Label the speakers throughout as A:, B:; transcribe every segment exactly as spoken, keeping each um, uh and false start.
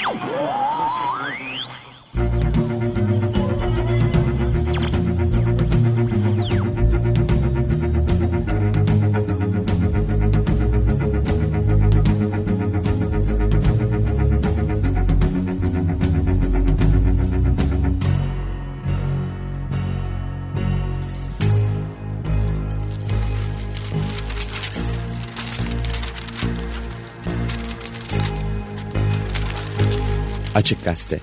A: Açık Gazete.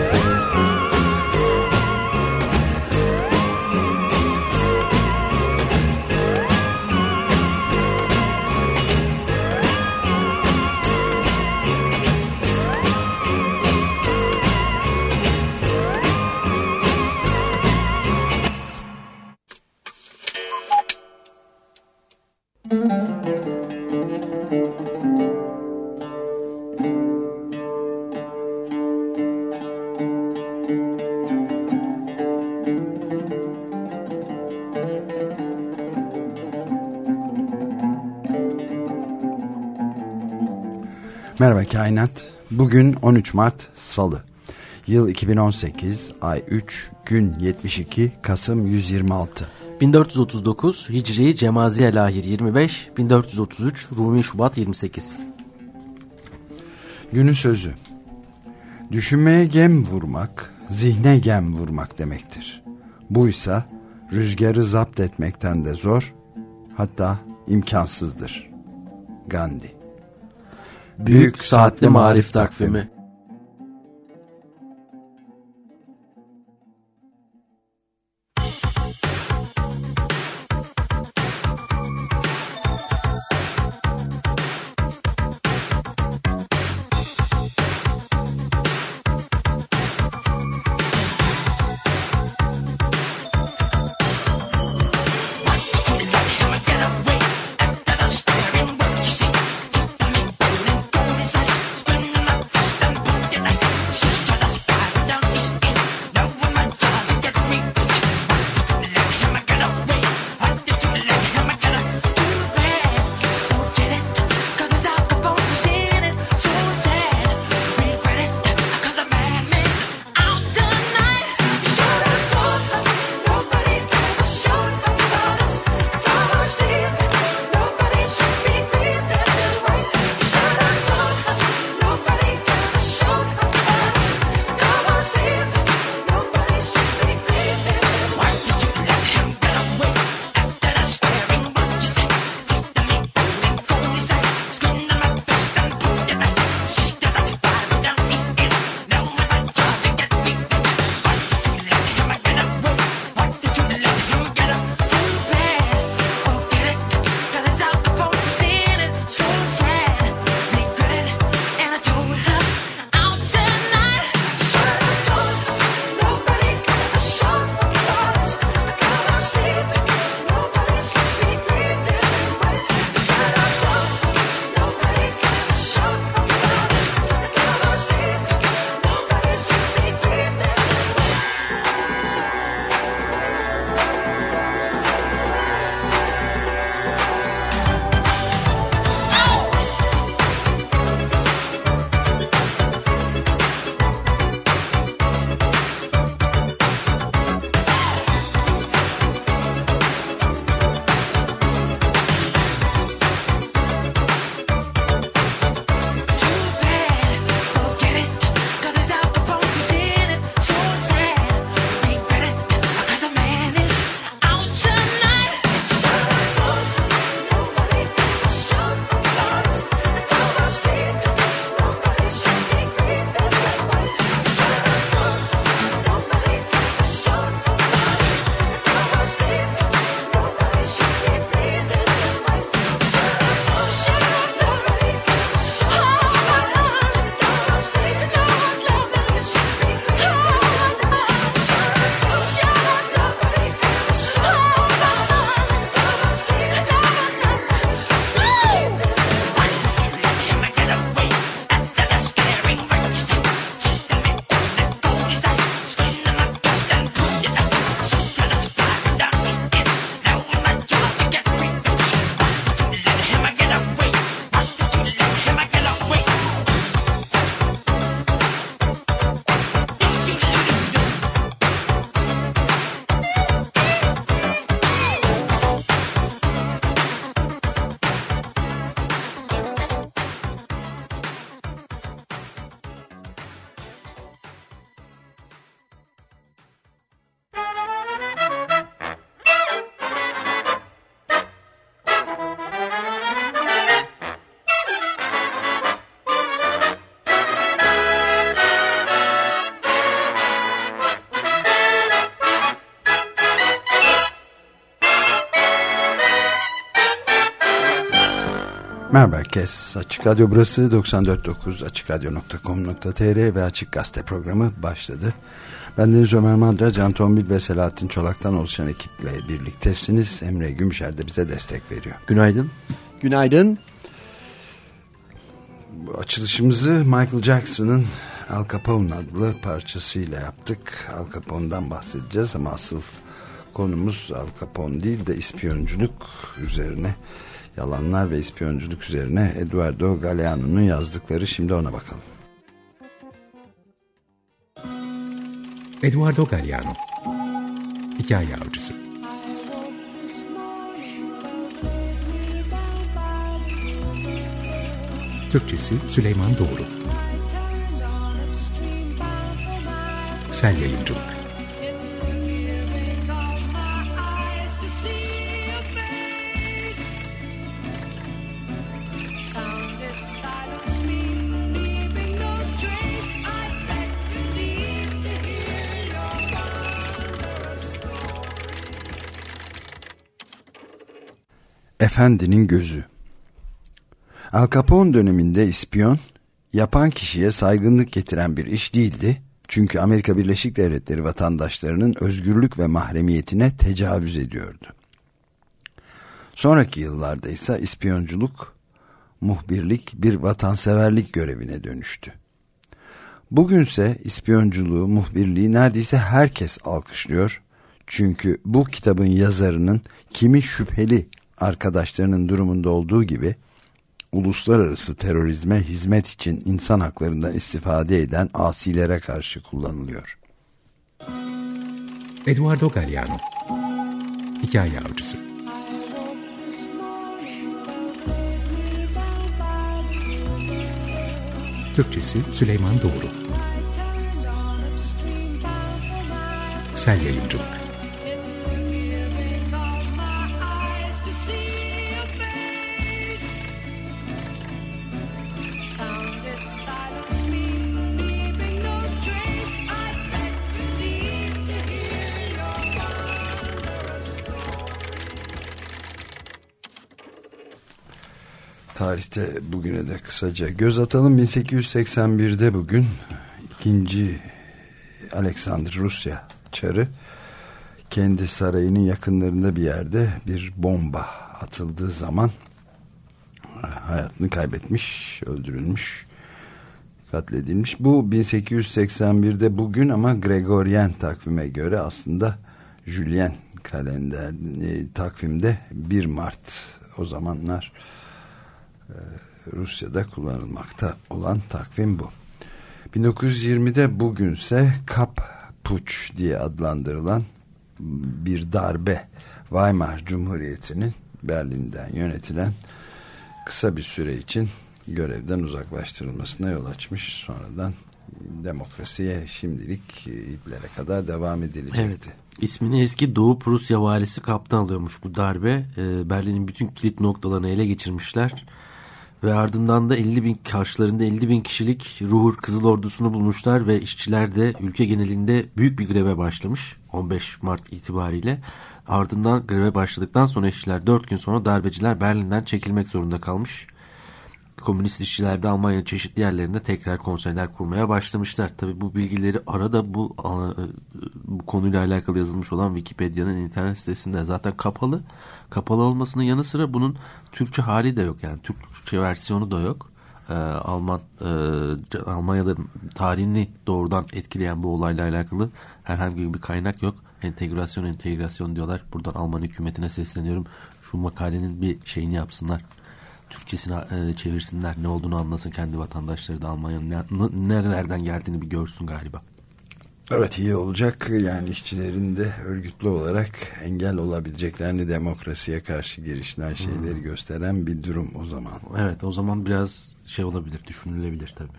B: Merhaba Kainat. Bugün on üç Mart Salı. Yıl iki bin on sekiz, ay üç, gün yetmiş iki, Kasım yüz yirmi altı.
C: bin dört yüz otuz dokuz Hicri Cemaziye Lahir yirmi beş, bin dört yüz otuz üç Rumi Şubat yirmi sekiz.
B: Günün sözü. Düşünmeye gem vurmak, zihne gem vurmak demektir. Buysa rüzgarı zapt etmekten de zor, hatta imkansızdır. Gandhi.
C: Büyük Saatli Marif Takvimi.
B: Merhaba herkes. Açık Radyo burası doksan dört nokta dokuz açık radyo nokta com nokta tr ve Açık Gazete programı başladı. Bendeniz Ömer Madra, Can Tombil ve Selahattin Çolak'tan oluşan ekiple birliktesiniz. Emre Gümüşer de bize destek veriyor.
C: Günaydın.
D: Günaydın.
B: Açılışımızı Michael Jackson'ın Al Capone adlı parçasıyla yaptık. Al Capone'dan bahsedeceğiz ama asıl konumuz Al Capone değil de ispiyonculuk üzerine, yalanlar ve ispiyonculuk üzerine Eduardo Galeano'nun yazdıkları. Şimdi ona bakalım.
E: Eduardo Galeano, Hikaye Avcısı. Türkçesi Süleyman Doğru. Sel Yayıncılık.
B: Efendinin gözü. Al Capone döneminde ispiyon, yapan kişiye saygınlık getiren bir iş değildi. Çünkü Amerika Birleşik Devletleri vatandaşlarının özgürlük ve mahremiyetine tecavüz ediyordu. Sonraki yıllarda ise ispiyonculuk, muhbirlik bir vatanseverlik görevine dönüştü. Bugünse ispiyonculuğu, muhbirliği neredeyse herkes alkışlıyor. Çünkü bu kitabın yazarının kimi şüpheli arkadaşlarının durumunda olduğu gibi uluslararası terörizme hizmet için insan haklarından istifade eden asilere karşı kullanılıyor.
E: Eduardo Galeano, Hikaye Avcısı. Türkçesi Süleyman Doğru. Sel Yayıncılık.
B: Tarihte bugüne de kısaca göz atalım. bin sekiz yüz seksen birde bugün ikinci Alexander Rusya Çarı kendi sarayının yakınlarında bir yerde bir bomba atıldığı zaman hayatını kaybetmiş, öldürülmüş, katledilmiş. Bu bin sekiz yüz seksen birde bugün ama Gregorian takvime göre aslında Julian kalender e, takvimde bir Mart, o zamanlar Rusya'da kullanılmakta olan takvim bu. bin dokuz yüz yirmide bugünse Kap Puç diye adlandırılan bir darbe Weimar Cumhuriyeti'nin Berlin'den yönetilen kısa bir süre için görevden uzaklaştırılmasına yol açmış. Sonradan demokrasiye şimdilik Hitler'e kadar devam edilecekti.
C: Evet. İsmini eski Doğu Prusya valisi Kap'tan alıyormuş bu darbe. Berlin'in bütün kilit noktalarını ele geçirmişler. Ve ardından da elli bin karşılarında elli bin kişilik Ruhr Kızıl Ordusu'nu bulmuşlar ve işçiler de ülke genelinde büyük bir greve başlamış on beş Mart itibariyle. Ardından greve başladıktan sonra işçiler dört gün sonra darbeciler Berlin'den çekilmek zorunda kalmış. Komünist işçiler de Almanya'nın çeşitli yerlerinde tekrar konseyler kurmaya başlamışlar. Tabii bu bilgileri arada bu, bu konuyla alakalı yazılmış olan Wikipedia'nın internet sitesinde zaten kapalı. Kapalı olmasının yanı sıra bunun Türkçe hali de yok, yani Türkçe versiyonu da yok. Ee, Alman e, Almanya'da tarihini doğrudan etkileyen bu olayla alakalı herhangi bir kaynak yok. Entegrasyon entegrasyon diyorlar. Buradan Alman hükümetine sesleniyorum. Şu makalenin bir şeyini yapsınlar. Türkçesini e, çevirsinler. Ne olduğunu anlasın kendi vatandaşları da, Almanya'nın ne, nerelerden geldiğini bir görsün galiba.
B: Evet, iyi olacak. Yani işçilerin de örgütlü olarak engel olabileceklerini, demokrasiye karşı girişler şeyleri hmm. gösteren bir durum o zaman.
C: Evet, o zaman biraz şey olabilir, düşünülebilir tabii.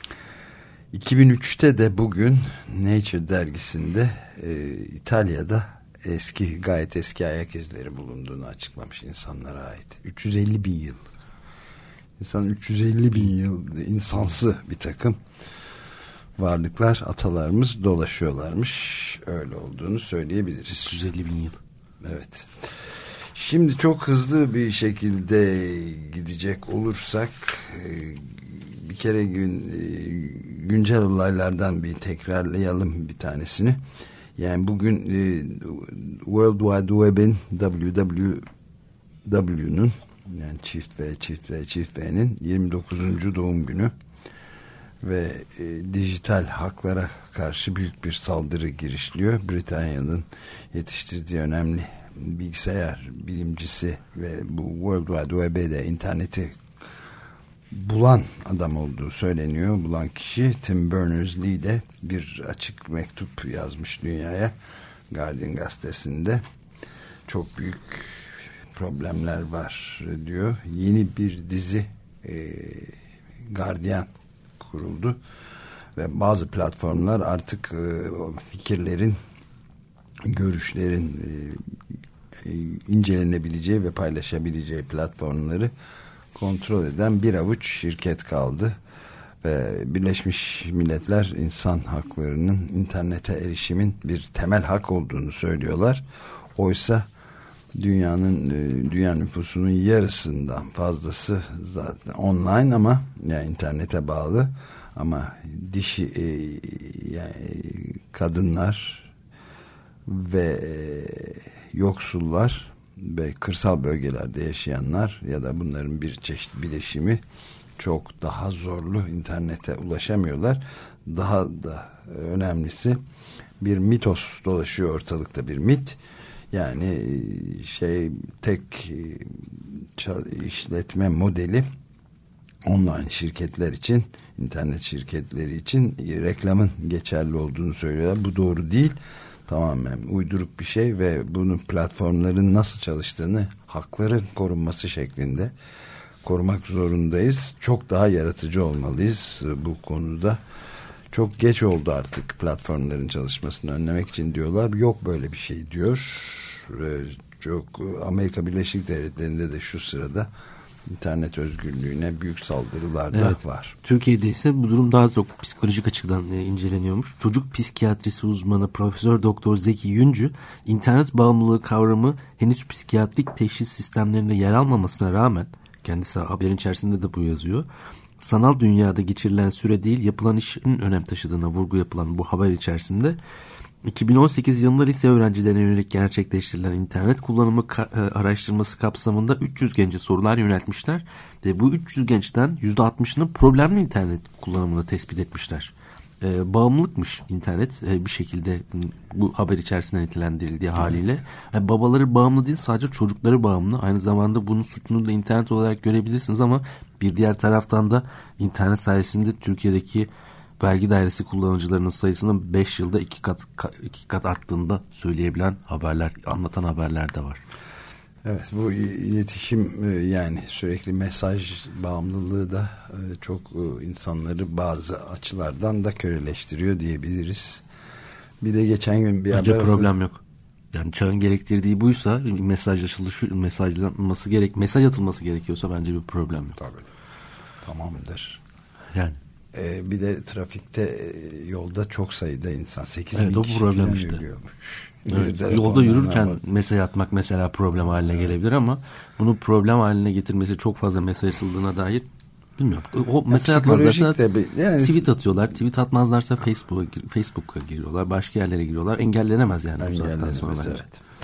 B: iki bin üçte de bugün Nature dergisinde e, İtalya'da eski, gayet eski ayak izleri bulunduğunu açıklamış insanlara ait. üç yüz elli bin yıl. İnsan üç yüz elli bin yıl insansı bir takım varlıklar, atalarımız dolaşıyorlarmış. Öyle olduğunu söyleyebiliriz.
C: üç yüz elli bin yıl.
B: Evet. Şimdi çok hızlı bir şekilde gidecek olursak bir kere gün, güncel olaylardan bir tekrarlayalım bir tanesini. Yani bugün World Wide Web'in W W W'nun yani çift V, çift V, çift V'nin yirmi dokuzuncu doğum günü ve e, dijital haklara karşı büyük bir saldırı girişliyor. Britanya'nın yetiştirdiği önemli bilgisayar bilimcisi ve bu World Wide Web'e de interneti bulan adam olduğu söyleniyor. Bulan kişi Tim Berners-Lee de bir açık mektup yazmış dünyaya, Guardian gazetesinde. Çok büyük problemler var diyor. Yeni bir dizi e, Guardian kuruldu ve bazı platformlar artık e, fikirlerin, görüşlerin e, incelenebileceği ve paylaşabileceği platformları kontrol eden bir avuç şirket kaldı ve Birleşmiş Milletler insan haklarının internete erişimin bir temel hak olduğunu söylüyorlar. Oysa dünyanın dünya nüfusunun yarısından fazlası zaten online ama yani internete bağlı, ama dişi e, yani kadınlar ve e, yoksullar ve kırsal bölgelerde yaşayanlar ya da bunların bir çeşit bileşimi çok daha zorlu, internete ulaşamıyorlar. Daha da önemlisi bir mitos dolaşıyor ortalıkta, bir mit. Yani şey tek işletme modeli online şirketler için, internet şirketleri için reklamın geçerli olduğunu söylüyorlar. Bu doğru değil. Tamamen uyduruk bir şey ve bunun platformların nasıl çalıştığını, hakların korunması şeklinde korumak zorundayız. Çok daha yaratıcı olmalıyız bu konuda. Çok geç oldu artık platformların çalışmasını önlemek için diyorlar. Yok böyle bir şey diyor. Çok Amerika Birleşik Devletleri'nde de şu sırada internet özgürlüğüne büyük saldırılar da evet, var.
C: Türkiye'de ise bu durum daha çok psikolojik açıdan e, inceleniyormuş. Çocuk psikiyatrisi uzmanı Profesör Doktor Zeki Yüncü, internet bağımlılığı kavramı henüz psikiyatrik teşhis sistemlerinde yer almamasına rağmen, kendisi haberin içerisinde de bu yazıyor, sanal dünyada geçirilen süre değil yapılan işin önem taşıdığına vurgu yapılan bu haber içerisinde iki bin on sekiz yılında lise öğrencilerine yönelik gerçekleştirilen internet kullanımı ka- araştırması kapsamında üç yüz gence sorular yöneltmişler ve bu üç yüz gençten yüzde altmışının problemli internet kullanımını tespit etmişler. Ee, bağımlılıkmış internet ee, bir şekilde bu haber içerisinde nitelendirildiği evet. haliyle. Yani babaları bağımlı değil, sadece çocukları bağımlı. Aynı zamanda bunun suçunu da internet olarak görebilirsiniz ama bir diğer taraftan da internet sayesinde Türkiye'deki vergi dairesi kullanıcılarının sayısının beş yılda iki kat iki kat arttığında söyleyebilen haberler, anlatan haberler de var.
B: Evet, bu iletişim yani sürekli mesaj bağımlılığı da çok insanları bazı açılardan da köreleştiriyor diyebiliriz. Bir de geçen gün bir
C: Bence
B: haber
C: problem yok. Yani çağın gerektirdiği buysa, mesajlaşılışı, mesajlanması gerek, mesaj atılması gerekiyorsa bence bir problem yok.
B: Tabii. Tamamdır.
C: Yani
B: Ee, bir de trafikte e, yolda çok sayıda insan, sekiz
C: evet,
B: bin kişi
C: problem işte.
B: yürüyormuş.
C: Evet, yolda yürürken var. Mesaj atmak mesela problem haline evet. gelebilir ama bunu problem haline getirmesi, çok fazla mesaj atıldığına dair bilmiyorum. O mesaj atmazlarsa yani, tweet atıyorlar. Tweet atmazlarsa Facebook'a Facebook'a giriyorlar. Başka yerlere giriyorlar. Engellenemez yani.
B: Engellenemez, sonra evet.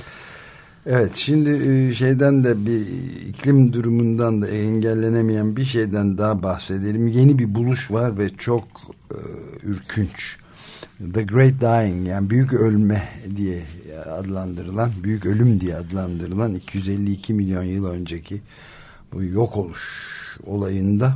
B: Evet, şimdi şeyden de bir iklim durumundan da engellenemeyen bir şeyden daha bahsedelim. Yeni bir buluş var ve çok e, ürkünç. The Great Dying, yani büyük ölme diye adlandırılan, büyük ölüm diye adlandırılan iki yüz elli iki milyon yıl önceki bu yok oluş olayında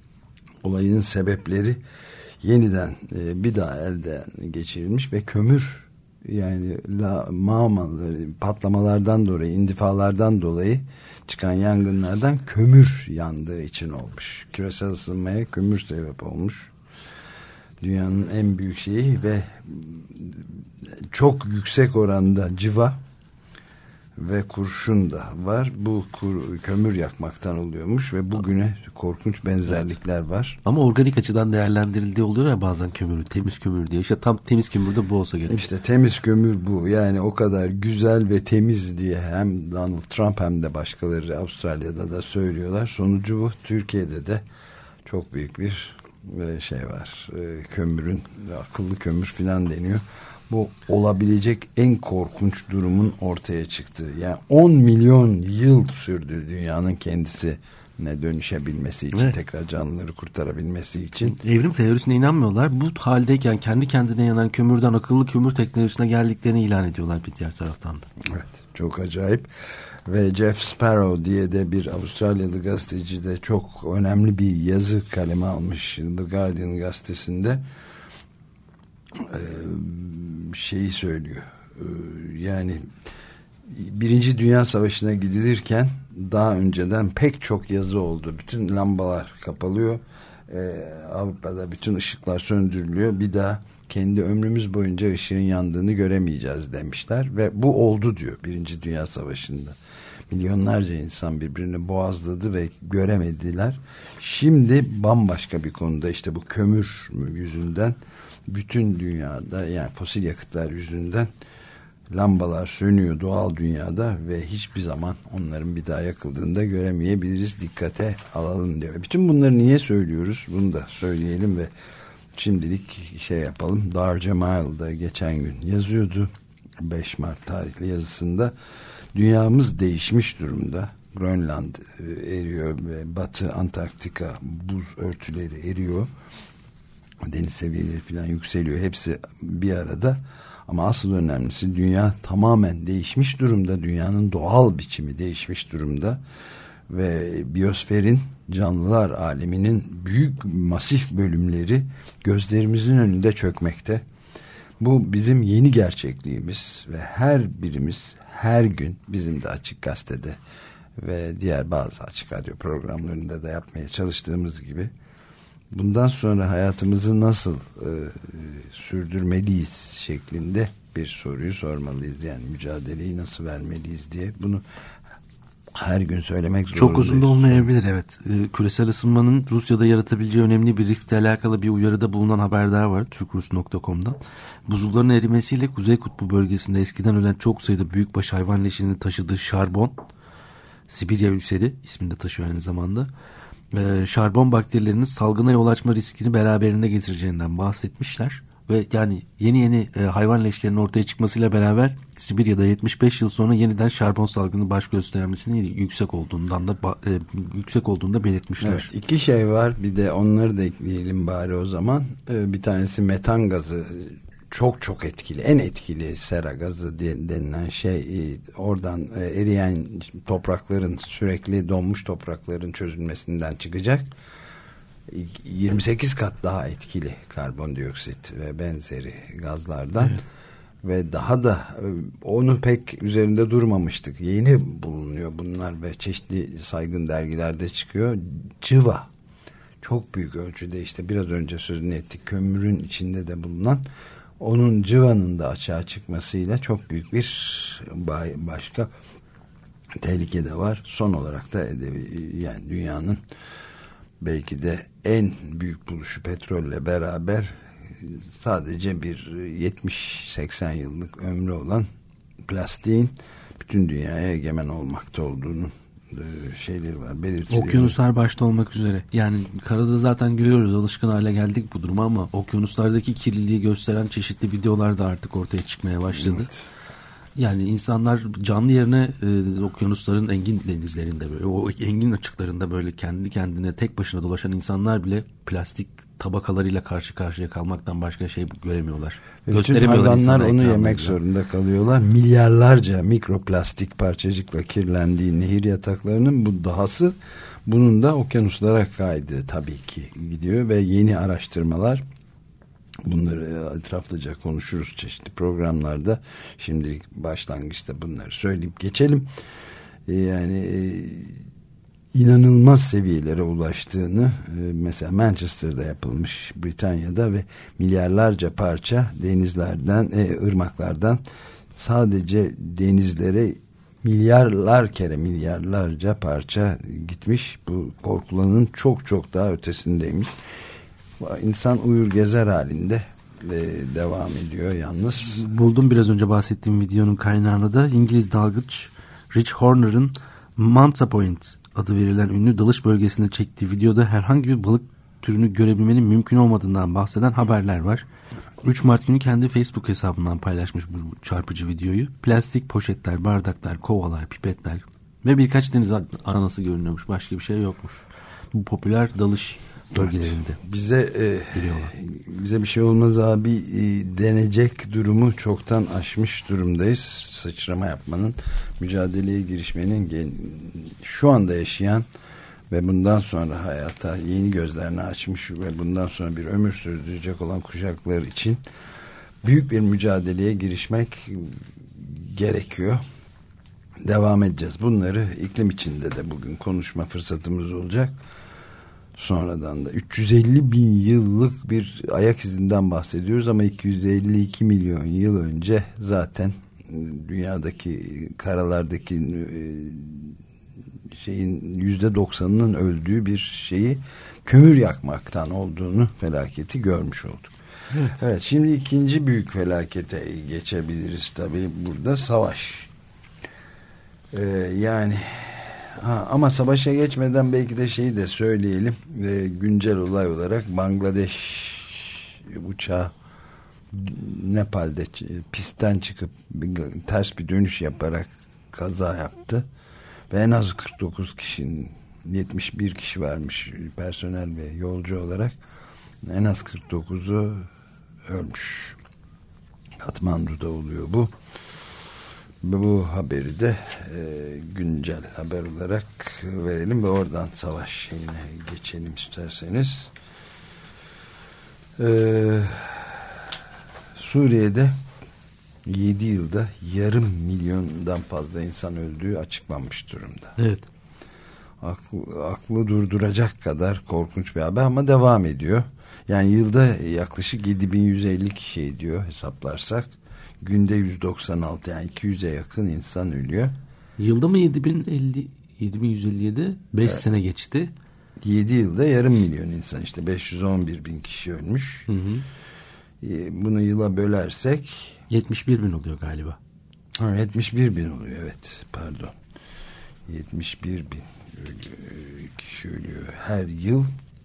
B: olayın sebepleri yeniden e, bir daha elden geçirilmiş ve kömür, yani la, mağmaları, patlamalardan dolayı, indifalardan dolayı çıkan yangınlardan kömür yandığı için olmuş. Küresel ısınmaya kömür sebep olmuş. Dünyanın en büyük şeyi ve çok yüksek oranda civa ve kurşun da var. Bu kur, kömür yakmaktan oluyormuş ve bugüne korkunç benzerlikler evet. var.
C: Ama organik açıdan değerlendirildiği oluyor ya bazen kömürü. Temiz kömür diye. İşte tam temiz kömür de bu olsa gerek.
B: İşte temiz kömür bu. Yani o kadar güzel ve temiz diye hem Donald Trump hem de başkaları Avustralya'da da söylüyorlar. Sonucu bu. Türkiye'de de çok büyük bir şey var. Kömürün, akıllı kömür filan deniyor. Bu olabilecek en korkunç durumun ortaya çıktığı. Yani on milyon yıl sürdü dünyanın kendisine dönüşebilmesi için, evet. tekrar canlıları kurtarabilmesi için.
C: Evrim teorisine inanmıyorlar. Bu haldeyken kendi kendine yanan kömürden akıllı kömür teknolojisine geldiklerini ilan ediyorlar bir diğer taraftan da.
B: Evet, çok acayip. Ve Jeff Sparrow diye de bir Avustralyalı gazeteci de çok önemli bir yazı kaleme almış The Guardian gazetesinde. Şeyi söylüyor. Yani Birinci Dünya Savaşı'na gidilirken daha önceden pek çok yazı oldu. Bütün lambalar kapalıyor. Avrupa'da bütün ışıklar söndürülüyor. Bir daha kendi ömrümüz boyunca ışığın yandığını göremeyeceğiz demişler. Ve bu oldu diyor Birinci Dünya Savaşı'nda. Milyonlarca insan birbirini boğazladı ve göremediler. Şimdi bambaşka bir konuda işte bu kömür yüzünden bütün dünyada yani fosil yakıtlar yüzünden lambalar sönüyor doğal dünyada ve hiçbir zaman onların bir daha yakıldığını da göremeyebiliriz. Dikkate alalım diyor. Bütün bunları niye söylüyoruz? Bunu da söyleyelim ve şimdilik şey yapalım. Dar Cemal'da geçen gün yazıyordu. beş Mart tarihli yazısında dünyamız değişmiş durumda. Grönland eriyor ve Batı Antarktika buz örtüleri eriyor. Deniz seviyeleri falan yükseliyor. Hepsi bir arada. Ama asıl önemlisi dünya tamamen değişmiş durumda. Dünyanın doğal biçimi değişmiş durumda. Ve biyosferin, canlılar aleminin büyük masif bölümleri gözlerimizin önünde çökmekte. Bu bizim yeni gerçekliğimiz ve her birimiz her gün bizim de Açık Gazete'de ve diğer bazı açık radyo programlarında da yapmaya çalıştığımız gibi bundan sonra hayatımızı nasıl e, sürdürmeliyiz şeklinde bir soruyu sormalıyız. Yani mücadeleyi nasıl vermeliyiz diye bunu her gün söylemek zorundayız.
C: Çok uzun da olmayabilir evet. E, küresel ısınmanın Rusya'da yaratabileceği önemli bir riskle alakalı bir uyarıda bulunan haberdar var Türkrus nokta com'dan. Buzulların erimesiyle Kuzey Kutbu bölgesinde eskiden ölen çok sayıda büyükbaş hayvan leşini taşıdığı şarbon, Sibirya ülseri ismini de taşıyor aynı zamanda. Ee, şarbon bakterilerinin salgına yol açma riskini beraberinde getireceğinden bahsetmişler. Ve yani yeni yeni e, hayvan leşlerinin ortaya çıkmasıyla beraber Sibirya'da yetmiş beş yıl sonra yeniden şarbon salgını baş göstermesinin yüksek olduğundan da e, yüksek olduğunu da belirtmişler.
B: Evet, iki şey var. Bir de onları da ekleyelim bari o zaman. Ee, bir tanesi metan gazı. Çok çok etkili, en etkili sera gazı diye denilen şey oradan eriyen toprakların sürekli donmuş toprakların çözülmesinden çıkacak. yirmi sekiz kat daha etkili karbondioksit ve benzeri gazlardan. Evet. Ve daha da onu pek üzerinde durmamıştık. Yeni bulunuyor bunlar ve çeşitli saygın dergilerde çıkıyor. Cıva. Çok büyük ölçüde işte biraz önce sözünü ettik kömürün içinde de bulunan onun cıvanın da açığa çıkmasıyla çok büyük bir başka tehlike de var. Son olarak da edebi, yani dünyanın belki de en büyük buluşu petrolle beraber sadece bir yetmiş seksen yıllık ömrü olan plastiğin bütün dünyaya egemen olmakta olduğunu şeyleri var, belirtileri.
C: Okyanuslar başta olmak üzere. Yani karada zaten görüyoruz, alışkın hale geldik bu duruma ama okyanuslardaki kirliliği gösteren çeşitli videolar da artık ortaya çıkmaya başladı. Evet. Yani insanlar canlı yerine e, okyanusların engin denizlerinde böyle, o engin açıklarında böyle kendi kendine tek başına dolaşan insanlar bile plastik tabakalarıyla karşı karşıya kalmaktan başka şey göremiyorlar.
B: Bütün hayvanlar onu yemek zorunda kalıyorlar. Milyarlarca mikroplastik parçacıkla kirlendiği nehir yataklarının bu dahası bunun da okyanuslara kaydı tabii ki gidiyor ve yeni araştırmalar bunları etraflıca konuşuruz çeşitli programlarda. Şimdilik başlangıçta bunları söyleyip geçelim. Yani inanılmaz seviyelere ulaştığını mesela Manchester'da yapılmış Britanya'da ve milyarlarca parça denizlerden, ırmaklardan sadece denizlere milyarlar kere milyarlarca parça gitmiş. Bu korkulanın çok çok daha ötesindeymiş. İnsan uyur gezer halinde devam ediyor yalnız.
C: Buldum biraz önce bahsettiğim videonun kaynağını da. İngiliz dalgıç Rich Horner'ın Manta Point adı verilen ünlü dalış bölgesinde çektiği videoda herhangi bir balık türünü görebilmenin mümkün olmadığından bahseden haberler var. üç Mart günü kendi Facebook hesabından paylaşmış bu çarpıcı videoyu. Plastik poşetler, bardaklar, kovalar, pipetler ve birkaç deniz anası görünüyormuş. Başka bir şey yokmuş. Bu popüler dalış bölgelerinde.
B: Evet. Bize e, bize bir şey olmaz abi e, denecek durumu çoktan aşmış durumdayız. Sıçrama yapmanın, mücadeleye girişmenin gel, şu anda yaşayan ve bundan sonra hayata yeni gözlerini açmış ve bundan sonra bir ömür sürdürecek olan kuşaklar için büyük bir mücadeleye girişmek gerekiyor. Devam edeceğiz. Bunları iklim içinde de bugün konuşma fırsatımız olacak. Sonradan da üç yüz elli bin yıllık bir ayak izinden bahsediyoruz ama iki yüz elli iki milyon yıl önce zaten dünyadaki karalardaki şeyin yüzde doksanının öldüğü bir şeyi kömür yakmaktan olduğunu, felaketi görmüş olduk. Evet. Evet, şimdi ikinci büyük felakete geçebiliriz tabii, burada savaş. Ee, yani ha, ama savaşa geçmeden belki de şeyi de söyleyelim. Ee, güncel olay olarak Bangladeş uçağı Nepal'de pistten çıkıp ters bir dönüş yaparak kaza yaptı. Ve en az kırk dokuz kişinin, yetmiş bir kişi varmış personel ve yolcu olarak, en az kırk dokuzu ölmüş. Katmandu'da oluyor bu. Bu haberi de e, güncel haber olarak verelim ve oradan savaş şeyine geçelim isterseniz. Ee, Suriye'de yedi yılda yarım milyondan fazla insan öldüğü açıklanmış durumda.
C: Evet.
B: Aklı, aklı durduracak kadar korkunç bir haber ama devam ediyor. Yani yılda yaklaşık yedi bin yüz elli kişi ediyor hesaplarsak. Günde yüz doksan altı, yani iki yüze yakın insan ölüyor.
C: Yılda mı yedi bin elli, yedi bin yüz elli yedi? beş evet. Sene geçti.
B: yedi yılda yarım milyon insan, işte beş yüz on bir bin kişi ölmüş. Hı hı. Bunu yıla bölersek
C: yetmiş bir bin oluyor galiba.
B: Ha, yetmiş bir bin oluyor, evet, pardon. yetmiş bir bin kişi ölüyor her yıl.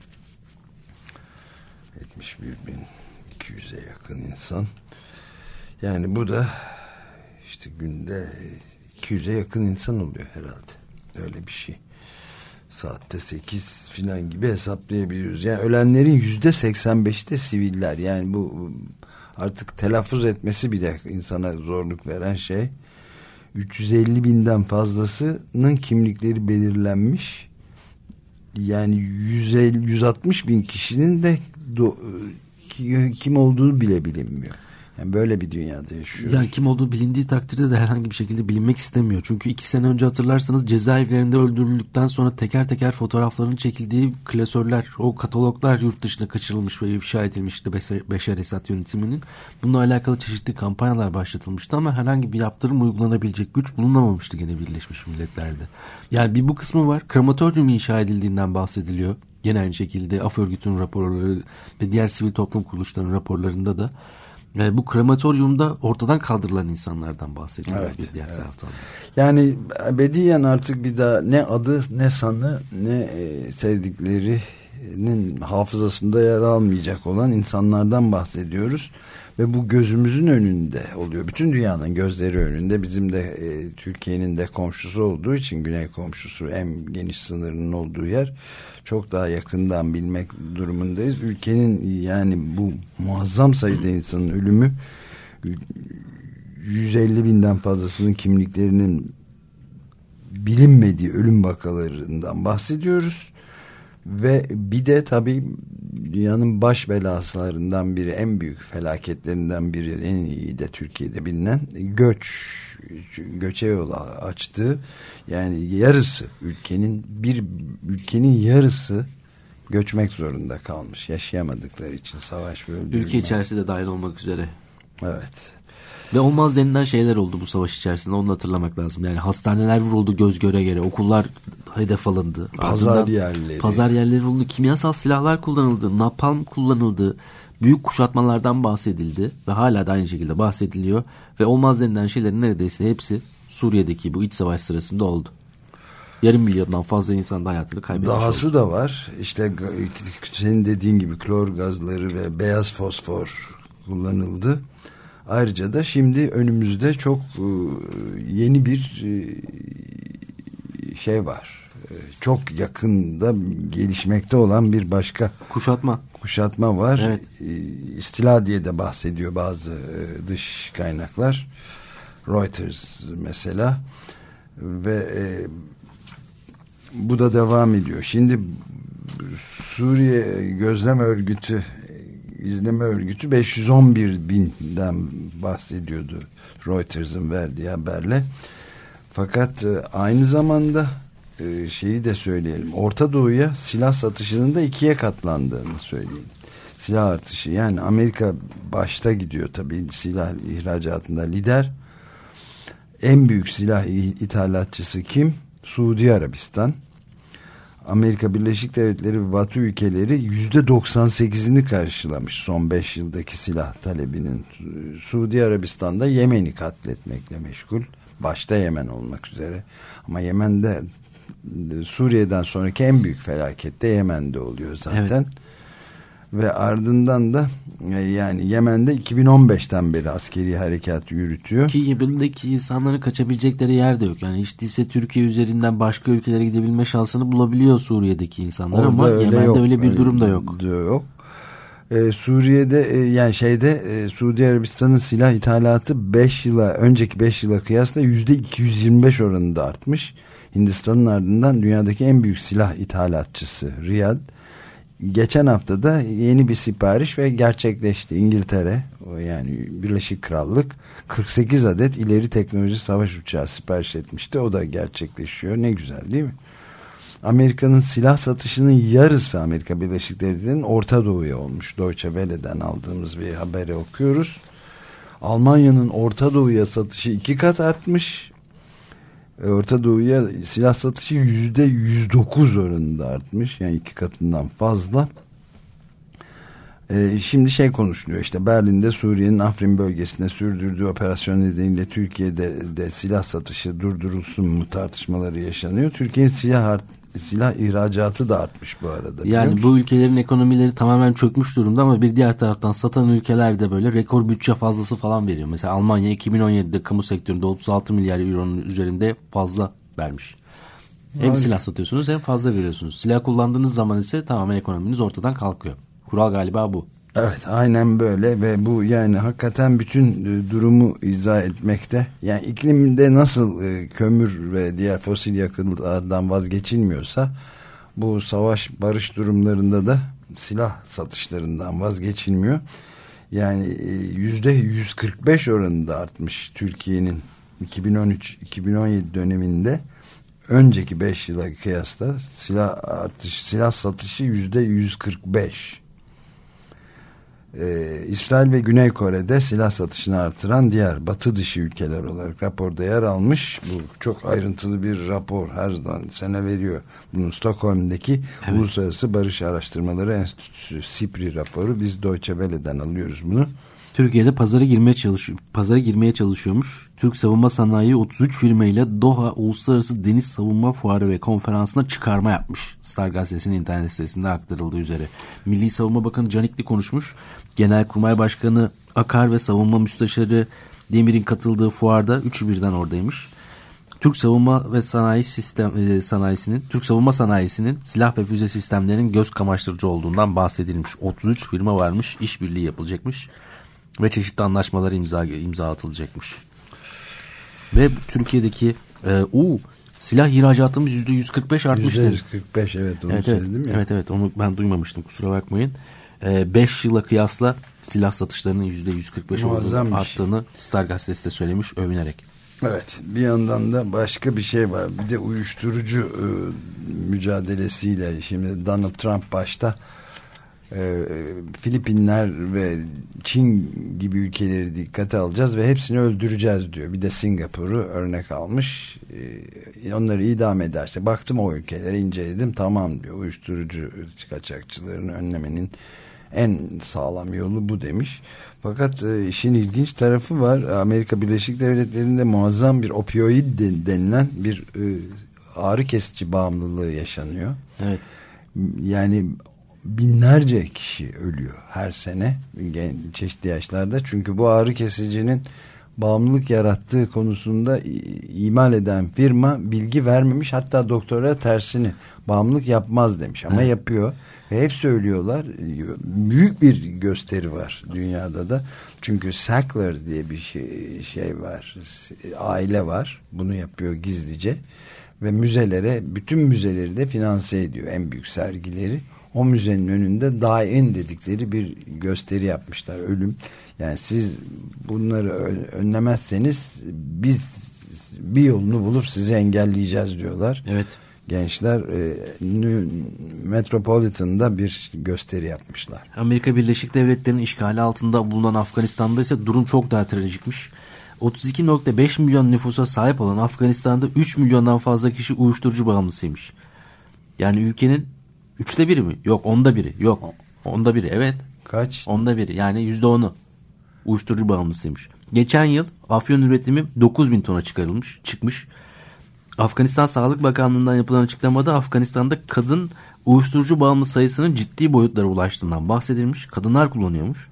B: yetmiş bir bin iki yüze yakın insan. Yani bu da işte günde iki yüze yakın insan oluyor herhalde. Öyle bir şey. Saatte sekiz filan gibi hesaplayabiliyoruz. Yani ölenlerin yüzde seksen beşi de siviller. Yani bu artık telaffuz etmesi bile insana zorluk veren şey. üç yüz elli binden fazlasının kimlikleri belirlenmiş. Yani yüz elli, yüz altmış bin kişinin de do, kim olduğu bile bilinmiyor. Yani böyle bir dünyada yaşıyoruz.
C: Yani kim olduğu bilindiği takdirde de herhangi bir şekilde bilinmek istemiyor. Çünkü iki sene önce hatırlarsanız cezaevlerinde öldürüldükten sonra teker teker fotoğraflarının çekildiği klasörler, o kataloglar yurt dışına kaçırılmış ve ifşa edilmişti Beşar Esad yönetiminin. Bununla alakalı çeşitli kampanyalar başlatılmıştı ama herhangi bir yaptırım uygulanabilecek güç bulunamamıştı gene Birleşmiş Milletler'de. Yani bir bu kısmı var. Krematoryum inşa edildiğinden bahsediliyor. Gene aynı şekilde Af Örgütü'nün raporları ve diğer sivil toplum kuruluşlarının raporlarında da yani bu krematoryumda ortadan kaldırılan insanlardan bahsediyor.
B: Evet,
C: bir diğer
B: evet.
C: taraftan.
B: Yani ebediyen artık bir daha ne adı, ne sanı, ne e, sevdiklerinin hafızasında yer almayacak olan insanlardan bahsediyoruz. Ve bu gözümüzün önünde oluyor. Bütün dünyanın gözleri önünde. Bizim de e, Türkiye'nin de komşusu olduğu için, güney komşusu, en geniş sınırının olduğu yer, çok daha yakından bilmek durumundayız. Ülkenin, yani bu muazzam sayıda insanın ölümü, yüz elli binden fazlasının kimliklerinin bilinmediği ölüm vakalarından bahsediyoruz. Ve bir de tabii dünyanın baş belaslarından biri, en büyük felaketlerinden biri, en iyi de Türkiye'de bilinen göç, göçe yol açtığı, yani yarısı ülkenin bir ülkenin yarısı göçmek zorunda kalmış, yaşayamadıkları için, savaş ve öldürülme.
C: Ülke içerisinde dahil olmak üzere.
B: Evet.
C: Ve olmaz denilen şeyler oldu bu savaş içerisinde, onu hatırlamak lazım. Yani hastaneler vuruldu göz göre göre, okullar hedef alındı.
B: Pazar
C: Ardından
B: yerleri.
C: Pazar yerleri vuruldu, kimyasal silahlar kullanıldı, napalm kullanıldı. Büyük kuşatmalardan bahsedildi ve hala da aynı şekilde bahsediliyor. Ve olmaz denilen şeylerin neredeyse hepsi Suriye'deki bu iç savaş sırasında oldu. Yarım milyondan fazla insan da hayatını kaybetmiş
B: Dahası
C: oldu.
B: da var. İşte senin dediğin gibi klor gazları ve beyaz fosfor kullanıldı. Ayrıca da şimdi önümüzde çok yeni bir şey var. Çok yakında gelişmekte olan bir başka
C: kuşatma
B: kuşatma var.
C: Evet.
B: İstila diye de bahsediyor bazı dış kaynaklar. Reuters mesela. Ve e, bu da devam ediyor. Şimdi Suriye Gözlem Örgütü, İzleme Örgütü beş yüz on bir binden bahsediyordu Reuters'ın verdiği haberle. Fakat e, aynı zamanda e, şeyi de söyleyelim. Orta Doğu'ya silah satışının da ikiye katlandığını söyleyeyim. Silah artışı, yani Amerika başta gidiyor tabii, silah ihracatında lider. En büyük silah ithalatçısı kim? Suudi Arabistan. Amerika Birleşik Devletleri ve Batı ülkeleri yüzde doksan sekizini karşılamış son beş yıldaki silah talebinin. Suudi Arabistan'da Yemen'i katletmekle meşgul. Başta Yemen olmak üzere. Ama Yemen'de, Suriye'den sonraki en büyük felaket de Yemen'de oluyor zaten. Evet. Ve ardından da yani Yemen'de iki bin on beşten beri askeri harekat yürütüyor.
C: Ki Yemen'deki insanların kaçabilecekleri yer de yok. Yani hiç değilse Türkiye üzerinden başka ülkelere gidebilme şansını bulabiliyor Suriye'deki insanlar. Orada ama öyle Yemen'de yok. Öyle bir durum da yok.
B: Yok. Ee, Suriye'de e, yani şeyde e, Suudi Arabistan'ın silah ithalatı beş yıla önceki beş yıla kıyasla yüzde iki yüz yirmi beş oranında artmış. Hindistan'ın ardından dünyadaki en büyük silah ithalatçısı Riyad. Geçen hafta da yeni bir sipariş ve gerçekleşti. İngiltere, yani Birleşik Krallık kırk sekiz adet ileri teknoloji savaş uçağı sipariş etmişti. O da gerçekleşiyor. Ne güzel değil mi? Amerika'nın silah satışının yarısı Amerika Birleşik Devletleri'nin Orta Doğu'ya olmuş. Deutsche Welle'den aldığımız bir haberi okuyoruz. Almanya'nın Orta Doğu'ya satışı iki kat artmış. Orta Doğu'ya silah satışı yüzde yüz dokuz oranında artmış. Yani iki katından fazla. Ee, şimdi şey konuşuluyor, işte Berlin'de Suriye'nin Afrin bölgesinde sürdürdüğü operasyon nedeniyle Türkiye'de de silah satışı durdurulsun mu tartışmaları yaşanıyor. Türkiye'nin silah art, silah ihracatı da artmış bu arada.
C: Yani bu ülkelerin ekonomileri tamamen çökmüş durumda ama bir diğer taraftan satan ülkeler de böyle rekor bütçe fazlası falan veriyor. Mesela Almanya iki bin on yedide kamu sektöründe otuz altı milyar euronun üzerinde fazla vermiş. Hem Abi. silah satıyorsunuz hem fazla veriyorsunuz. Silah kullandığınız zaman ise tamamen ekonominiz ortadan kalkıyor. Kural galiba bu.
B: Evet, aynen böyle ve bu yani hakikaten bütün e, durumu izah etmekte. Yani iklimde nasıl e, kömür ve diğer fosil yakıtlardan vazgeçilmiyorsa bu savaş barış durumlarında da silah satışlarından vazgeçilmiyor. Yani e, yüzde yüz kırk beş oranında artmış Türkiye'nin iki bin on üç iki bin on yedi döneminde. Önceki beş yıla kıyasla silah artış, silah satışı yüzde yüz kırk beş. Ee, İsrail ve Güney Kore'de silah satışını artıran diğer batı dışı ülkeler olarak raporda yer almış. Bu çok ayrıntılı bir rapor, her sene veriyor. Bunun Stockholm'daki evet. Uluslararası Barış Araştırmaları Enstitüsü SIPRI raporu. Biz Deutsche Welle'den alıyoruz bunu.
C: Türkiye'de pazara girmeye çalışıyor. Pazara girmeye çalışıyormuş. Türk savunma sanayi otuz üç firmayla Doha Uluslararası Deniz Savunma Fuarı ve Konferansı'na çıkarma yapmış. Star Gazetesi'nin internet sitesinde aktarıldığı üzere. Milli Savunma Bakanı Canikli konuşmuş. Genelkurmay Başkanı Akar ve Savunma Müsteşarı Demir'in katıldığı fuarda üçü birden oradaymış. Türk savunma ve sanayi sistem e, sanayisinin Türk savunma sanayisinin silah ve füze sistemlerinin göz kamaştırıcı olduğundan bahsedilmiş. otuz üç firma varmış, işbirliği yapılacakmış ve çeşitli anlaşmalar imza imza atılacakmış. Ve Türkiye'deki e, u silah ihracatımız yüzde yüz kırk beş artmış.
B: yüzde yüz kırk beş evet onu
C: evet,
B: söyledim
C: evet,
B: ya.
C: Evet evet onu ben duymamıştım, kusura bakmayın. beş yıla kıyasla silah satışlarının yüzde yüz kırk beş olduğunu, arttığını Star Gazetesi de söylemiş övünerek.
B: Evet, bir yandan da başka bir şey var. Bir de uyuşturucu e, mücadelesiyle şimdi Donald Trump başta e, Filipinler ve Çin gibi ülkeleri dikkate alacağız ve hepsini öldüreceğiz diyor. Bir de Singapur'u örnek almış. Ee, onları idam ederse, baktım o ülkeleri inceledim, tamam diyor, uyuşturucu kaçakçılarını önlemenin en sağlam yolu bu demiş. Fakat e, işin ilginç tarafı var. Amerika Birleşik Devletleri'nde muazzam bir opioid de, denilen bir e, ağrı kesici bağımlılığı yaşanıyor.
C: Evet.
B: Yani binlerce kişi ölüyor her sene çeşitli yaşlarda. Çünkü bu ağrı kesicinin bağımlılık yarattığı konusunda imal eden firma bilgi vermemiş. Hatta doktora tersini, bağımlılık yapmaz demiş ama evet, yapıyor. Ve hep söylüyorlar. Büyük bir gösteri var dünyada da. Çünkü Sackler diye bir şey, şey var. Aile var. Bunu yapıyor gizlice. Ve müzelere, bütün müzeleri de finanse ediyor. En büyük sergileri. O müzenin önünde die-in dedikleri bir gösteri yapmışlar. Ölüm. Yani siz bunları önlemezseniz biz bir yolunu bulup sizi engelleyeceğiz diyorlar.
C: Evet.
B: Gençler e, Metropolitan'da bir gösteri yapmışlar.
C: Amerika Birleşik Devletleri'nin işgali altında bulunan Afganistan'da ise durum çok daha trajikmiş. otuz iki nokta beş milyon nüfusa sahip olan Afganistan'da üç milyondan fazla kişi uyuşturucu bağımlısıymış. Yani ülkenin üçte biri mi? Yok, onda biri. Yok, onda biri. Evet.
B: Kaç?
C: Onda biri. Yani yüzde onu uyuşturucu bağımlısıymış. Geçen yıl afyon üretimi dokuz bin tona çıkarılmış, çıkmış. Afganistan Sağlık Bakanlığı'ndan yapılan açıklamada Afganistan'da kadın uyuşturucu bağımlı sayısının ciddi boyutlara ulaştığından bahsedilmiş. Kadınlar kullanıyormuş.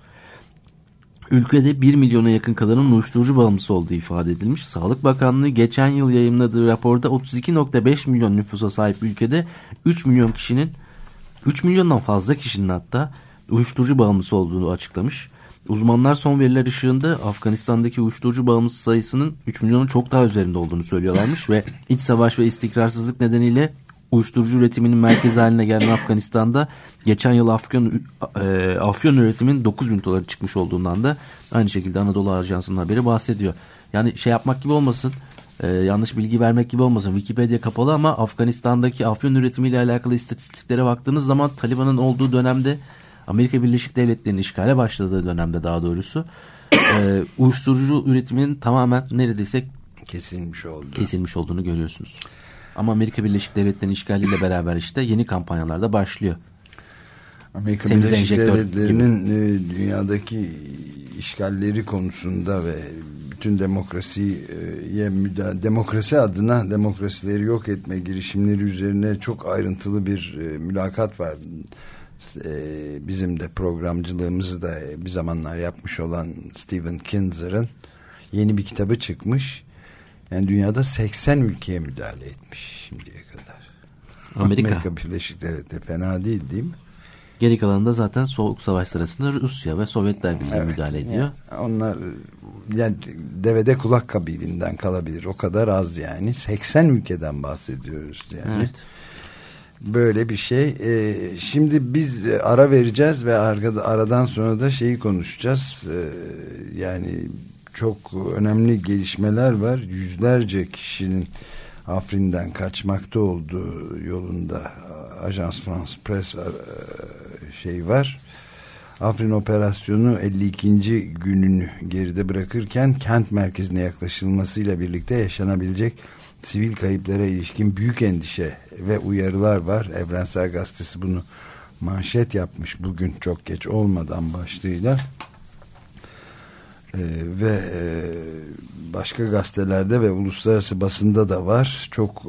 C: Ülkede bir milyona yakın kadının uyuşturucu bağımlısı olduğu ifade edilmiş. Sağlık Bakanlığı geçen yıl yayımladığı raporda otuz iki nokta beş milyon nüfusa sahip ülkede üç milyon kişinin, üç milyondan fazla kişinin hatta uyuşturucu bağımlısı olduğunu açıklamış. Uzmanlar son veriler ışığında Afganistan'daki uyuşturucu bağımlısı sayısının üç milyonun çok daha üzerinde olduğunu söylüyorlarmış ve iç savaş ve istikrarsızlık nedeniyle uyuşturucu üretiminin merkezi haline gelen Afganistan'da geçen yıl afyon, e, afyon üretimin dokuz bin dolara çıkmış olduğundan da aynı şekilde Anadolu Ajansı'nın haberi bahsediyor. Yani şey yapmak gibi olmasın, e, yanlış bilgi vermek gibi olmasın. Wikipedia kapalı ama Afganistan'daki afyon üretimiyle alakalı istatistiklere baktığınız zaman Taliban'ın olduğu dönemde, Amerika Birleşik Devletleri'nin işgale başladığı dönemde daha doğrusu e, uyuşturucu üretiminin tamamen neredeyse
B: kesilmiş oldu.
C: kesilmiş olduğunu görüyorsunuz. Ama Amerika Birleşik Devletleri'nin işgaliyle beraber işte yeni kampanyalar da başlıyor.
B: Amerika Temiz Birleşik Devletleri'nin e, dünyadaki işgalleri konusunda ve bütün demokrasiye müdahale, demokrasi adına demokrasileri yok etme girişimleri üzerine çok ayrıntılı bir e, mülakat var. Bizim de programcılığımızı da bir zamanlar yapmış olan Stephen Kinzer'ın yeni bir kitabı çıkmış. Yani dünyada seksen ülkeye müdahale etmiş şimdiye kadar.
C: Amerika.
B: Amerika Birleşik Devletleri fena değil, değil mi?
C: Geri kalanında zaten Soğuk Savaş sırasında Rusya ve Sovyetler Birliği evet, müdahale ediyor.
B: Yani onlar yani devede kulak kabiliğinden kalabilir. O kadar az yani. seksen ülkeden bahsediyoruz yani. Evet. Böyle bir şey. Ee, şimdi biz ara vereceğiz ve arkada, aradan sonra da şeyi konuşacağız. Ee, yani çok önemli gelişmeler var. Yüzlerce kişinin Afrin'den kaçmakta olduğu yolunda Ajans France Press şey var. Afrin operasyonu elli ikinci gününü geride bırakırken kent merkezine yaklaşılmasıyla birlikte yaşanabilecek sivil kayıplara ilişkin büyük endişe ve uyarılar var. Evrensel Gazetesi bunu manşet yapmış bugün çok geç olmadan başlığıyla. Ee, ve e, başka gazetelerde ve uluslararası basında da var. Çok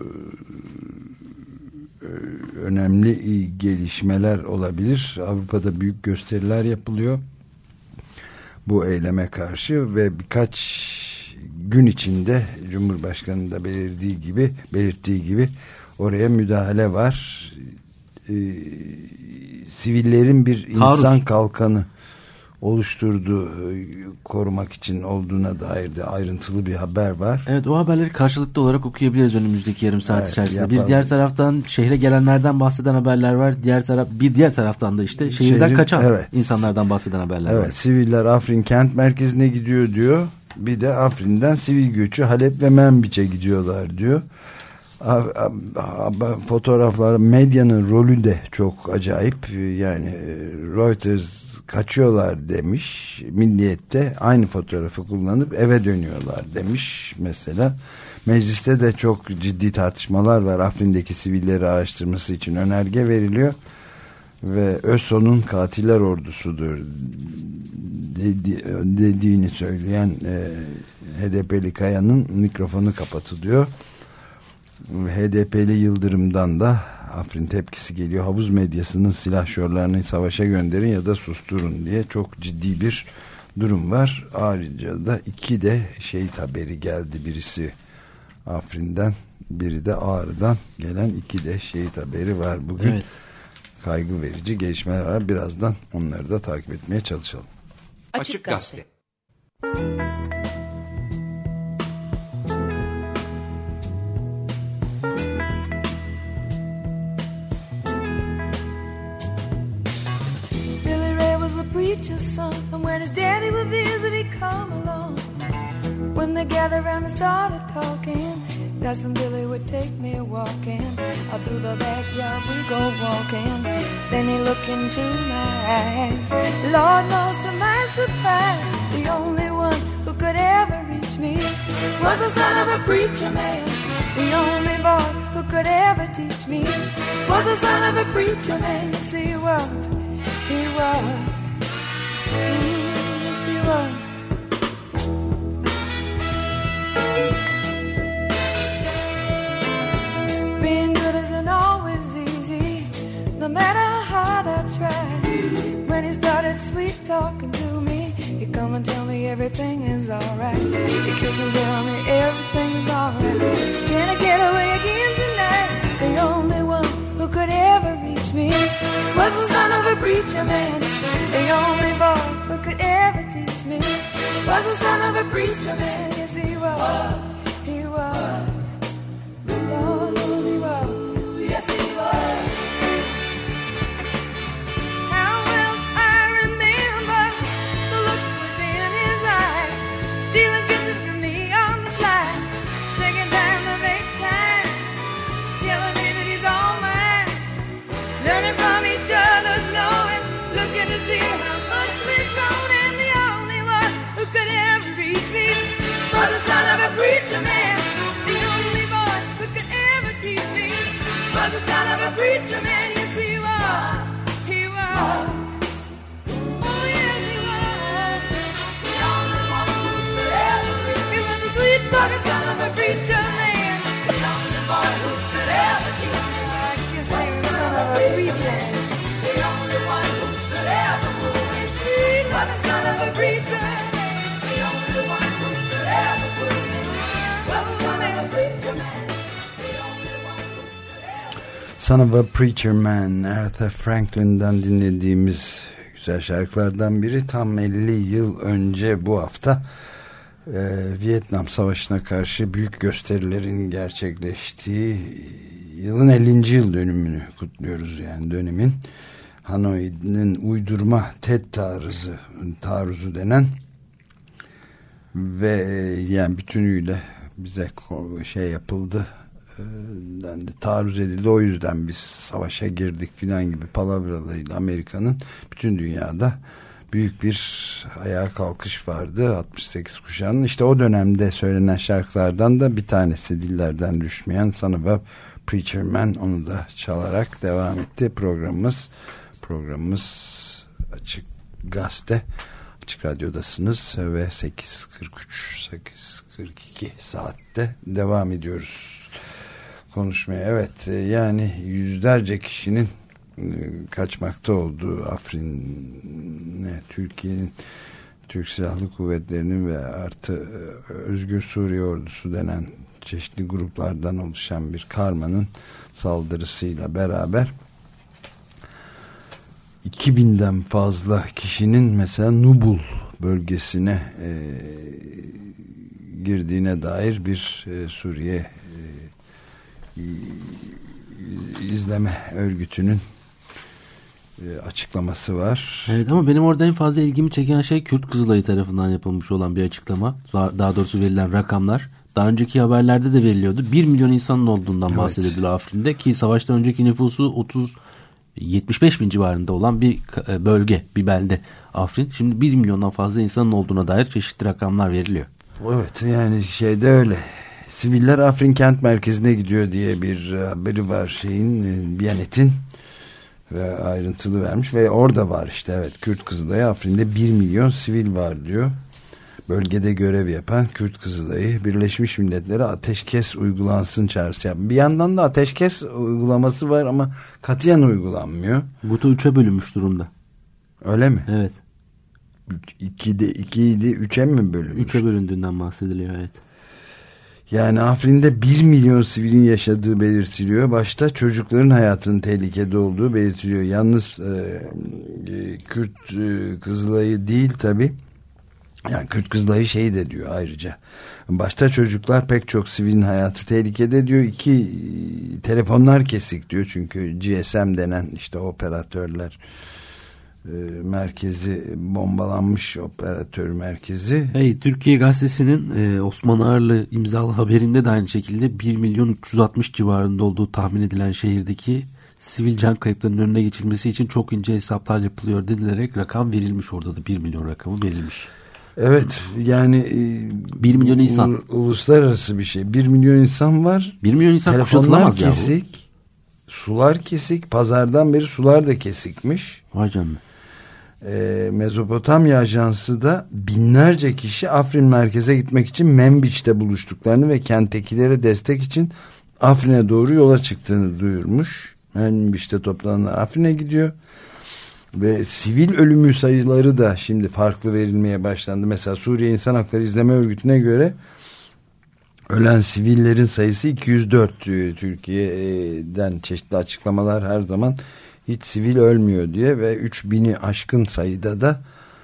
B: e, önemli gelişmeler olabilir. Avrupa'da büyük gösteriler yapılıyor bu eyleme karşı ve birkaç gün içinde Cumhurbaşkanı'nın da belirttiği gibi, belirttiği gibi oraya müdahale var. Ee, sivillerin bir insan Taarruz. kalkanı oluşturduğu, korumak için olduğuna dair de ayrıntılı bir haber var.
C: Evet, o haberleri karşılıklı olarak okuyabiliriz önümüzdeki yarım saat evet, içerisinde. Yapalım. Bir diğer taraftan şehre gelenlerden bahseden haberler var. Diğer taraf bir diğer taraftan da işte şehirden Şehrin, kaçan evet. insanlardan bahseden haberler
B: evet, var. Siviller Afrin kent merkezine gidiyor diyor. Bir de Afrin'den sivil göçü Halep ve Menbiç'e gidiyorlar diyor. Fotoğraflar, medyanın rolü de çok acayip. Yani Reuters kaçıyorlar demiş. Milliyet'te aynı fotoğrafı kullanıp eve dönüyorlar demiş mesela. Mecliste de çok ciddi tartışmalar var. Afrin'deki sivilleri araştırması için önerge veriliyor. Ve ÖSO'nun katiller ordusudur dedi, dediğini söyleyen e, H D P'li Kaya'nın mikrofonu kapatılıyor. H D P'li Yıldırım'dan da Afrin tepkisi geliyor. Havuz medyasının silahşörlerini savaşa gönderin ya da susturun diye çok ciddi bir durum var. Ayrıca da iki de şehit haberi geldi. Birisi Afrin'den, biri de Ağrı'dan gelen iki de şehit haberi var bugün. Evet. Kaygı verici gelişmeler var. Birazdan onları da takip etmeye çalışalım.
A: Açık Gazete.
D: Billy Ray was a preacher's son, and when his daddy would visit, he'd come along. When they gathered around and started talking, Cousin Billy would take me walking. Out through the backyard we go walking. Then he looked into my eyes. Lord knows to my surprise, the only one who could ever reach me was the son of a preacher man. The only boy who could ever teach me was the son of a preacher man. Yes, he was. He was. Mm, yes, he was. Being good isn't always easy, no matter how hard I try. When he started sweet talking to me, he'd come and tell me everything is alright. He'd kiss and tell me everything is alright. Can I get away again tonight? The only one who could ever reach me was the son of a preacher man. The only boy who could ever teach me was the son of a preacher man. Yes, he was. He was. Lord, Lord, he was. Yes, he was. How well I remember the look was in his eyes, stealing kisses from me on the slide, taking time to make time, telling me that he's all mine, learning from each other's knowing, looking to see how much we've grown, and the only one who could ever reach me was the son of a preacher man. The only boy who could ever teach me was the son of a preacher man. Yes, he was. He was. Oh, yes, he was. The only one who could ever reach me. He was the sweet talking son of a preacher man. The only boy who could ever teach me. I guess he was the son of a preacher. The only one who could ever move me sweet was the son of a preacher. The only one who could ever move me was the son of a preacher man.
B: Son of a Preacher Man, Aretha Franklin'den dinlediğimiz güzel şarkılardan biri. Tam elli yıl önce bu hafta e, Vietnam Savaşı'na karşı büyük gösterilerin gerçekleştiği yılın ellinci yıl dönümünü kutluyoruz. Yani dönemin Hanoi'nin uydurma TED taarruzu, taarruzu denen ve yani bütünüyle bize şey yapıldı, dendi, taarruz edildi, o yüzden biz savaşa girdik filan gibi palavralarıyla Amerika'nın bütün dünyada büyük bir ayağa kalkış vardı. altmış sekiz kuşağının işte o dönemde söylenen şarkılardan da bir tanesi, dillerden düşmeyen Son of a Preacher Man, onu da çalarak devam etti programımız. Programımız Açık Gazete, Açık Radyo'dasınız ve sekiz kırk üç sekiz kırk iki saatte devam ediyoruz konuşmaya. Evet, yani yüzlerce kişinin kaçmakta olduğu Afrin'e, Türkiye'nin, Türk Silahlı Kuvvetleri'nin ve artı Özgür Suriye Ordusu denen çeşitli gruplardan oluşan bir karmanın saldırısıyla beraber iki binden fazla kişinin mesela Nubul bölgesine e, girdiğine dair bir e, Suriye e, izleme örgütünün e, açıklaması var.
C: Evet, ama benim orada en fazla ilgimi çeken şey Kürt Kızılayı tarafından yapılmış olan bir açıklama. Daha doğrusu verilen rakamlar. Daha önceki haberlerde de veriliyordu. bir milyon insanın olduğundan evet. bahsediliyor Afrin'de, ki savaştan önceki nüfusu otuz yetmiş beş bin civarında olan bir bölge, bir belde Afrin. Şimdi bir milyondan fazla insanın olduğuna dair çeşitli rakamlar veriliyor.
B: Evet, yani şeyde öyle. Siviller Afrin kent merkezine gidiyor diye bir haberi var şeyin, Biyanet'in, ve ayrıntılı vermiş ve orada var işte, evet, Kürt Kızılayı Afrin'de bir milyon sivil var diyor. Bölgede görev yapan Kürt Kızılayı Birleşmiş Milletler'e ateşkes uygulansın çağrısı yapıyor. Bir yandan da ateşkes uygulaması var ama katiyen uygulanmıyor.
C: Bu da üçe bölünmüş durumda.
B: Öyle mi?
C: Evet.
B: İkide, ikiydi, üçe mi bölünmüş?
C: Üçe bölündüğünden bahsediliyor, evet. Yani
B: Afrin'de bir milyon sivilin yaşadığı belirtiliyor. Başta çocukların hayatının tehlikede olduğu belirtiliyor. Yalnız e, e, Kürt e, Kızılayı değil tabii. Yani Kürt Kızılayı şey de diyor ayrıca. Başta çocuklar, pek çok sivilin hayatı tehlikede diyor. İki, e, telefonlar kesik diyor. Çünkü G S M denen işte operatörler e, merkezi bombalanmış, operatör merkezi.
C: Hey, Türkiye Gazetesi'nin e, Osman Ağarlı imzalı haberinde de aynı şekilde bir milyon üç yüz altmış civarında olduğu tahmin edilen şehirdeki sivil can kayıplarının önüne geçilmesi için çok ince hesaplar yapılıyor denilerek rakam verilmiş, orada da bir milyon rakamı verilmiş.
B: Evet, yani
C: bir milyon insan.
B: U, uluslararası bir şey. Bir milyon insan var.
C: Bir milyon insan kuşatılamaz ya bu.
B: Telefonlar kesik, sular kesik, pazardan beri sular da kesikmiş.
C: Vay canına.
B: Ee, Mezopotamya Ajansı da binlerce kişi Afrin merkeze gitmek için Membiç'te buluştuklarını ve kenttekilere destek için Afrin'e doğru yola çıktığını duyurmuş. Membiç'te toplananlar Afrin'e gidiyor. Ve sivil ölümü sayıları da şimdi farklı verilmeye başlandı. Mesela Suriye İnsan Hakları İzleme Örgütü'ne göre ölen sivillerin sayısı iki yüz dört diyor. Türkiye'den çeşitli açıklamalar her zaman hiç sivil ölmüyor diye ve üç bini aşkın sayıda da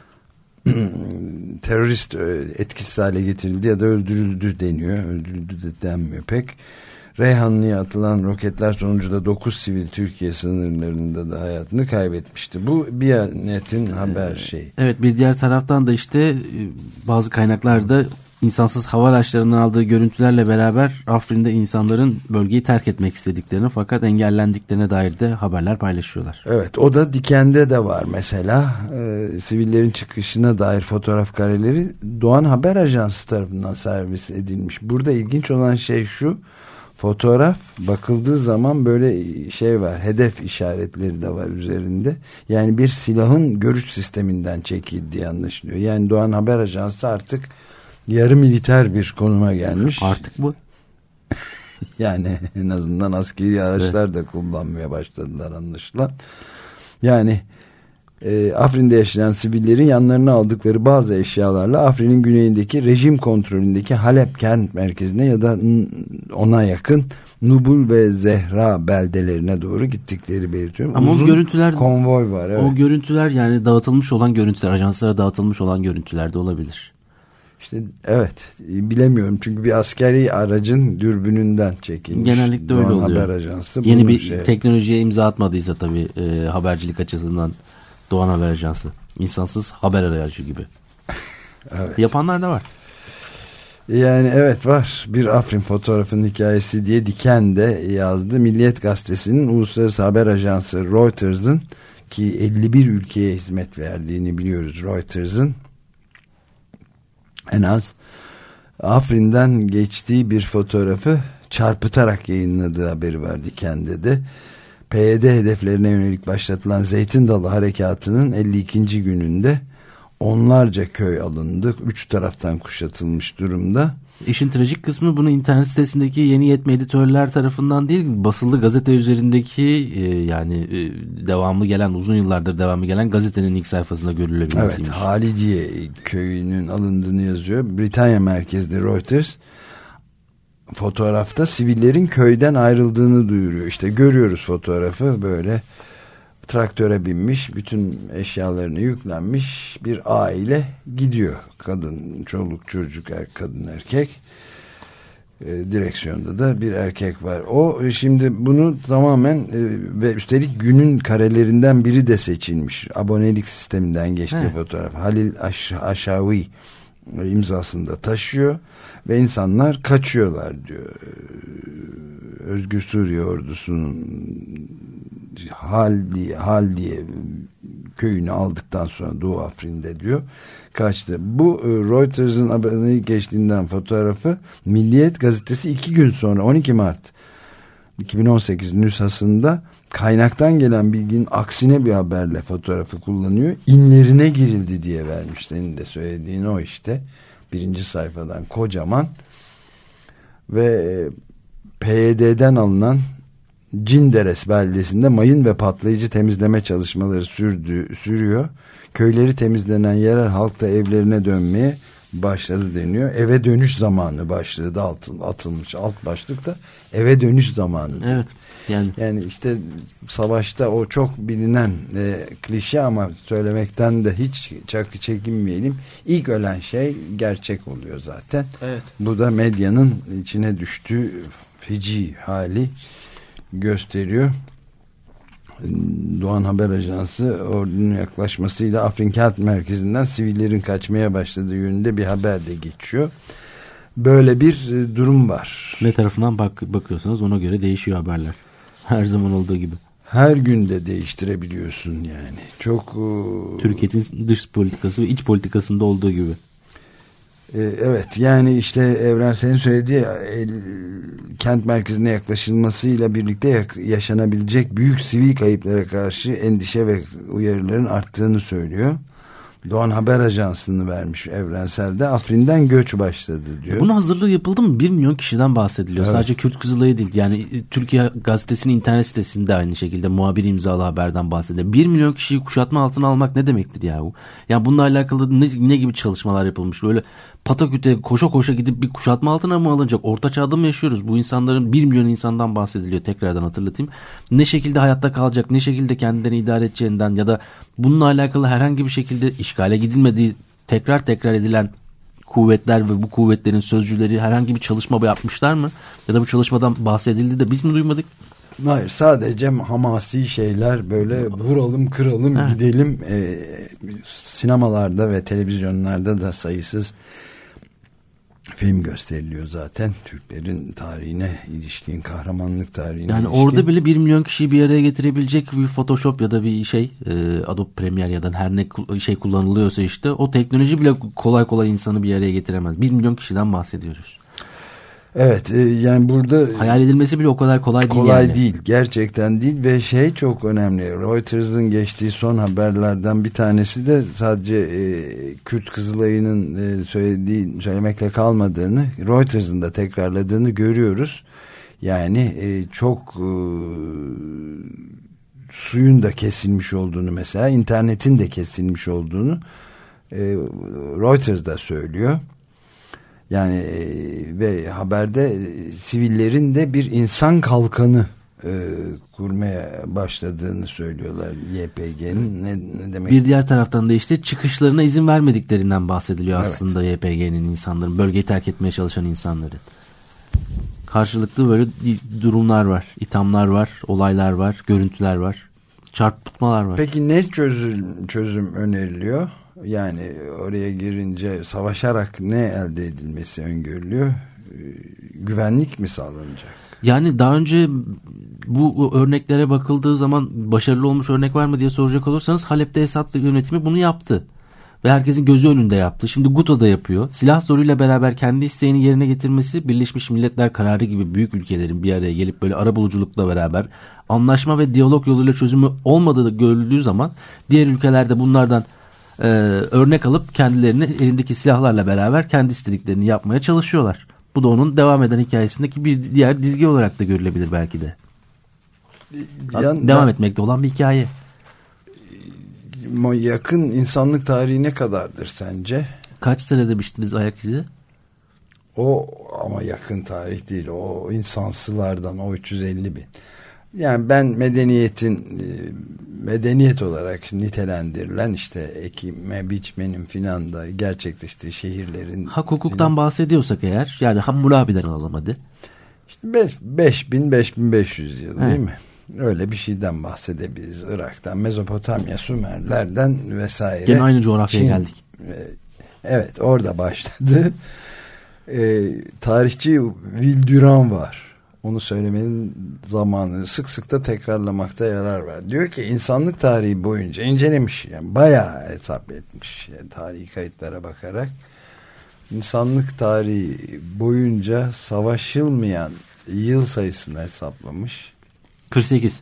B: terörist etkisiz hale getirildi ya da öldürüldü deniyor. Öldürüldü de denmiyor pek. Reyhanlı'ya atılan roketler sonucu da dokuz sivil Türkiye sınırlarında da hayatını kaybetmişti. Bu Biyanet'in haber şeyi.
C: Evet, bir diğer taraftan da işte bazı kaynaklarda insansız hava araçlarından aldığı görüntülerle beraber Afrin'de insanların bölgeyi terk etmek istediklerini fakat engellendiklerine dair de haberler paylaşıyorlar.
B: Evet, o da Diken'de de var mesela. E, sivillerin çıkışına dair fotoğraf kareleri Doğan Haber Ajansı tarafından servis edilmiş. Burada ilginç olan şey şu: fotoğraf bakıldığı zaman böyle şey var, hedef işaretleri de var üzerinde. Yani bir silahın görüş sisteminden çekildiği anlaşılıyor. Yani Doğan Haber Ajansı artık yarı militer bir konuma gelmiş.
C: Artık bu.
B: Yani en azından askeri araçlar da kullanmaya başladılar anlaşılan. Yani e, Afrin'de yaşayan sivillerin yanlarına aldıkları bazı eşyalarla Afrin'in güneyindeki rejim kontrolündeki Halep kent merkezine ya da ona yakın Nubul ve Zehra beldelerine doğru gittikleri belirtiyor.
C: Ama
B: uzun
C: o görüntüler,
B: konvoy var. Evet.
C: O görüntüler yani dağıtılmış olan görüntüler, ajanslara dağıtılmış olan görüntüler de olabilir.
B: İşte evet, bilemiyorum çünkü bir askeri aracın dürbününden çekilmiş.
C: Genellikle öyle
B: Doğan
C: oluyor.
B: Haber Ajansı
C: yeni bir
B: şey...
C: teknolojiye imza atmadıysa tabii e, habercilik açısından Doğan Haber Ajansı. İnsansız haber aracı gibi.
B: Evet.
C: Yapanlar da var.
B: Yani evet var. Bir Afrin fotoğrafının hikayesi diye Diken'de yazdı. Milliyet Gazetesi'nin uluslararası haber ajansı Reuters'ın, ki elli bir ülkeye hizmet verdiğini biliyoruz Reuters'ın, en az Afrin'den geçtiği bir fotoğrafı çarpıtarak yayınladığı haberi var Diken'de de. P Y D hedeflerine yönelik başlatılan Zeytin Dalı Harekatı'nın elli ikinci gününde onlarca köy alındı. Üç taraftan kuşatılmış durumda.
C: İşin trajik kısmı, bunu internet sitesindeki yeni yetme editörler tarafından değil, basılı gazete üzerindeki e, yani e, devamlı gelen, uzun yıllardır devamlı gelen gazetenin ilk sayfasında görülebilmesiymiş.
B: Evet, Halidiye köyünün alındığını yazıyor. Britanya merkezli Reuters fotoğrafta sivillerin köyden ayrıldığını duyuruyor. İşte görüyoruz fotoğrafı, böyle traktöre binmiş, bütün eşyalarını yüklenmiş bir aile gidiyor. Kadın, çoluk, çocuk, er, kadın, erkek. E, direksiyonda da bir erkek var. O şimdi bunu tamamen e, ve üstelik günün karelerinden biri de seçilmiş. Abonelik sisteminden geçtiği He. fotoğraf. Halil Aş Aşavi imzasında taşıyor ve insanlar kaçıyorlar diyor. Özgür Suriye ordusunun hal diye, hal diye köyünü aldıktan sonra Doğu Afrin'de diyor kaçtı. Bu Reuters'ın haberini geçtiğinden fotoğrafı Milliyet gazetesi iki gün sonra on iki Mart iki bin on sekiz nüshasında kaynaktan gelen bilginin aksine bir haberle fotoğrafı kullanıyor. İnlerine girildi diye vermiş. Senin de söylediğin o işte. Birinci sayfadan kocaman ve P Y D'den alınan Cinderes beldesinde mayın ve patlayıcı temizleme çalışmaları sürdü, sürüyor. Köyleri temizlenen yerel halk da evlerine dönmeye başladı deniyor. Eve dönüş zamanı başlığı da atılmış. Alt başlıkta eve dönüş zamanı.
C: Evet. Yani
B: yani işte savaşta o çok bilinen e, klişe ama söylemekten de hiç çakı çekinmeyelim. İlk ölen şey gerçek oluyor zaten.
C: Evet.
B: Bu da medyanın içine düştüğü feci hali gösteriyor. Doğan Haber Ajansı ordunun yaklaşmasıyla Afrin Kent Merkezi'nden sivillerin kaçmaya başladığı yönünde bir haber de geçiyor. Böyle bir durum var.
C: Ne tarafından bak bakıyorsanız ona göre değişiyor haberler. Her zaman olduğu gibi.
B: Her gün de değiştirebiliyorsun yani. Çok
C: Türkiye'nin dış politikası ve iç politikasında olduğu gibi.
B: Evet yani işte Evrensel'in söylediği el, kent merkezine yaklaşılmasıyla birlikte yaşanabilecek büyük sivil kayıplara karşı endişe ve uyarıların arttığını söylüyor. Doğan Haber Ajansı'nı vermiş Evrensel'de. Afrin'den göç başladı diyor.
C: Bunun hazırlığı yapıldı mı? Bir milyon kişiden bahsediliyor. Evet. Sadece Kürt Kızılay'ı değil. Yani Türkiye Gazetesi'nin internet sitesinde aynı şekilde muhabir imzalı haberden bahsediyor. Bir milyon kişiyi kuşatma altına almak ne demektir ya bu? Yani bununla alakalı ne, ne gibi çalışmalar yapılmış? Böyle pataküte koşa koşa gidip bir kuşatma altına mı alınacak? Orta çağda mı yaşıyoruz? Bu insanların bir milyon insandan bahsediliyor. Tekrardan hatırlatayım. Ne şekilde hayatta kalacak? Ne şekilde kendilerini idare edeceğinden ya da bununla alakalı herhangi bir şekilde işgale gidilmediği tekrar tekrar edilen kuvvetler ve bu kuvvetlerin sözcüleri herhangi bir çalışma yapmışlar mı? Ya da bu çalışmadan bahsedildi de biz mi duymadık?
B: Hayır, sadece hamasi şeyler böyle vuralım kıralım evet. gidelim e, sinemalarda ve televizyonlarda da sayısız film gösteriliyor zaten Türklerin tarihine ilişkin, kahramanlık tarihine
C: yani
B: ilişkin.
C: Orada bile bir milyon kişiyi bir araya getirebilecek bir Photoshop ya da bir şey e, Adobe Premiere ya da her ne şey kullanılıyorsa işte o teknoloji bile kolay kolay insanı bir araya getiremez. Bir milyon kişiden bahsediyoruz.
B: Evet e, yani burada
C: hayal edilmesi bile o kadar kolay değil
B: kolay
C: yani.
B: değil gerçekten değil ve şey çok önemli. Reuters'ın geçtiği son haberlerden bir tanesi de sadece e, Kürt Kızılayı'nın e, söylediği söylemekle kalmadığını, Reuters'ın da tekrarladığını görüyoruz. Yani e, çok e, suyun da kesilmiş olduğunu, mesela internetin de kesilmiş olduğunu e, Reuters da söylüyor. Yani e, ve haberde e, sivillerin de bir insan kalkanı e, kurmaya başladığını söylüyorlar Y P G'nin. Ne, ne demek?
C: Bir diğer taraftan da işte çıkışlarına izin vermediklerinden bahsediliyor evet. Aslında Y P G'nin insanların, bölgeyi terk etmeye çalışan insanların. Karşılıklı böyle durumlar var, ithamlar var, olaylar var, görüntüler var, çarpıtmalar var.
B: Peki ne çözüm, çözüm öneriliyor? Yani oraya girince savaşarak ne elde edilmesi öngörülüyor? Güvenlik mi sağlanacak?
C: Yani daha önce bu örneklere bakıldığı zaman başarılı olmuş örnek var mı diye soracak olursanız Halep'te Esad yönetimi bunu yaptı. Ve herkesin gözü önünde yaptı. Şimdi Guta da yapıyor. Silah zoruyla beraber kendi isteğini yerine getirmesi Birleşmiş Milletler kararı gibi büyük ülkelerin bir araya gelip böyle arabuluculukla beraber anlaşma ve diyalog yoluyla çözümü olmadığı görüldüğü zaman diğer ülkelerde bunlardan Ee, örnek alıp kendilerini elindeki silahlarla beraber kendi istediklerini yapmaya çalışıyorlar. Bu da onun devam eden hikayesindeki bir diğer dizgi olarak da görülebilir belki de. Yan, devam ben, etmekte olan bir hikaye.
B: Yakın insanlık tarihi ne kadardır sence?
C: Kaç sene demiştiniz ayak izi?
B: O ama yakın tarih değil. O insansılardan o üç yüz elli bin. Yani ben medeniyetin medeniyet olarak nitelendirilen işte ekime biçmenin filan da gerçekleştiği şehirlerin
C: hak hukuktan filan bahsediyorsak eğer yani Hammurabi'den alalım hadi.
B: İşte beş bin beş bin beş yüz yıl evet. Değil mi? Öyle bir şeyden bahsedebiliriz. Irak'tan, Mezopotamya, Sümerlerden vesaire.
C: Gene aynı coğrafyaya Çin, geldik.
B: Evet orada başladı. E, tarihçi Will Durant var. Onu söylemenin zamanı sık sık da tekrarlamakta yarar var. Diyor ki insanlık tarihi boyunca incelemiş, yani bayağı hesap etmiş, yani tarihi kayıtlara bakarak insanlık tarihi boyunca savaşılmayan yıl sayısını hesaplamış.
C: kırk sekiz.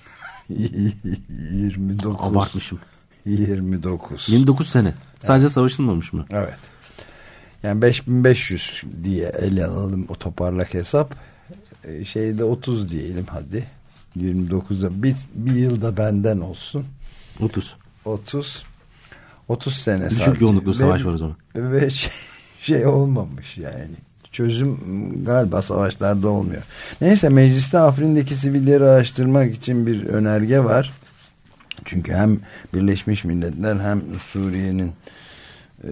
B: yirmi dokuz.
C: Abartmışım.
B: yirmi dokuz.
C: yirmi dokuz sene. Sadece evet. Savaşılmamış mı?
B: Evet. Yani beş bin beş yüz diye ele alalım o toparlak hesap. Şeyde otuz diyelim hadi. yirmi dokuza bir, bir yılda benden olsun.
C: otuz.
B: otuz. otuz sene
C: Düşük
B: sadece.
C: yoğunluklu savaş var o zaman.
B: Ve şey, şey olmamış yani. Çözüm galiba savaşlarda olmuyor. Neyse, mecliste Afrin'deki sivilleri araştırmak için bir önerge var. Çünkü hem Birleşmiş Milletler hem Suriye'nin e,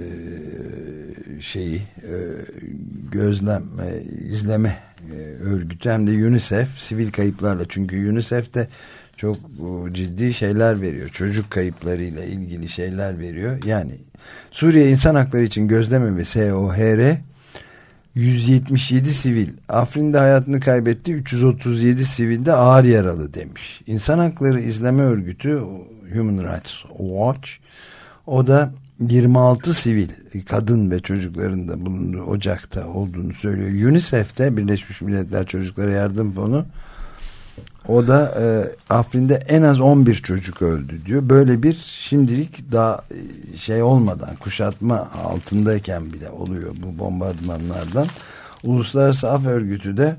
B: şeyi e, gözlem e, izleme e, örgütü hem de UNICEF sivil kayıplarla, çünkü UNICEF de çok e, ciddi şeyler veriyor. Çocuk kayıplarıyla ilgili şeyler veriyor. Yani Suriye İnsan Hakları için Gözlem ve S O H R yüz yetmiş yedi sivil Afrin'de hayatını kaybetti, üç yüz otuz yedi sivil de ağır yaralı demiş. İnsan Hakları İzleme Örgütü Human Rights Watch, o da yirmi altı sivil kadın ve çocukların da bulunduğu ocakta olduğunu söylüyor. UNICEF'te, Birleşmiş Milletler Çocuklara Yardım Fonu, o da e, Afrin'de en az on bir çocuk öldü diyor. Böyle bir şimdilik daha şey olmadan, kuşatma altındayken bile oluyor bu bombardımanlardan. Uluslararası Af Örgütü de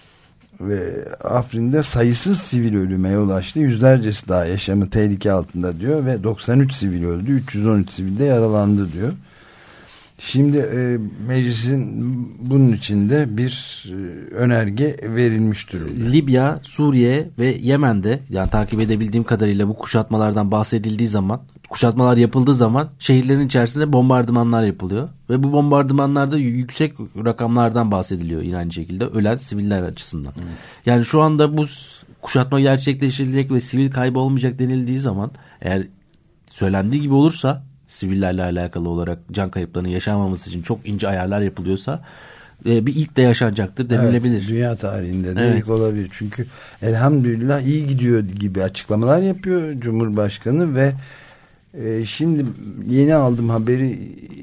B: ve Afrin'de sayısız sivil ölüme yol açtı. Yüzlercesi daha yaşamı tehlike altında diyor ve doksan üç sivil öldü, üç yüz on üç sivil de yaralandı diyor. Şimdi e, meclisin bunun içinde bir e, önerge verilmiş durumda.
C: Libya, Suriye ve Yemen'de, yani takip edebildiğim kadarıyla bu kuşatmalardan bahsedildiği zaman, kuşatmalar yapıldığı zaman şehirlerin içerisinde bombardımanlar yapılıyor. Ve bu bombardımanlarda yüksek rakamlardan bahsediliyor yine aynı şekilde ölen siviller açısından. Hmm. Yani şu anda bu kuşatma gerçekleştirilecek ve sivil kaybı olmayacak denildiği zaman, eğer söylendiği gibi olursa, sivillerle alakalı olarak can kayıplarının yaşanmaması için çok ince ayarlar yapılıyorsa e, bir ilk de yaşanacaktır denilebilir.
B: Evet, dünya tarihinde de
C: evet.
B: ilk olabilir. Çünkü elhamdülillah iyi gidiyor gibi açıklamalar yapıyor Cumhurbaşkanı ve e, şimdi yeni aldım haberi,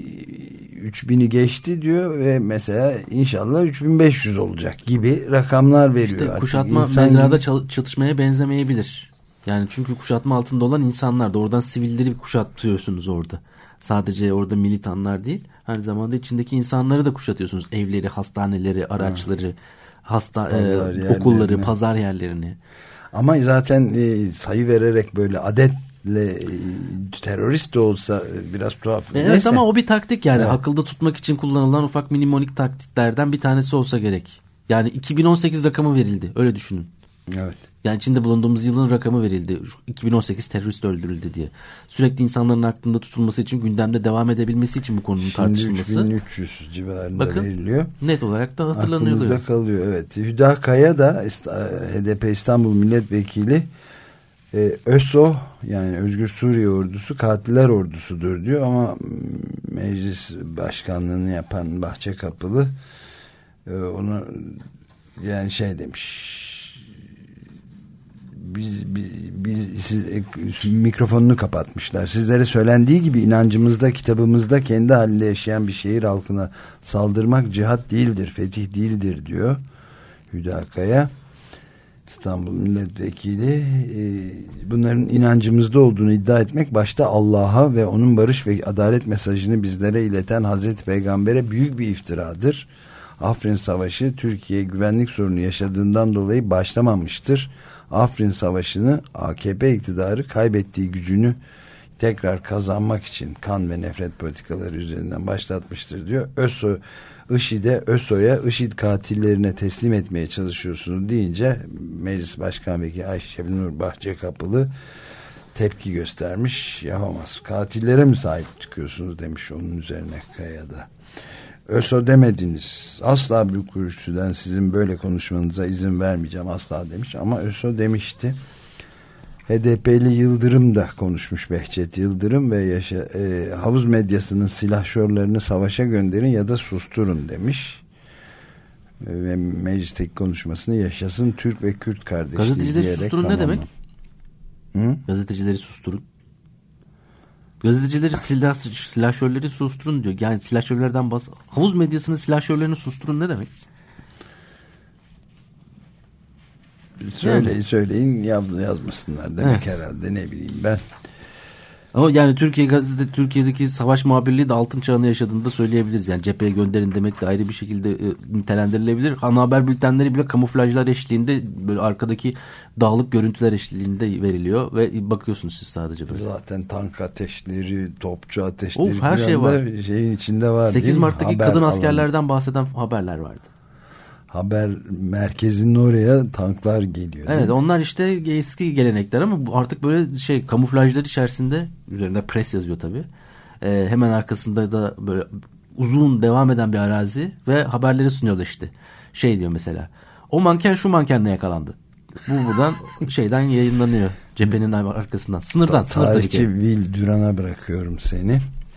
B: üç bini geçti diyor ve mesela inşallah üç bin beş yüz olacak gibi rakamlar veriyor.
C: İşte kuşatma mezrada gibi çatışmaya benzemeyebilir. Yani çünkü kuşatma altında olan insanlar da, oradan sivilleri kuşatıyorsunuz orada. Sadece orada militanlar değil, aynı zamanda içindeki insanları da kuşatıyorsunuz. Evleri, hastaneleri, araçları, ha. hasta e, okulları, pazar yerlerini.
B: Ama zaten e, sayı vererek böyle adetle e, terörist de olsa e, biraz tuhaf.
C: Evet Neyse. Ama o bir taktik yani. Evet. Akılda tutmak için kullanılan ufak minimonik taktiklerden bir tanesi olsa gerek. Yani iki bin on sekiz rakamı verildi. Öyle düşünün.
B: Evet.
C: Yani içinde bulunduğumuz yılın rakamı verildi. iki bin on sekiz terörist öldürüldü diye. Sürekli insanların aklında tutulması için, gündemde devam edebilmesi için bu konunun
B: şimdi
C: tartışılması.
B: üç bin üç yüz civarında
C: bakın,
B: veriliyor.
C: Net olarak da hatırlanıyor.
B: Aklımızda kalıyor, evet. Hüda Kaya da H D P İstanbul Milletvekili, e, ÖSO yani Özgür Suriye Ordusu katiller ordusudur diyor ama meclis başkanlığını yapan Bahçekapılı e, onu yani şey demiş, Biz, biz, biz siz, mikrofonunu kapatmışlar. Sizlere söylendiği gibi inancımızda, kitabımızda kendi halinde yaşayan bir şehir halkına saldırmak cihat değildir, fetih değildir diyor Hüda Kaya, İstanbul Milletvekili. E, bunların inancımızda olduğunu iddia etmek, başta Allah'a ve onun barış ve adalet mesajını bizlere ileten Hazreti Peygamber'e büyük bir iftiradır. Afrin Savaşı Türkiye güvenlik sorunu yaşadığından dolayı başlamamıştır. Afrin Savaşı'nı A K P iktidarı kaybettiği gücünü tekrar kazanmak için kan ve nefret politikaları üzerinden başlatmıştır diyor. ÖSO, IŞİD'e, ÖSO'ya, IŞİD katillerine teslim etmeye çalışıyorsunuz deyince Meclis Başkan Vekili Ayşenur Bahçekapılı tepki göstermiş. Yapamaz. Katillere mi sahip çıkıyorsunuz demiş onun üzerine Kaya'da. ÖSO demediniz. Asla bir kuruşçudan sizin böyle konuşmanıza izin vermeyeceğim asla demiş. Ama ÖSO demişti. H D P'li Yıldırım da konuşmuş, Behçet Yıldırım, ve yaşa, e, havuz medyasının silahşörlerini savaşa gönderin ya da susturun demiş. ve meclisteki konuşmasını yaşasın Türk ve Kürt kardeşliği
C: Gazetecileri
B: diyerek
C: susturun ne demek?
B: Hı?
C: Gazetecileri susturun. Gazetecileri silah, silahşörleri susturun diyor. Yani silahşörlerden bahs... Havuz medyasının silahşörlerini susturun ne demek?
B: Söyle, yani. Söyleyin yazmasınlar demek evet. Herhalde, ne bileyim ben.
C: Ama yani Türkiye gazete, Türkiye'deki savaş muhabirliği de altın çağını yaşadığını da söyleyebiliriz. Yani cepheye gönderin demek de ayrı bir şekilde e, nitelendirilebilir. Ana haber bültenleri bile kamuflajlar eşliğinde, böyle arkadaki dağlık görüntüler eşliğinde veriliyor ve bakıyorsunuz siz sadece böyle.
B: Zaten tank ateşleri, topçu ateşleri
C: of, her şey var.
B: Şeyin içinde var.
C: sekiz Mart'taki haber kadın askerlerden alanı. bahseden haberler vardı.
B: Haber merkezinin oraya tanklar geliyor.
C: Evet, onlar işte eski gelenekler ama artık böyle şey kamuflajlar içerisinde, üzerinde pres yazıyor tabii. Ee, hemen arkasında da böyle uzun devam eden bir arazi ve haberleri sunuyorlar işte. Şey diyor mesela, o manken şu mankenle yakalandı. Bu buradan şeyden yayınlanıyor. Cephenin arkasından. Sınırdan.
B: Ta- tarihçi Will Duran'a bırakıyorum seni.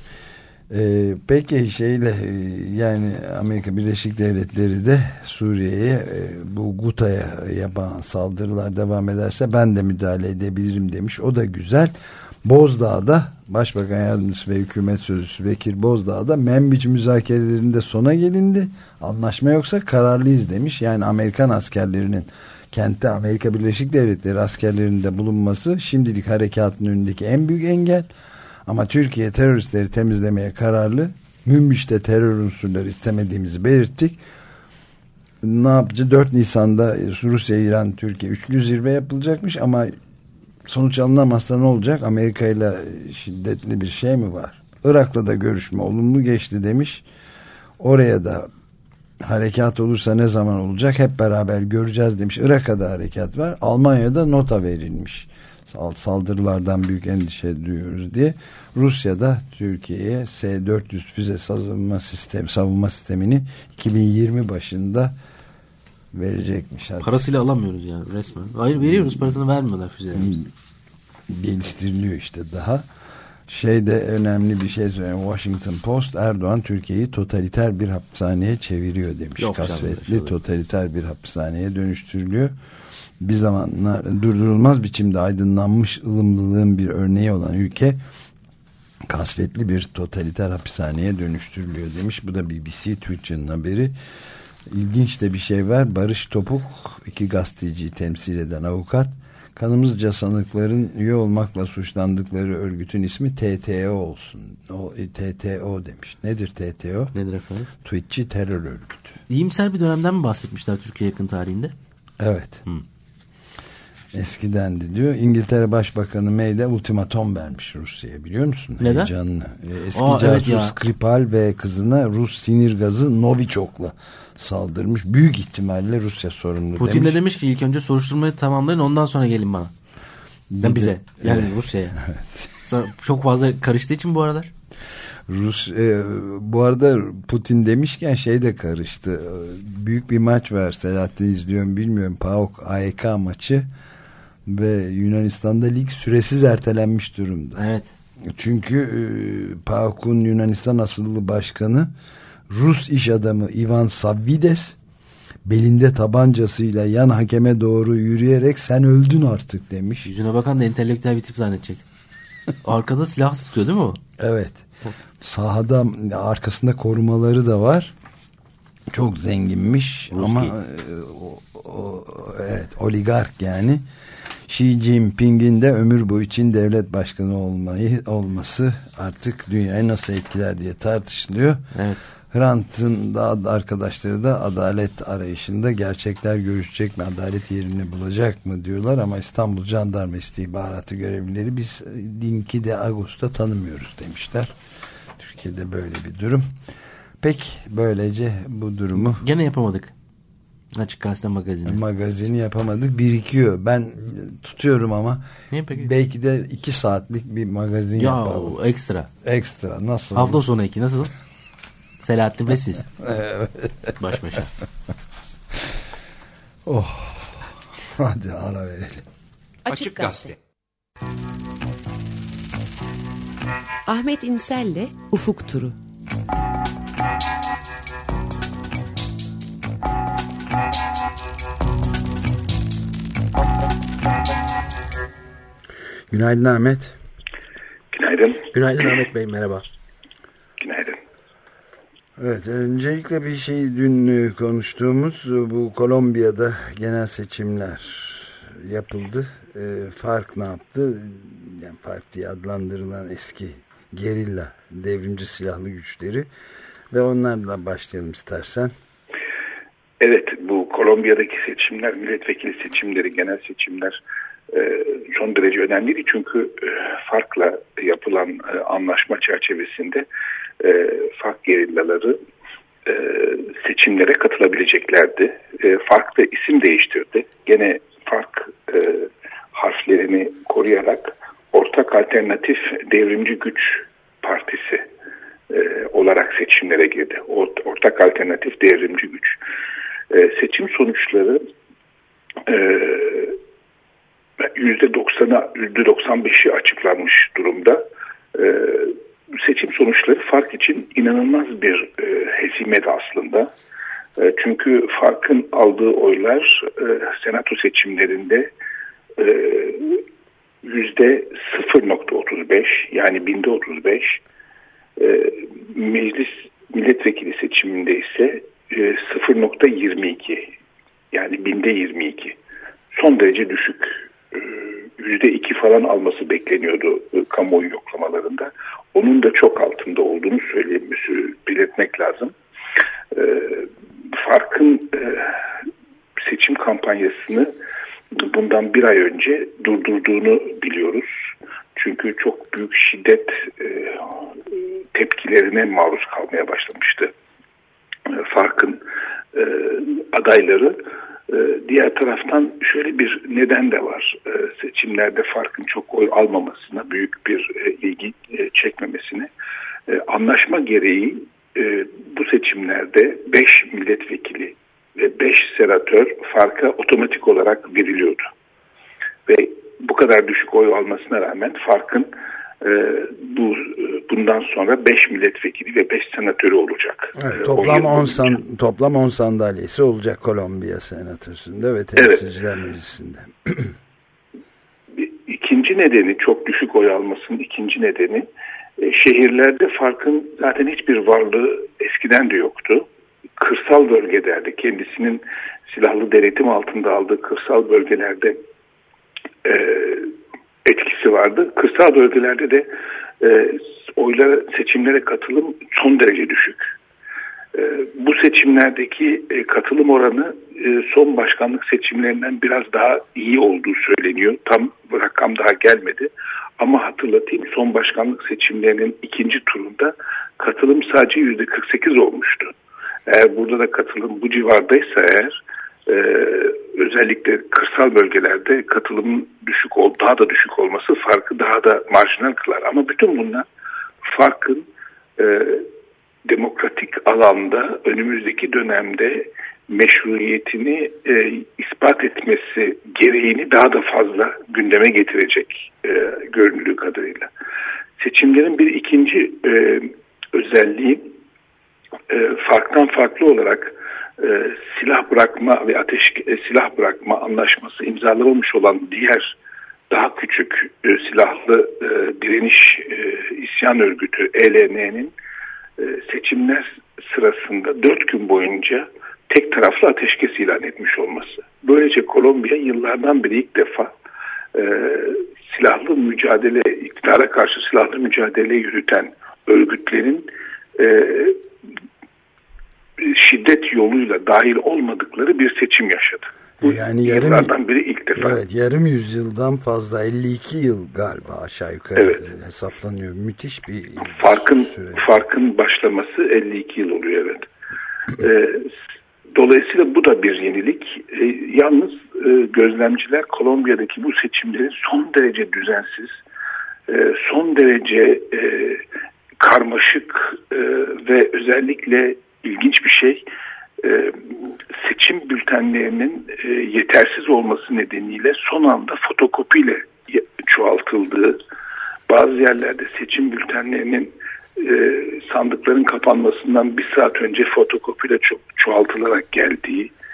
B: Ee, peki şeyle yani Amerika Birleşik Devletleri de Suriye'ye e, bu Guta'ya yapan saldırılar devam ederse ben de müdahale edebilirim demiş. O da güzel. Bozdağ'da Başbakan Yardımcısı ve Hükümet Sözcüsü Bekir Bozdağ'da Menbiç müzakerelerinde sona gelindi. Anlaşma yoksa kararlıyız demiş. Yani Amerikan askerlerinin kentte Amerika Birleşik Devletleri askerlerinde bulunması şimdilik harekatın önündeki en büyük engel. Ama Türkiye teröristleri temizlemeye kararlı. Münbiş'te terör unsurları istemediğimizi belirttik. Ne yapacağız? dört Nisan'da Rusya, İran, Türkiye üçlü zirve yapılacakmış ama sonuç alınamazsa ne olacak? Amerika ile şiddetli bir şey mi var? Irak'la da görüşme olumlu geçti demiş. Oraya da harekat olursa ne zaman olacak? Hep beraber göreceğiz demiş. Irak'a da harekat var. Almanya'da nota verilmiş. Saldırılardan büyük endişe duyuyoruz diye. Rusya'da Türkiye'ye S dört yüz füze savunma sistemi savunma sistemini iki bin yirmi başında verecekmiş. Hatta.
C: Parasıyla alamıyoruz yani resmen. Hayır, veriyoruz, parasını vermiyorlar füzelerimiz.
B: Geliştiriliyor işte daha. Şeyde önemli bir şey söyleyeyim. Washington Post, Erdoğan Türkiye'yi totaliter bir hapishaneye çeviriyor demiş. Yok, kasvetli canım, totaliter bir hapishaneye dönüştürülüyor. Bir zamanlar durdurulmaz biçimde aydınlanmış ılımlılığın bir örneği olan ülke kasvetli bir totaliter hapishaneye dönüştürülüyor demiş. Bu da B B C Türkçe'nin haberi. İlginç de bir şey var. Barış Topuk, iki gazeteciyi temsil eden avukat, kanımızca sanıkların üye olmakla suçlandıkları örgütün ismi T T O olsun. O T T O demiş. Nedir T T O?
C: Nedir efendim?
B: Tweetçi terör örgütü.
C: İyimser bir dönemden mi bahsetmişler Türkiye yakın tarihinde?
B: Evet. Hmm. Eskidendi diyor. İngiltere Başbakanı May de ultimatom vermiş Rusya'ya, biliyor musun?
C: Neden?
B: Heyecanlı. Eski
C: Aa,
B: casus
C: evet
B: Skripal ve kızına Rus sinir gazı Novichok'la saldırmış. Büyük ihtimalle Rusya sorumlu
C: Putin
B: demiş.
C: de demiş ki ilk önce soruşturmayı tamamlayın, ondan sonra gelin bana. De, bize. Yani evet. Rusya'ya. Evet. Çok fazla karıştığı için bu aralar.
B: Rus e, bu arada Putin demişken şey de karıştı. Büyük bir maç var. Selahattin izliyorum bilmiyorum. PAOK A E K maçı ve Yunanistan'da lig süresiz ertelenmiş durumda.
C: Evet.
B: Çünkü e, PAOK'un Yunanistan asıllı başkanı Rus iş adamı Ivan Savvides belinde tabancasıyla yan hakeme doğru yürüyerek sen öldün artık demiş.
C: Yüzüne bakan da entelektüel bir tip zannedecek. Arkada silah tutuyor değil mi o?
B: Evet. Sahada arkasında korumaları da var. Çok zenginmiş. Ruski. Ama o, o, evet, oligark yani. Xi Jinping'in de ömür boyu için devlet başkanı olmayı olması artık dünyayı nasıl etkiler diye tartışılıyor. Evet. Hrant'ın da arkadaşları da adalet arayışında, gerçekler görüşecek mi, adalet yerini bulacak mı diyorlar ama İstanbul Jandarma İstihbaratı görevlileri biz Dinki de Ağustos'ta tanımıyoruz demişler. Türkiye'de böyle bir durum. Peki böylece bu durumu
C: gene yapamadık. Açık Gazete magazini.
B: Magazini yapamadık. Birikiyor. Ben tutuyorum ama
C: niye peki?
B: Belki de iki saatlik bir magazin
C: ya,
B: yapalım.
C: Ya ekstra.
B: Ekstra. Nasıl?
C: Hafta sonu iki nasıl? Selahattin ve siz. Baş başa.
B: Oh. Hadi ara verelim.
A: Açık Gazete.
F: Ahmet İnsel'le Ufuk Turu.
B: Günaydın Ahmet.
G: Günaydın.
C: Günaydın Ahmet Bey, merhaba.
G: Günaydın.
B: Evet, öncelikle bir şey dün konuştuğumuz bu Kolombiya'da genel seçimler yapıldı. E, FARC ne yaptı? Yani FARC diye adlandırılan eski gerilla devrimci silahlı güçleri ve onlarla başlayalım istersen.
G: Evet, bu Kolombiya'daki seçimler, milletvekili seçimleri, genel seçimler e, son derece önemliydi. Çünkü e, FARC'la yapılan e, anlaşma çerçevesinde e, FARC gerillaları e, seçimlere katılabileceklerdi. E, FARC da isim değiştirdi. Gene FARC e, harflerini koruyarak Ortak Alternatif Devrimci Güç Partisi e, olarak seçimlere girdi. Ort, Ortak Alternatif Devrimci Güç. E, seçim sonuçları yüzde doksan'a yüzde doksan beşi açıklanmış durumda. E, seçim sonuçları FARC için inanılmaz bir e, hezimet aslında. E, çünkü FARC'ın aldığı oylar e, senato seçimlerinde e, yüzde sıfır nokta otuz beş, yani binde otuz beş, e, meclis milletvekili seçiminde ise e, sıfır nokta yirmi iki, yani binde yirmi iki. Son derece düşük. E, yüzde iki falan alması bekleniyordu e, kamuoyu yoklamalarında. Onun da çok altında olduğunu söyleyeyim, belirtmek lazım. E, FARC'ın e, seçim kampanyasını bundan bir ay önce durdurduğunu biliyoruz. Çünkü çok büyük şiddet e, tepkilerine maruz kalmaya başlamıştı e, FARC'ın e, adayları. E, diğer taraftan şöyle bir neden de var. E, seçimlerde FARC'ın çok oy almamasına, büyük bir e, ilgi e, çekmemesine. E, anlaşma gereği e, bu seçimlerde beş milletvekili ve beş senatör FARC'a otomatik olarak veriliyordu. Ve bu kadar düşük oy almasına rağmen FARC'ın e, bu bundan sonra beş milletvekili ve beş senatörü olacak.
B: Evet, toplam on san, toplam on sandalyesi olacak Kolombiya Senatosu'nda ve Temsilciler evet. Meclisi'nde.
G: İkinci nedeni, çok düşük oy almasının ikinci nedeni, e, şehirlerde FARC'ın zaten hiçbir varlığı eskiden de yoktu. Kırsal bölgelerde, kendisinin silahlı denetim altında aldığı kırsal bölgelerde e, etkisi vardı. Kırsal bölgelerde de e, oylara, seçimlere katılım son derece düşük. E, bu seçimlerdeki e, katılım oranı e, son başkanlık seçimlerinden biraz daha iyi olduğu söyleniyor. Tam rakam daha gelmedi. Ama hatırlatayım, son başkanlık seçimlerinin ikinci turunda katılım sadece yüzde kırk sekiz olmuştu. Eğer burada da katılım bu civardaysa eğer e, özellikle kırsal bölgelerde katılımın düşük ol, daha da düşük olması farkı daha da marjinal kılar. Ama bütün bunlar farkın e, demokratik alanda önümüzdeki dönemde meşruiyetini e, ispat etmesi gereğini daha da fazla gündeme getirecek e, göründüğü kadarıyla. Seçimlerin bir ikinci e, özelliği e, farktan farklı olarak e, silah bırakma ve ateş e, silah bırakma anlaşması imzalanmış olan diğer daha küçük e, silahlı e, direniş e, isyan örgütü E L N'nin e, seçimler sırasında dört gün boyunca tek taraflı ateşkes ilan etmiş olması. Böylece Kolombiya yıllardan beri ilk defa e, silahlı mücadele, iktidara karşı silahlı mücadele yürüten örgütlerin e, şiddet yoluyla dahil olmadıkları bir seçim yaşadı. Bu
B: yani yarım,
G: yıllardan beri ilk defa.
B: Evet, yarım yüzyıldan fazla, elli iki yıl galiba aşağı yukarı
G: evet.
B: hesaplanıyor. Müthiş bir
G: farkın
B: süre.
G: Farkın başlaması elli iki yıl oluyor, evet. ee, dolayısıyla bu da bir yenilik. Ee, yalnız e, gözlemciler Kolombiya'daki bu seçimlerin son derece düzensiz, e, son derece e, karmaşık e, ve özellikle ilginç bir şey, e, seçim bültenlerinin e, yetersiz olması nedeniyle son anda fotokopiyle çoğaltıldığı, bazı yerlerde seçim bültenlerinin e, sandıkların kapanmasından bir saat önce fotokopiyle ço- çoğaltılarak geldiği,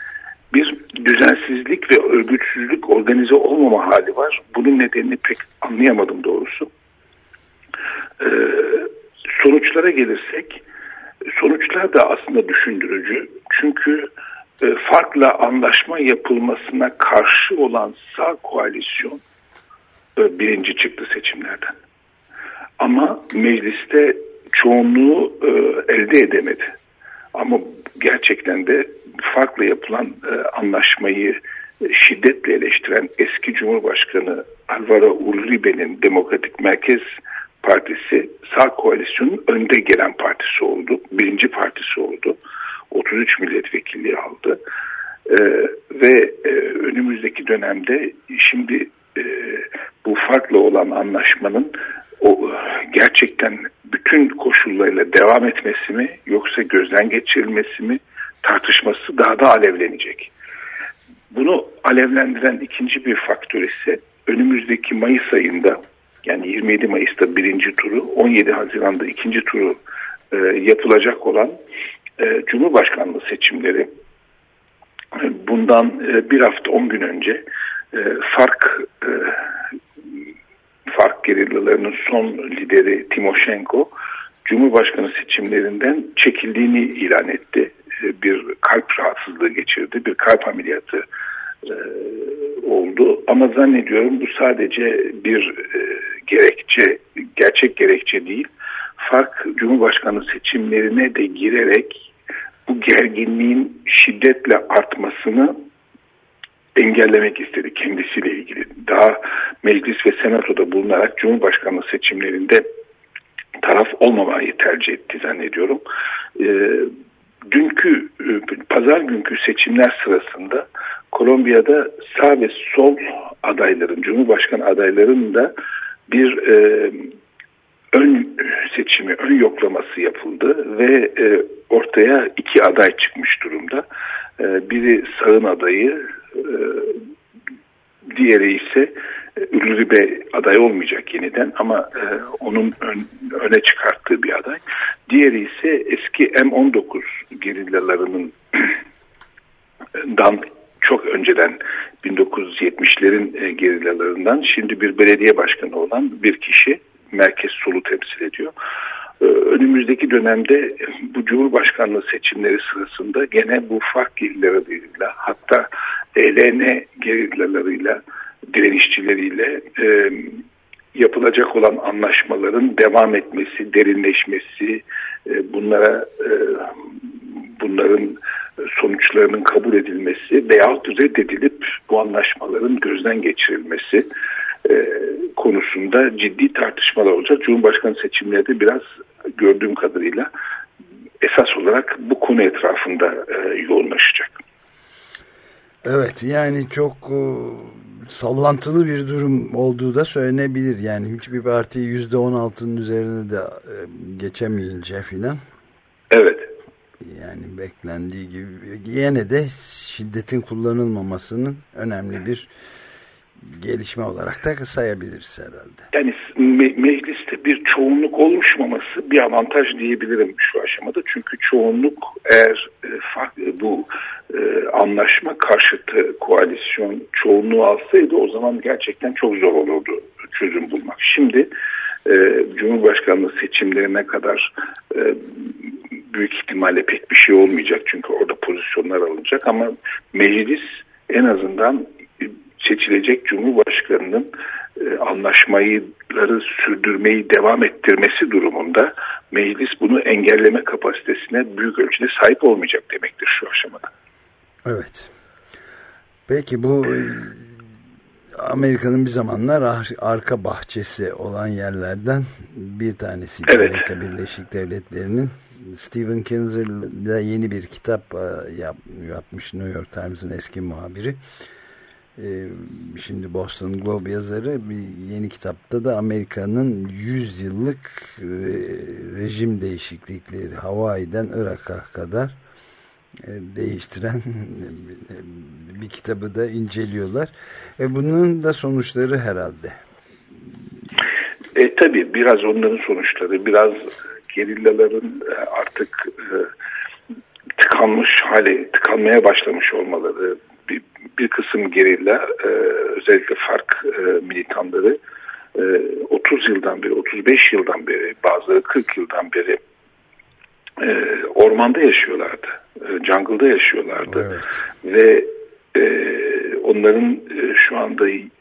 G: bir düzensizlik ve örgütsüzlük, organize olmama hali var. Bunun nedenini pek anlayamadım doğrusu. Ee, sonuçlara gelirsek, sonuçlar da aslında düşündürücü. Çünkü e, farkla anlaşma yapılmasına karşı olan sağ koalisyon e, birinci çıktı seçimlerden. Ama mecliste çoğunluğu e, elde edemedi. Ama gerçekten de farklı yapılan e, anlaşmayı e, şiddetle eleştiren eski Cumhurbaşkanı Alvaro Uribe'nin Demokratik Merkez Partisi sağ koalisyonun önde gelen partisi oldu. Birinci partisi oldu. otuz üç milletvekilliği aldı. E, ve e, önümüzdeki dönemde şimdi e, bu farklı olan anlaşmanın o gerçekten bütün koşullarıyla devam etmesi mi yoksa gözden geçirilmesi mi tartışması daha da alevlenecek. Bunu alevlendiren ikinci bir faktör ise önümüzdeki Mayıs ayında, yani yirmi yedi Mayıs'ta birinci turu, on yedi Haziran'da ikinci turu e, yapılacak olan e, Cumhurbaşkanlığı seçimleri. Bundan e, bir hafta on gün önce e, fark e, fark gerillalarının son lideri Timoshenko Cumhurbaşkanı seçimlerinden çekildiğini ilan etti. E, bir kalp rahatsızlığı geçirdi, bir kalp ameliyatı e, oldu. Ama zannediyorum bu sadece bir e, gerekçe, gerçek gerekçe değil. Fark Cumhurbaşkanı seçimlerine de girerek bu gerginliğin şiddetle artmasını engellemek istedi kendisiyle ilgili. Daha meclis ve senatoda bulunarak Cumhurbaşkanlığı seçimlerinde taraf olmamayı tercih etti zannediyorum. E, dünkü, e, pazar günkü seçimler sırasında Kolombiya'da sağ ve sol adayların, Cumhurbaşkanı adaylarının da bir e, ön seçimi, ön yoklaması yapıldı ve e, ortaya iki aday çıkmış durumda. E, biri sağın adayı, e, diğeri ise Uribe aday olmayacak yeniden ama e, onun ön, öne çıkarttığı bir aday. Diğeri ise eski M on dokuz gerillalarının dan çok önceden bin dokuz yüz yetmişlerin e, gerillalarından şimdi bir belediye başkanı olan bir kişi merkez solu temsil ediyor. Ee, önümüzdeki dönemde bu Cumhurbaşkanlığı seçimleri sırasında gene bu fark gerillalarıyla, hatta E L N gerillalarıyla, direnişçileriyle e, yapılacak olan anlaşmaların devam etmesi, derinleşmesi, e, bunlara e, bunların sonuçlarının kabul edilmesi veyahut reddedilip bu anlaşmaların gözden geçirilmesi e, konusunda ciddi tartışmalar olacak. Cumhurbaşkanı seçimleri biraz gördüğüm kadarıyla esas olarak bu konu etrafında e, yoğunlaşacak.
B: Evet, yani çok e, sallantılı bir durum olduğu da söylenebilir. Yani hiçbir parti yüzde on altının üzerine de e, geçemeyince filan.
G: Evet.
B: Yani beklendiği gibi yine de şiddetin kullanılmamasının önemli bir gelişme olarak da sayabiliriz herhalde.
G: Yani me- mecliste bir çoğunluk oluşmaması bir avantaj diyebilirim şu aşamada. Çünkü çoğunluk eğer e, farklı, bu e, anlaşma karşıtı koalisyon çoğunluğu alsaydı o zaman gerçekten çok zor olurdu çözüm bulmak. Şimdi e, Cumhurbaşkanlığı seçimlerine kadar e, büyük ihtimalle pek bir şey olmayacak. Çünkü orada pozisyonlar alınacak ama meclis en azından seçilecek Cumhurbaşkanı'nın e, anlaşmaları sürdürmeyi devam ettirmesi durumunda meclis bunu engelleme kapasitesine büyük ölçüde sahip olmayacak demektir şu aşamada.
B: Evet. Peki bu e, Amerika'nın bir zamanlar ar- arka bahçesi olan yerlerden bir tanesi.
G: Evet.
B: Amerika Birleşik Devletleri'nin Stephen Kinzer da yeni bir kitap e, yap, yapmış, New York Times'ın eski muhabiri. Şimdi Boston Globe yazarı bir yeni kitapta da Amerika'nın yüz yıllık rejim değişiklikleri Hawaii'den Irak'a kadar değiştiren bir kitabı da inceliyorlar. E bunun da sonuçları herhalde.
G: E, tabii biraz onların sonuçları, biraz gerillaların artık tıkanmış hale, tıkanmaya başlamış olmaları, bir, bir kısım gerilla, e, özellikle FARC e, militanları e, otuz yıldan beri, otuz beş yıldan beri, bazıları kırk yıldan beri e, ormanda yaşıyorlardı, e, jungle'da yaşıyorlardı. Evet. Ve e, onların e, şu anda e,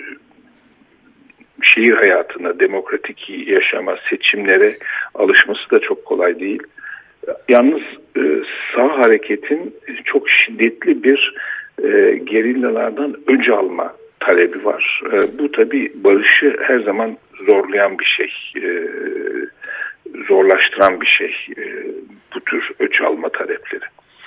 G: şehir hayatına, demokratik yaşama, seçimlere alışması da çok kolay değil. Yalnız e, sağ hareketin çok şiddetli bir e, gerillalardan öc alma talebi var. E, bu tabii barışı her zaman zorlayan bir şey, e, zorlaştıran bir şey. E, bu tür öc alma talepleri.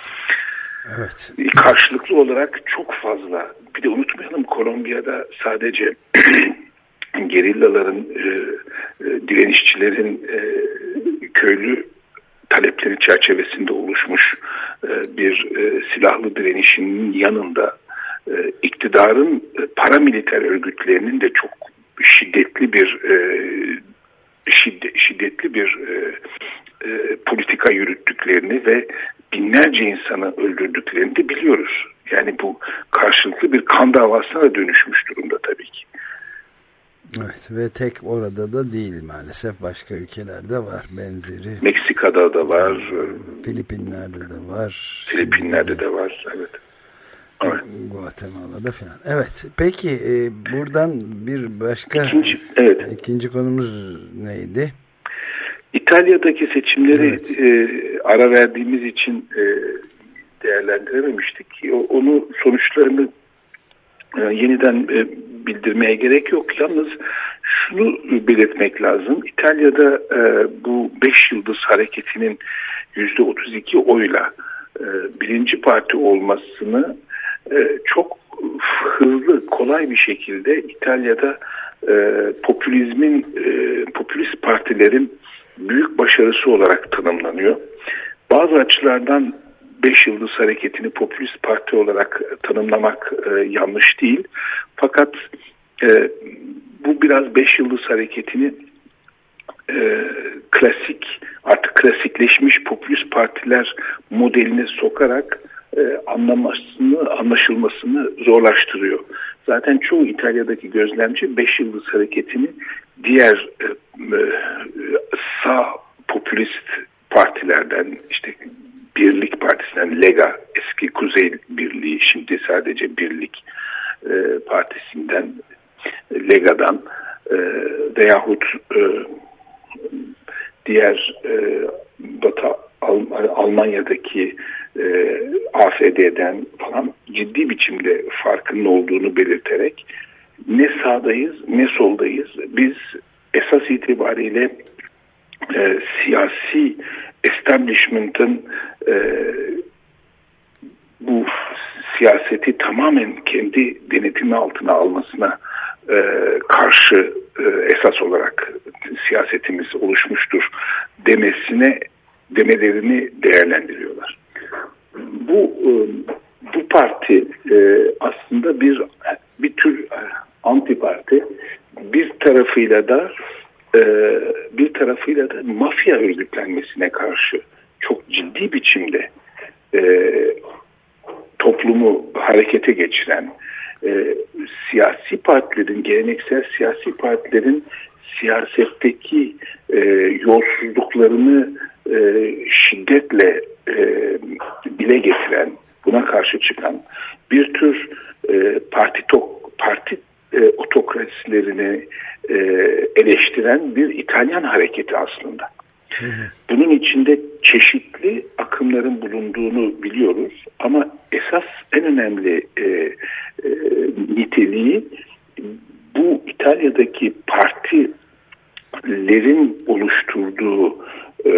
B: Evet.
G: Karşılıklı olarak çok fazla. Bir de unutmayalım, Kolombiya'da sadece gerillaların, e, e, direnişçilerin e, köylü talepleri çerçevesinde oluşmuş e, bir e, silahlı direnişinin yanında e, iktidarın e, paramiliter örgütlerinin de çok şiddetli bir e, şiddet, şiddetli bir e, e, politika yürüttüklerini ve binlerce insanı öldürdüklerini de biliyoruz. Yani bu karşılıklı bir kan davasına da dönüşmüş durumda tabii ki.
B: Evet, ve tek orada da değil maalesef, başka ülkelerde var benzeri.
G: Meksika'da da var.
B: Filipinler'de de var.
G: Filipinler'de de var, evet. Evet.
B: Guatemala'da falan. Evet, peki e, buradan bir başka
G: ikinci, evet.
B: ikinci konumuz neydi?
G: İtalya'daki seçimleri
B: evet.
G: e, ara verdiğimiz için e, değerlendirememiştik. O, onu sonuçlarını e, yeniden e, bildirmeye gerek yok. Yalnız şunu belirtmek lazım. İtalya'da e, bu beş Yıldız Hareketi'nin yüzde otuz iki oyla e, birinci parti olmasını e, çok hızlı, kolay bir şekilde İtalya'da e, popülizmin, e, popülist partilerin büyük başarısı olarak tanımlanıyor. Bazı açılardan beş Yıldız Hareketi'ni popülist parti olarak tanımlamak e, yanlış değil. Fakat e, bu biraz beş Yıldız Hareketi'ni e, klasik, artık klasikleşmiş popülist partiler modeline sokarak e, anlamasını, anlaşılmasını zorlaştırıyor. Zaten çoğu İtalya'daki gözlemci beş Yıldız Hareketi'ni diğer e, e, sağ popülist partilerden, işte Birlik Partisi'nden, Lega, eski Kuzey Birliği, şimdi sadece Birlik e, Partisi'nden, Lega'dan e, veyahut e, diğer e, Batı Al- Almanya'daki e, A F D'den falan ciddi biçimde farkının olduğunu belirterek ne sağdayız ne soldayız. Biz esas itibariyle e, siyasi establishment'ın e, bu siyaseti tamamen kendi denetimi altına almasına e, karşı e, esas olarak siyasetimiz oluşmuştur demesine demelerini değerlendiriyorlar. Bu e, bu parti e, aslında bir bir tür anti parti, bir tarafıyla da e, bir tarafıyla da mafya örgütlenmesine karşı çok ciddi biçimde e, toplumu harekete geçiren, e, siyasi partilerin, geleneksel siyasi partilerin siyasetteki e, yolsuzluklarını e, şiddetle e, dile getiren, buna karşı çıkan bir tür e, parti tok, parti e, otokrasilerini e, eleştiren bir İtalyan hareketi aslında. Hı hı. Bunun içinde çeşitli akımların bulunduğunu biliyoruz ama esas en önemli e, e, niteliği bu İtalya'daki partilerin oluşturduğu e,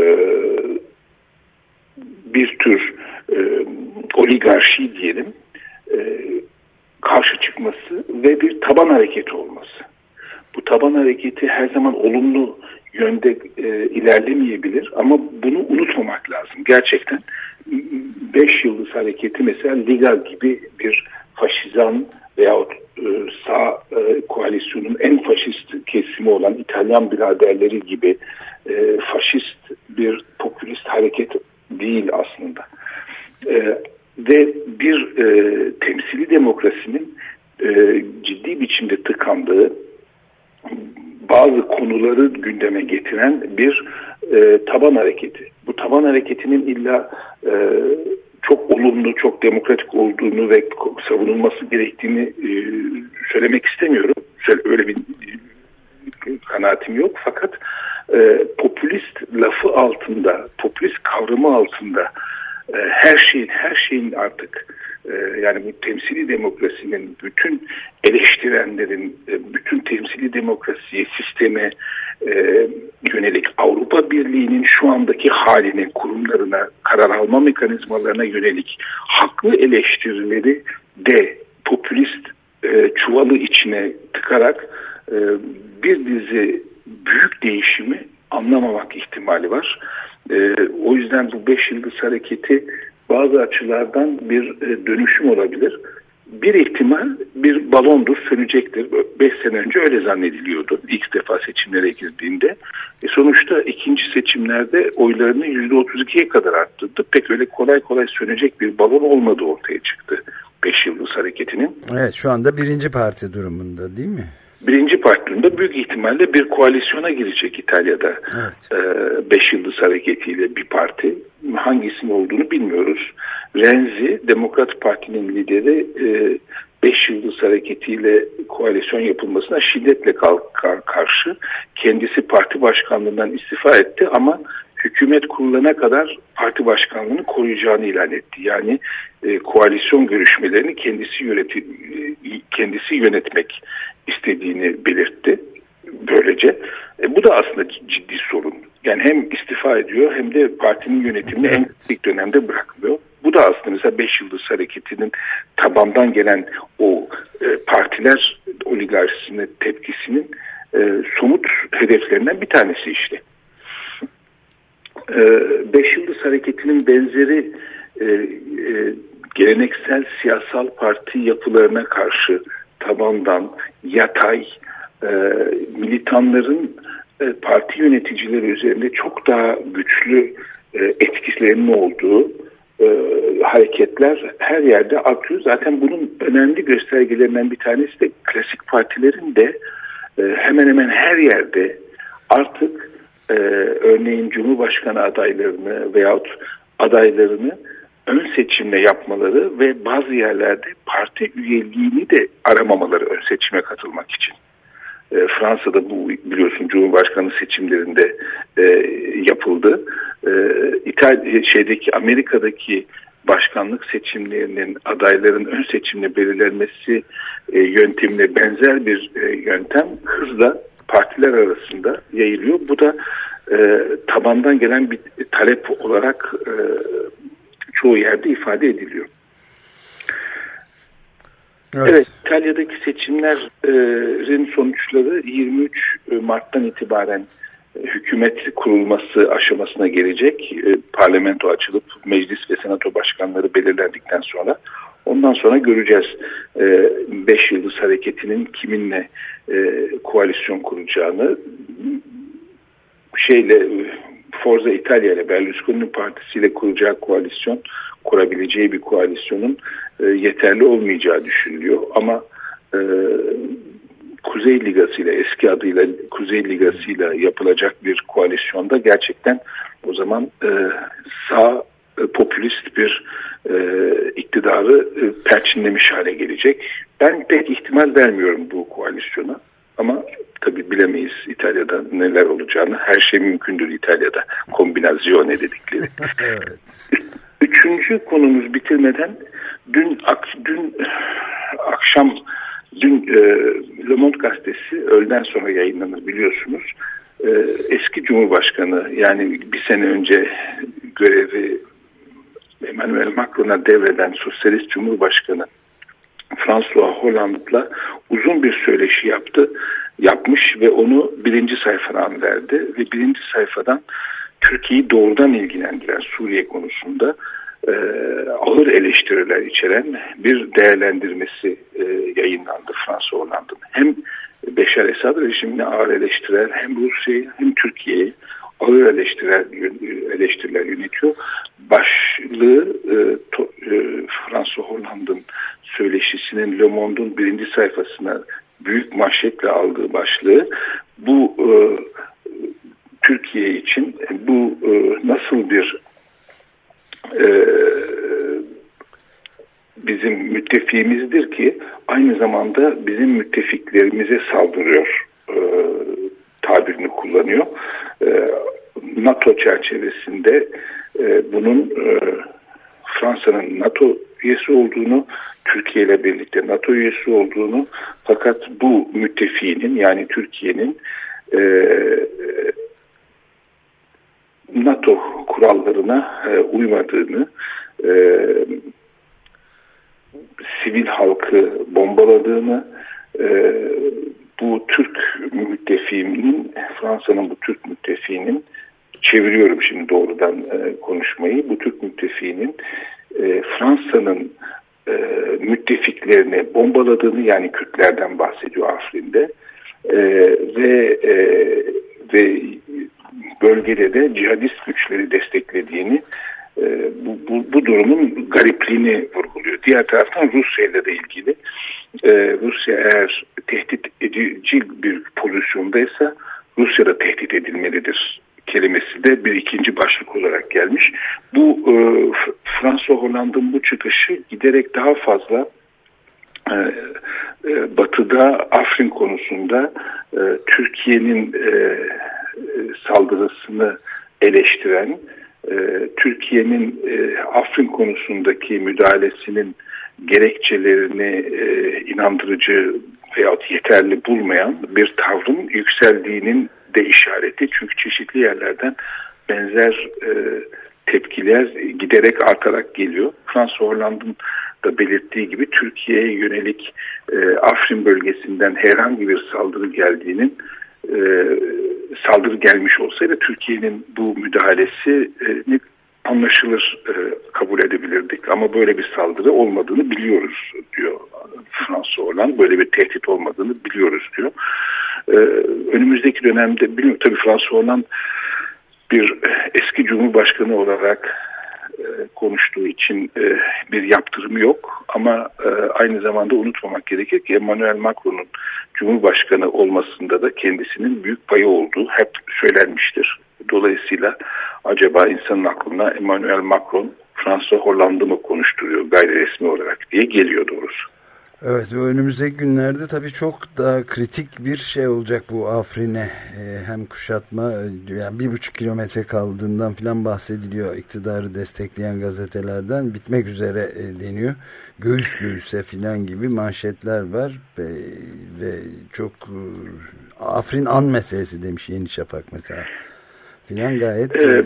G: bir tür e, oligarşi diyelim e, karşı çıkması ve bir taban hareketi olması. Bu taban hareketi her zaman olumlu yönde e, ilerlemeyebilir ama bunu unutmamak lazım. Gerçekten beş Yıldız Hareketi mesela Liga gibi bir faşizan veyahut e, sağ e, koalisyonun en faşist kesimi olan İtalyan biraderleri gibi e, faşist bir popülist hareket değil aslında. E, ve bir e, temsili demokrasinin e, ciddi biçimde tıkandığı, bazı konuları gündeme getiren bir e, taban hareketi. Bu taban hareketinin illa e, çok olumlu, çok demokratik olduğunu ve savunulması gerektiğini e, söylemek istemiyorum. Öyle bir kanaatim yok. Fakat e, popülist lafı altında, popülist kavramı altında e, her şeyin, her şeyin artık e, yani bu temsili demokrasinin, bütün eleştirenlerin, e, bütün temsili demokrasiye, sisteme e, yönelik, Avrupa Birliği'nin şu andaki haline, kurumlarına, karar alma mekanizmalarına yönelik haklı eleştirileri de popülist e, çuvalı içine tıkarak e, bir dizi büyük değişimi anlamamak ihtimali var. E, o yüzden bu beş yıldız hareketi bazı açılardan bir e, dönüşüm olabilir. Bir ihtimal bir balondur, sönecektir. Beş sene önce öyle zannediliyordu ilk defa seçimlere girdiğinde. E sonuçta ikinci seçimlerde oylarını yüzde otuz ikiye kadar arttırdı. Pek öyle kolay kolay sönecek bir balon olmadığı ortaya çıktı beş yıldız hareketinin.
B: Evet, şu anda birinci parti durumunda değil mi?
G: Birinci partinin büyük ihtimalle bir koalisyona girecek İtalya'da. Evet. Ee, Beş Yıldız Hareketi'yle bir parti. Hangisinin olduğunu bilmiyoruz. Renzi, Demokrat Parti'nin lideri, e, Beş Yıldız Hareketi'yle koalisyon yapılmasına şiddetle karşı. Kendisi parti başkanlığından istifa etti ama hükümet kurulana kadar parti başkanlığını koruyacağını ilan etti. Yani e, koalisyon görüşmelerini kendisi yöneti, e, kendisi yönetmek istediğini belirtti. Böylece e, bu da aslında ciddi sorun. Yani hem istifa ediyor hem de partinin yönetimini evet. en ilk dönemde bırakmıyor. Bu da aslında mesela Beş Yıldız Hareketi'nin tabandan gelen o e, partiler oligarşisine tepkisinin e, somut hedeflerinden bir tanesi işte. E, Beş Yıldız Hareketi'nin benzeri e, e, geleneksel siyasal parti yapılarına karşı tabandan yatay e, militanların e, parti yöneticileri üzerinde çok daha güçlü e, etkilerinin olduğu e, hareketler her yerde artıyor. Zaten bunun önemli göstergelerinden bir tanesi de klasik partilerin de e, hemen hemen her yerde artık e, örneğin Cumhurbaşkanı adaylarını veyahut adaylarını ön seçimle yapmaları ve bazı yerlerde parti üyeliğini de aramamaları ön seçime katılmak için. E, Fransa'da bu biliyorsun Cumhurbaşkanı seçimlerinde e, yapıldı. E, İtalya şeydeki Amerika'daki başkanlık seçimlerinin adayların ön seçimle belirlenmesi e, yöntemine benzer bir e, yöntem hızla partiler arasında yayılıyor. Bu da e, tabandan gelen bir talep olarak e, çoğu yerde ifade ediliyor. Evet, evet İtalya'daki seçimlerin sonuçları yirmi üç Mart'tan itibaren hükümet kurulması aşamasına gelecek. Parlamento açılıp meclis ve senato başkanları belirlendikten sonra ondan sonra göreceğiz Beş Yıldız Hareketi'nin kiminle koalisyon kuracağını. Şeyle Forza İtalya ile Berlusconi'nin partisiyle kuracağı koalisyon, kurabileceği bir koalisyonun e, yeterli olmayacağı düşünülüyor. Ama e, Kuzey Ligası ile eski adıyla Kuzey Ligası ile yapılacak bir koalisyonda gerçekten o zaman e, sağ e, popülist bir e, iktidarı e, perçinlemiş hale gelecek. Ben pek ihtimal vermiyorum bu koalisyona. Ama tabii bilemeyiz İtalya'da neler olacağını. Her şey mümkündür İtalya'da. Kombinasyone dedikleri. Evet. Üçüncü konumuz bitirmeden dün dün akşam dün e, Le Monde gazetesi öğleden sonra yayınlanır biliyorsunuz. E, eski Cumhurbaşkanı yani bir sene önce görevi Emmanuel Macron'a devreden Sosyalist Cumhurbaşkanı François Hollande'la uzun bir söyleşi yaptı, yapmış ve onu birinci sayfadan verdi ve birinci sayfadan Türkiye'yi doğrudan ilgilendiren Suriye konusunda e, ağır eleştiriler içeren bir değerlendirmesi e, yayınlandı François Hollande'ın. Hem Beşar Esad rejimine ağır eleştiriler hem Rusya'yı hem Türkiye'yi ağır eleştiriler, eleştiriler yönetiyor. başlığı e, to, e, François Hollande'ın söyleşisinin Le Monde'un birinci sayfasına büyük manşetle aldığı başlığı bu e, Türkiye için bu e, nasıl bir e, bizim müttefiğimizdir ki aynı zamanda bizim müttefiklerimize saldırıyor e, tabirini kullanıyor. E, NATO çerçevesinde e, bunun e, Fransa'nın NATO üyesi olduğunu, Türkiye ile birlikte NATO üyesi olduğunu, fakat bu müttefiğinin yani Türkiye'nin e, NATO kurallarına e, uymadığını, e, sivil halkı bombaladığını, e, bu Türk müttefiğinin, Fransa'nın bu Türk müttefiğinin, çeviriyorum şimdi doğrudan e, konuşmayı, bu Türk müttefiğinin e, Fransa'nın e, müttefiklerini bombaladığını, yani Kürtlerden bahsediyor Afrin'de e, ve e, ve bölgede de cihadist güçleri desteklediğini, e, bu, bu, bu durumun garipliğini vurguluyor. Diğer taraftan Rusya ile de ilgili, e, Rusya eğer tehdit edici bir pozisyondaysa Rusya da tehdit edilmelidir kelimesi de bir ikinci başlık olarak gelmiş. Bu e, François Hollande'ın bu çıkışı giderek daha fazla e, e, Batı'da Afrin konusunda e, Türkiye'nin e, saldırısını eleştiren, e, Türkiye'nin e, Afrin konusundaki müdahalesinin gerekçelerini e, inandırıcı veyahut yeterli bulmayan bir tavrın yükseldiğinin de işareti. Çünkü çeşitli yerlerden benzer e, tepkiler giderek artarak geliyor. François Hollande'ın da belirttiği gibi Türkiye'ye yönelik e, Afrin bölgesinden herhangi bir saldırı geldiğinin e, saldırı gelmiş olsaydı Türkiye'nin bu müdahalesini anlaşılır e, kabul edebilirdik. Ama böyle bir saldırı olmadığını biliyoruz diyor François Hollande. Böyle bir tehdit olmadığını biliyoruz diyor. Ee, önümüzdeki dönemde bilmiyorum, tabii François Hollande bir eski Cumhurbaşkanı olarak e, konuştuğu için e, bir yaptırımı yok ama e, aynı zamanda unutmamak gerekir ki Emmanuel Macron'un Cumhurbaşkanı olmasında da kendisinin büyük payı olduğu hep söylenmiştir. Dolayısıyla acaba insanın aklına Emmanuel Macron François Hollande'ı mı konuşturuyor gayri resmi olarak diye geliyor doğrusu.
B: Evet, önümüzdeki günlerde tabii çok daha kritik bir şey olacak bu Afrin'e. Ee, hem kuşatma, yani bir buçuk kilometre kaldığından filan bahsediliyor iktidarı destekleyen gazetelerden. Bitmek üzere e, deniyor. Göğüs göğüse filan gibi manşetler var ve, ve çok e, Afrin an meselesi demiş Yeni Şafak mesela. Filan gayet
G: evet.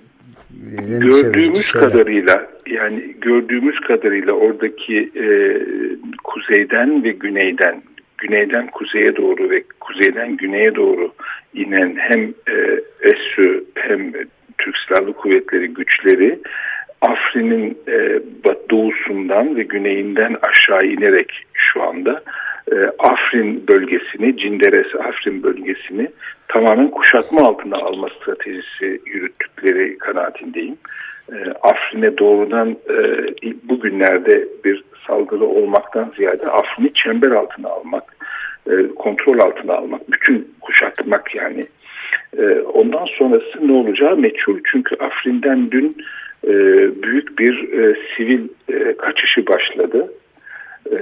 B: e,
G: gördüğümüz kadarıyla yani gördüğümüz kadarıyla oradaki e, kuzeyden ve güneyden güneyden kuzeye doğru ve kuzeyden güneye doğru inen hem e, ESÜ hem Türk Silahlı Kuvvetleri güçleri Afrin'in e, doğusundan ve güneyinden aşağı inerek şu anda e, Afrin bölgesini, Cinderes Afrin bölgesini tamamen kuşatma altına alma stratejisi yürüttükleri kanaatindeyim. E, Afrin'e doğrudan e, bugünlerde bir saldırı olmaktan ziyade Afrin'i çember altına almak, e, kontrol altına almak, bütün kuşatmak yani. E, ondan sonrası ne olacağı meçhul. Çünkü Afrin'den dün e, büyük bir e, sivil e, kaçışı başladı. E,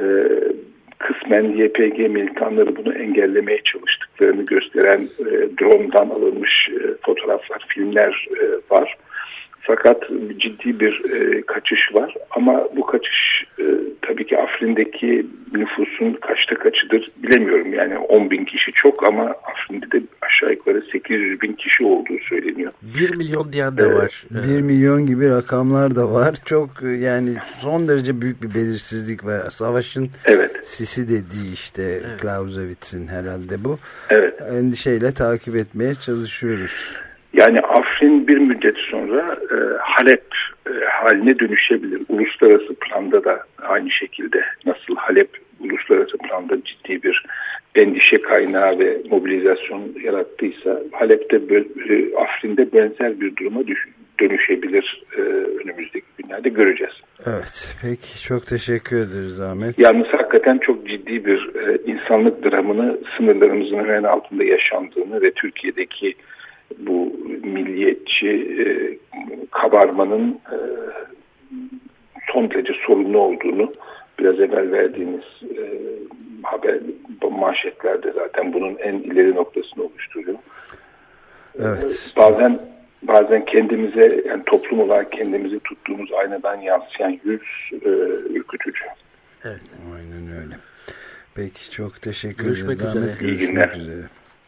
G: kısmen Y P G militanları bunu engellemeye çalıştıklarını gösteren e, drone'dan alınmış e, fotoğraflar, filmler e, var. Fakat ciddi bir e, kaçış var ama bu kaçış e, tabii ki Afrin'deki nüfusun kaçta kaçıdır bilemiyorum. Yani on bin kişi çok ama Afrin'de de aşağı yukarı sekiz yüz bin kişi olduğu söyleniyor.
C: bir milyon diyen de var.
B: Evet. bir milyon gibi rakamlar da var. Çok yani son derece büyük bir belirsizlik var. Savaşın evet. sisi dediği işte evet. Clausewitz'in herhalde bu. Evet. Endişeyle takip etmeye çalışıyoruz.
G: Yani Afrin bir müddet sonra e, Halep e, haline dönüşebilir. Uluslararası planda da aynı şekilde nasıl Halep uluslararası planda ciddi bir endişe kaynağı ve mobilizasyon yarattıysa Halep'te, Afrin'de benzer bir duruma düş dönüşebilir e, önümüzdeki günlerde göreceğiz.
B: Evet, peki çok teşekkür ederiz Ahmet.
G: Yalnız hakikaten çok ciddi bir e, insanlık dramını sınırlarımızın hemen altında yaşandığını ve Türkiye'deki bu milliyetçi e, kabarmanın e, son derece sorunlu olduğunu biraz evvel verdiğiniz e, haber manşetlerde zaten bunun en ileri noktasını oluşturuyor.
B: Evet.
G: E, bazen bazen kendimize, yani toplum olarak kendimizi tuttuğumuz aynadan yansıyan yüz e, ürkütücü.
B: Evet. Aynen öyle. Peki çok teşekkür
C: Görüşmek
B: ederiz.
C: üzere.
B: Ahmet,
G: İyi
B: görüşmek
G: günler.
B: üzere.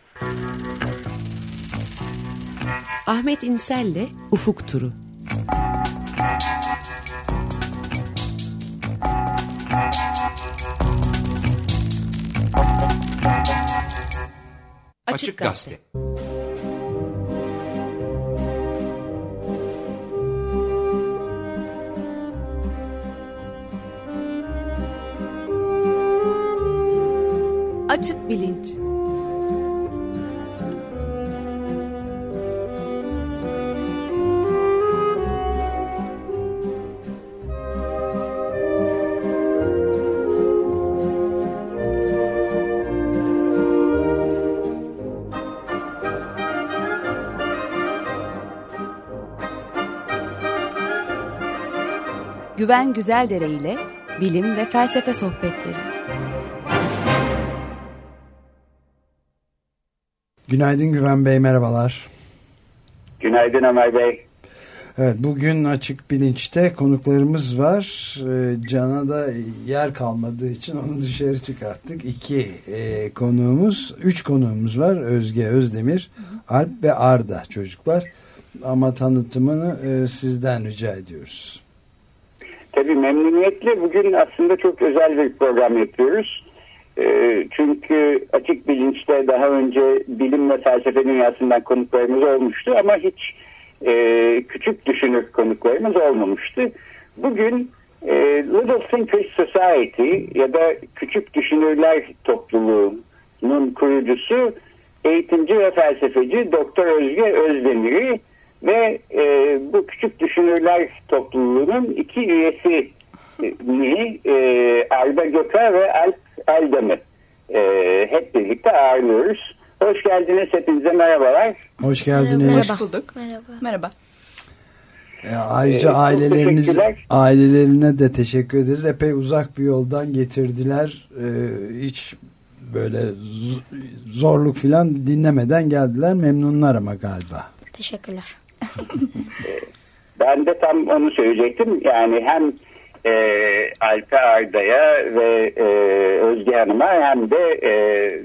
F: Ahmet İnsel'le Ufuk Turu.
A: Açık Gazete.
H: Açık bilinç. Güven Güzeldere ile bilim ve felsefe sohbetleri.
B: Günaydın Güven Bey, merhabalar.
I: Günaydın Ömer Bey.
B: Evet, bugün Açık Bilinç'te konuklarımız var. Ee, Can'a da yer kalmadığı için onu dışarı çıkarttık. İki e, konuğumuz, üç konuğumuz var. Özge Özdemir, Alp ve Arda çocuklar. Ama tanıtımını e, sizden rica ediyoruz.
I: Tabii memnuniyetle. Bugün aslında çok özel bir program yapıyoruz. E, çünkü Açık Bilinç'te daha önce bilim ve felsefe dünyasından konuklarımız olmuştu ama hiç e, küçük düşünür konuklarımız olmamıştı. Bugün e, Little Thinkers Society ya da Küçük Düşünürler Topluluğu'nun kurucusu eğitimci ve felsefeci Doktor Özge Özdemir'i ve e, bu Küçük Düşünürler Topluluğu'nun iki üyesini e, Arda Göker ve Alp Aldem'i e, hep birlikte ağırlıyoruz. Hoş geldiniz, hepinize merhabalar.
B: Hoş geldiniz.
H: Merhaba. Hoş bulduk.
J: Merhaba.
H: Merhaba.
B: E, ayrıca
I: Ee,
B: aileleriniz, ailelerine de teşekkür ederiz. Epey uzak bir yoldan getirdiler. E, hiç böyle zorluk falan dinlemeden geldiler. Memnunlar ama galiba.
J: Teşekkürler.
I: Ben de tam onu söyleyecektim. Yani hem e, Alp'e, Arda'ya ve e, Özge Hanım'a hem de e,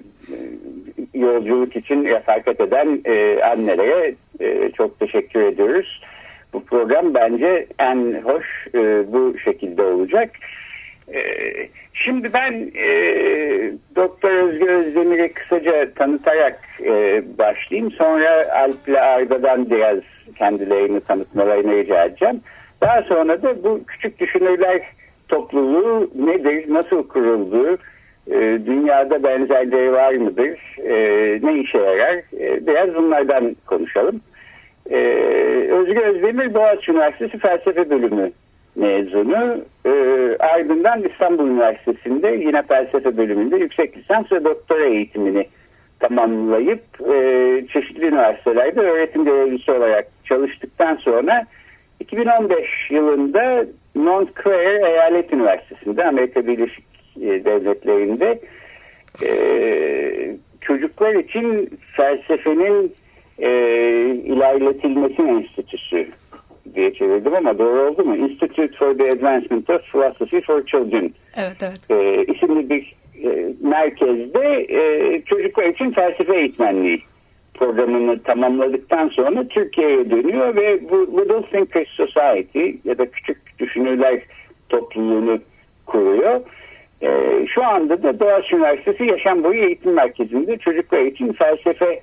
I: yolculuk için refakat eden e, annelere e, çok teşekkür ediyoruz. Bu program bence en hoş e, bu şekilde olacak. E, şimdi ben e, Doktor Özge Özdemir'i kısaca tanıtarak e, başlayayım. Sonra Alp ile Arda'dan biraz kendilerini tanıtmalarını rica edeceğim. Daha sonra da bu Küçük Düşünürler Topluluğu nedir, nasıl kuruldu, e, dünyada benzerleri var mıdır, e, ne işe yarar, e, biraz bunlardan konuşalım. E, Özge Özdemir Boğaziçi Üniversitesi Felsefe Bölümü mezunu. E, ardından İstanbul Üniversitesi'nde yine felsefe bölümünde yüksek lisans ve doktora eğitimini tamamlayıp e, çeşitli üniversitelerde öğretim görevlisi olarak çalıştıktan sonra iki bin on beş yılında Montclair Eyalet Üniversitesi'nde Amerika Birleşik Devletleri'nde e, çocuklar için felsefenin e, ilerletilmesi enstitüsü diye çevirdim ama doğru oldu mu? Institute for the Advancement of Philosophy for Children.
H: Evet, evet.
I: E, isimli bir e, merkezde e, çocuklar için felsefe eğitmenliği programını tamamladıktan sonra Türkiye'ye dönüyor ve bu Little Thinkers Society ya da Küçük Düşünürler Topluluğu'nu kuruyor. E, şu anda da Boğaziçi Üniversitesi Yaşam Boyu Eğitim Merkezi'nde çocuklar için felsefe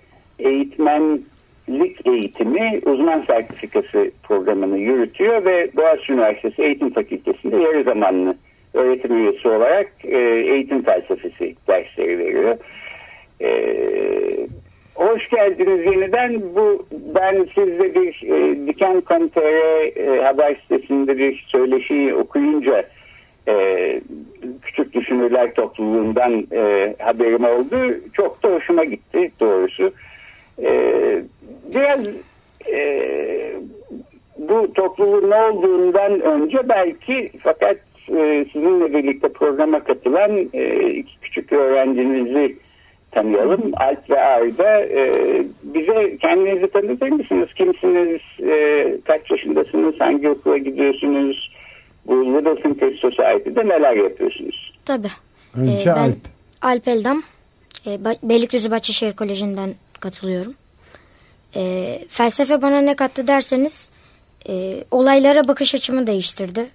I: eğitmenlik eğitimi uzman sertifikası programını yürütüyor ve Boğaziçi Üniversitesi Eğitim Fakültesi'nde yarı zamanlı öğretim üyesi olarak e, eğitim felsefesi dersleri veriyor. E, Hoş geldiniz yeniden. Bu ben sizde bir e, Diken nokta com nokta tr e, haber sitesinde bir söyleşiyi okuyunca e, Küçük Düşünürler Topluluğundan e, haberim oldu. Çok da hoşuma gitti doğrusu. E, biraz e, bu topluluğun ne olduğundan önce belki fakat e, sizinle birlikte programa katılan e, iki küçük öğrencinizi tanıyalım. Alp ve Arda. E, bize kendinizi tanıtır mısınız? Kimsiniz? E, kaç yaşındasınız? Hangi okula gidiyorsunuz? Bu Little Thinkers Society'de neler yapıyorsunuz?
J: Tabii.
B: Önce
J: ee, ben
B: Alp.
J: Alp Eldam. E, Beylikdüzü Bahçeşehir Koleji'nden katılıyorum. E, felsefe bana ne kattı derseniz e, olaylara bakış açımı değiştirdi.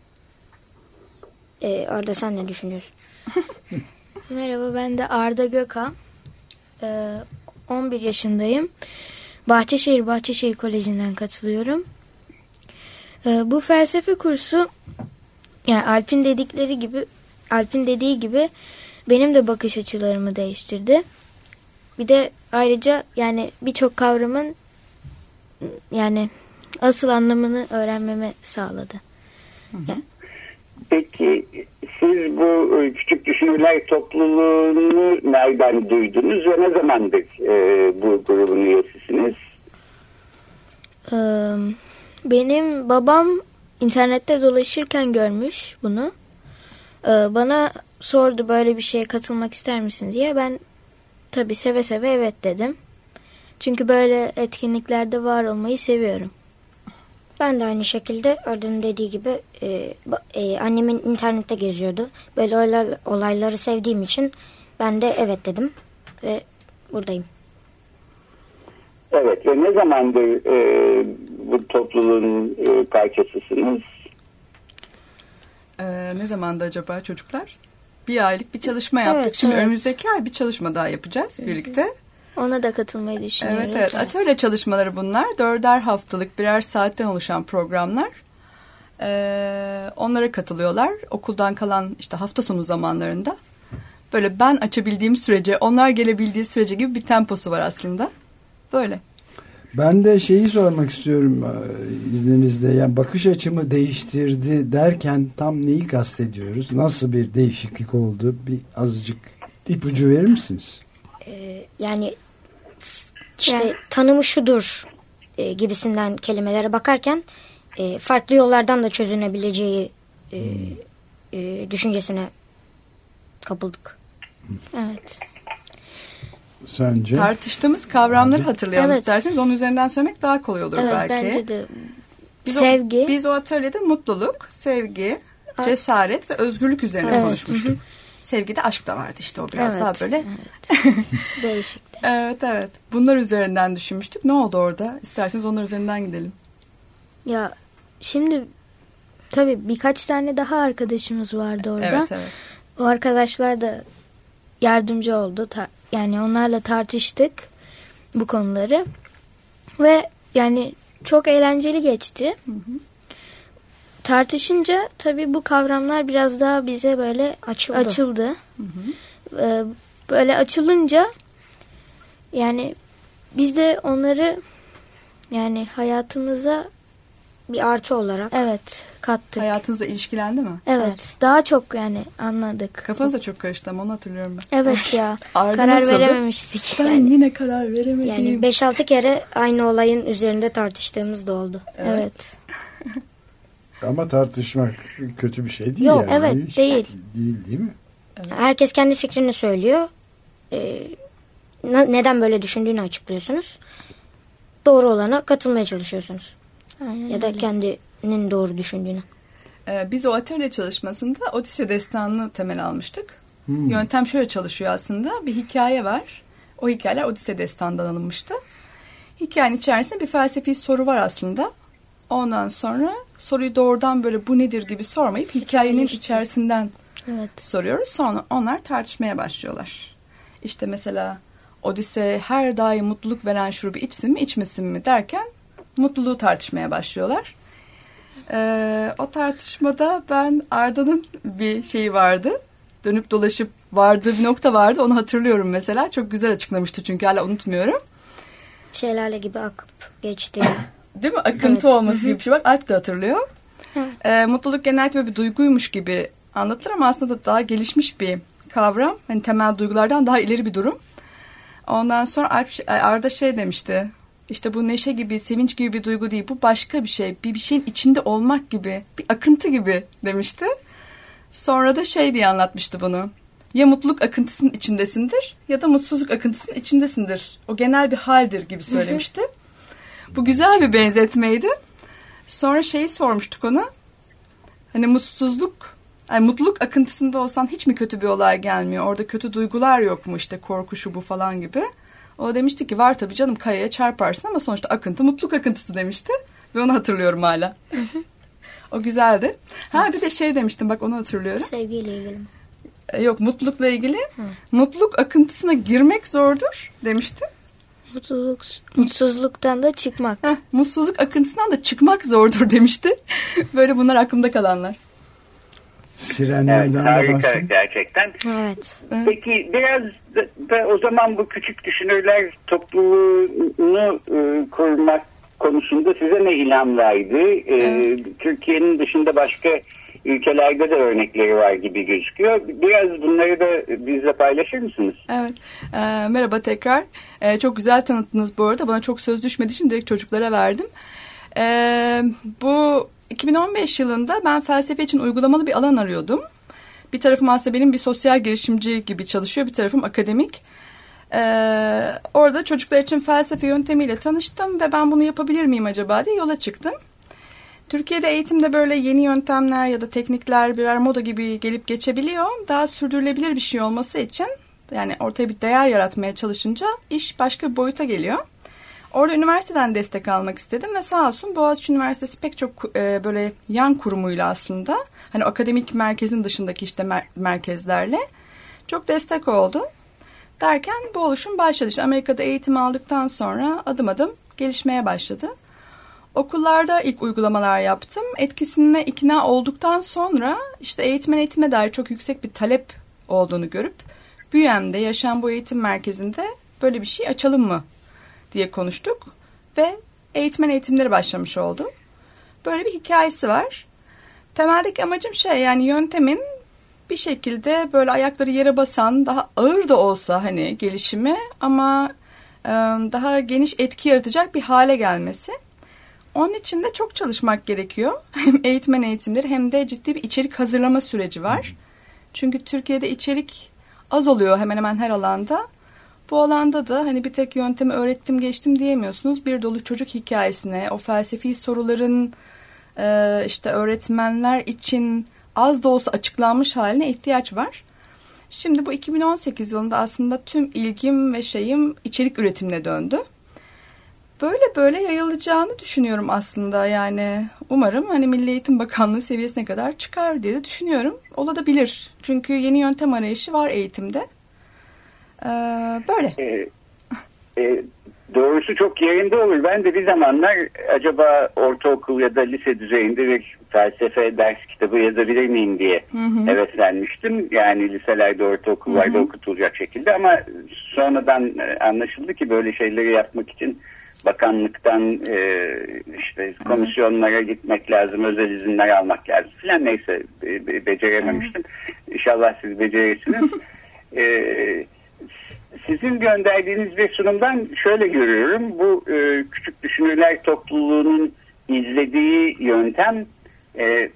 J: E, Arda sen ne düşünüyorsun?
K: Merhaba, ben de Arda Gökhan. Ee, on bir yaşındayım. Bahçeşehir Bahçeşehir Koleji'nden katılıyorum. Ee, bu felsefe kursu, yani Alp'in dedikleri gibi, Alp'in dediği gibi benim de bakış açılarımı değiştirdi. Bir de ayrıca yani birçok kavramın yani asıl anlamını öğrenmemi sağladı.
I: Hı hı. Yani, peki siz bu Küçük Düşünürler Topluluğunu nereden duydunuz ve ne zamandır e, bu grubun üyesisiniz?
K: Ee, benim babam internette dolaşırken görmüş bunu. Ee, bana sordu böyle bir şeye katılmak ister misin diye. Ben tabii seve seve evet dedim. Çünkü böyle etkinliklerde var olmayı seviyorum.
J: Ben de aynı şekilde Arda'nın dediği gibi e, e, annemin internette geziyordu. Böyle olaylar, olayları sevdiğim için ben de evet dedim ve buradayım.
I: Evet ve ne zamandır e, bu topluluğun e, parçasısınız?
A: Ee, ne zamanda acaba çocuklar? Bir aylık bir çalışma yaptık.
K: Evet,
A: Şimdi
K: evet.
A: önümüzdeki ay bir çalışma daha yapacağız birlikte.
K: Ona da katılmayı düşünüyoruz.
A: Evet, evet. Atölye çalışmaları bunlar. Dörder haftalık birer saatten oluşan programlar. Ee, onlara katılıyorlar. Okuldan kalan işte hafta sonu zamanlarında. Böyle ben açabildiğim sürece, onlar gelebildiği sürece gibi bir temposu var aslında. Böyle.
B: Ben de şeyi sormak istiyorum izninizle. Yani bakış açımı değiştirdi derken tam neyi kastediyoruz? Nasıl bir değişiklik oldu? Bir azıcık ipucu verir misiniz?
J: Ee, yani işte yani, tanımı şudur e, gibisinden kelimelere bakarken e, farklı yollardan da çözünebileceği e, hmm. e, düşüncesine kapıldık.
K: Evet.
B: Sence?
A: Tartıştığımız kavramları hatırlayalım
K: evet.
A: isterseniz. Onun üzerinden söylemek daha kolay olur
K: evet,
A: belki.
K: Bence de.
A: Biz
K: sevgi.
A: O, biz o atölyede mutluluk, sevgi, evet. cesaret ve özgürlük üzerine evet. konuşmuştuk. Hı-hı. Sevgide aşk da vardı işte o biraz
K: evet.
A: daha böyle.
K: Evet. Değişikti.
A: Evet evet. Bunlar üzerinden düşünmüştük. Ne oldu orada? İsterseniz onlar üzerinden gidelim.
K: Ya şimdi tabii birkaç tane daha arkadaşımız vardı orada.
A: Evet evet.
K: O arkadaşlar da yardımcı oldu. Ta- yani onlarla tartıştık bu konuları. Ve yani çok eğlenceli geçti.
A: Hı hı.
K: Tartışınca tabii bu kavramlar biraz daha bize böyle
J: açıldı.
K: açıldı.
A: Hı hı.
K: Ee, böyle açılınca yani biz de onları yani hayatımıza
J: bir artı olarak
K: evet kattık.
A: Hayatınızla ilişkilendi mi?
K: Evet, evet. Daha çok yani anladık.
A: Kafanız da çok karıştı ama onu hatırlıyorum ben.
K: Evet ya.
A: Arda
K: karar
A: nasıldı?
K: verememiştik.
A: Ben
K: yani.
A: yine karar veremedim.
J: Yani beş altı kere aynı olayın üzerinde tartıştığımız da oldu.
K: Evet. evet.
B: Ama tartışmak kötü bir şey değil
K: Yok,
B: yani.
K: evet
B: Hiç
K: değil.
B: Değil değil mi?
J: Evet. Herkes kendi fikrini söylüyor. Ee, neden böyle düşündüğünü açıklıyorsunuz. Doğru olana katılmaya çalışıyorsunuz.
K: Aynen
J: ya da
K: öyle.
J: Kendinin doğru düşündüğünü.
A: Ee, biz o atölye çalışmasında Odise destanını temel almıştık.
B: Hmm.
A: Yöntem şöyle çalışıyor aslında. Bir hikaye var. O hikayeler Odise destanından alınmıştı. Hikayenin içerisinde bir felsefi soru var aslında. Ondan sonra soruyu doğrudan böyle bu nedir gibi sormayıp hikayenin içerisinden
K: evet.
A: soruyoruz. Sonra onlar tartışmaya başlıyorlar. İşte mesela Odise her daim mutluluk veren şurubu içsin mi içmesin mi derken mutluluğu tartışmaya başlıyorlar. Ee, o tartışmada ben Arda'nın bir şeyi vardı. dönüp dolaşıp vardığı bir nokta vardı. Onu hatırlıyorum mesela. Çok güzel açıklamıştı çünkü hala unutmuyorum.
J: Şelale gibi akıp geçti.
A: Değil mi? Akıntı evet. olması gibi bir şey. Bak Alp de hatırlıyor. Ee, mutluluk genellikle bir duyguymuş gibi anlatılır ama aslında daha gelişmiş bir kavram. Hani temel duygulardan daha ileri bir durum. Ondan sonra Alp, Arda şey demişti. İşte bu neşe gibi, sevinç gibi bir duygu değil. Bu başka bir şey. Bir, bir şeyin içinde olmak gibi. Bir akıntı gibi demişti. Sonra da şey diye anlatmıştı bunu. Ya mutluluk akıntısının içindesindir ya da mutsuzluk akıntısının içindesindir. O genel bir haldir gibi söylemişti. Bu güzel bir benzetmeydi. Sonra şeyi sormuştuk ona. Hani mutsuzluk, yani mutluluk akıntısında olsan hiç mi kötü bir olay gelmiyor? Orada kötü duygular yok mu işte korku şu bu falan gibi. O demişti ki var tabii canım kayaya çarparsın ama sonuçta akıntı mutluluk akıntısı demişti. Ve onu hatırlıyorum hala. O güzeldi. Ha bir de şey demiştim bak onu hatırlıyorum.
J: Sevgiyle ilgili mi?
A: Yok mutlulukla ilgili. Hı. Mutluluk akıntısına girmek zordur demişti.
K: Mutluluk, mutsuzluktan da çıkmak.
A: Heh, mutsuzluk akıntısından da çıkmak zordur demişti. Böyle bunlar aklımda kalanlar.
B: Sirenlerden
I: evet,
B: de
I: harika
B: bahsedin.
I: gerçekten.
J: Evet.
I: Peki biraz da, da o zaman bu küçük düşünürler topluluğunu e, kurmak konusunda size ne ilham verdi? E, evet. Türkiye'nin dışında başka ülkelerde de örnekleri var gibi gözüküyor. Biraz bunları da bizle paylaşır mısınız?
A: Evet. E, merhaba tekrar. E, çok güzel tanıttınız bu arada. Bana çok söz düşmediği için direkt çocuklara verdim. E, bu iki bin on beş yılında ben felsefe için uygulamalı bir alan arıyordum. Bir tarafım aslında benim bir sosyal girişimci gibi çalışıyor. Bir tarafım akademik. Ee, orada çocuklar için felsefe yöntemiyle tanıştım ve ben bunu yapabilir miyim acaba diye yola çıktım. Türkiye'de eğitimde böyle yeni yöntemler ya da teknikler birer moda gibi gelip geçebiliyor. Daha sürdürülebilir bir şey olması için yani ortaya bir değer yaratmaya çalışınca iş başka bir boyuta geliyor. Orada üniversiteden destek almak istedim ve sağ olsun Boğaziçi Üniversitesi pek çok e, böyle yan kurumuyla aslında hani akademik merkezin dışındaki işte mer- merkezlerle çok destek oldu. Derken bu oluşum başladı. İşte Amerika'da eğitim aldıktan sonra adım adım gelişmeye başladı. Okullarda ilk uygulamalar yaptım. Etkisine ikna olduktan sonra işte eğitmen eğitime dair çok yüksek bir talep olduğunu görüp B U M'de Yaşam Bu Eğitim Merkezi'nde böyle bir şey açalım mı diye konuştuk ve eğitmen eğitimleri başlamış oldu. Böyle bir hikayesi var. Temeldeki amacım şey yani yöntemin bir şekilde böyle ayakları yere basan daha ağır da olsa hani gelişimi ama e, daha geniş etki yaratacak bir hale gelmesi. Onun için de çok çalışmak gerekiyor. Hem eğitmen eğitimleri hem de ciddi bir içerik hazırlama süreci var. Çünkü Türkiye'de içerik az oluyor hemen hemen her alanda. Bu alanda da hani bir tek yöntemi öğrettim geçtim diyemiyorsunuz. Bir dolu çocuk hikayesine, o felsefi soruların e, işte öğretmenler için az da olsa açıklanmış haline ihtiyaç var. Şimdi bu iki bin on sekiz yılında aslında tüm ilgim ve şeyim içerik üretimine döndü. Böyle böyle yayılacağını düşünüyorum aslında yani umarım hani Milli Eğitim Bakanlığı seviyesine kadar çıkar diye de düşünüyorum. Olabilir çünkü yeni yöntem arayışı var eğitimde. Ee, böyle.
I: Ee, e, doğrusu çok yerinde olur. Ben de bir zamanlar acaba ortaokul ya da lise düzeyinde bir felsefe ders kitabı yazabilir miyim diye hı hı. heveslenmiştim. Yani liselerde, ortaokullarda hı hı. okutulacak şekilde ama sonradan anlaşıldı ki böyle şeyleri yapmak için bakanlıktan e, işte komisyonlara evet. gitmek lazım, özel izinler almak lazım filan neyse be, becerememiştim. Evet. İnşallah siz becerirsiniz. e, sizin gönderdiğiniz bir sunumdan şöyle görüyorum. Bu e, küçük düşünürler topluluğunun izlediği yöntem e,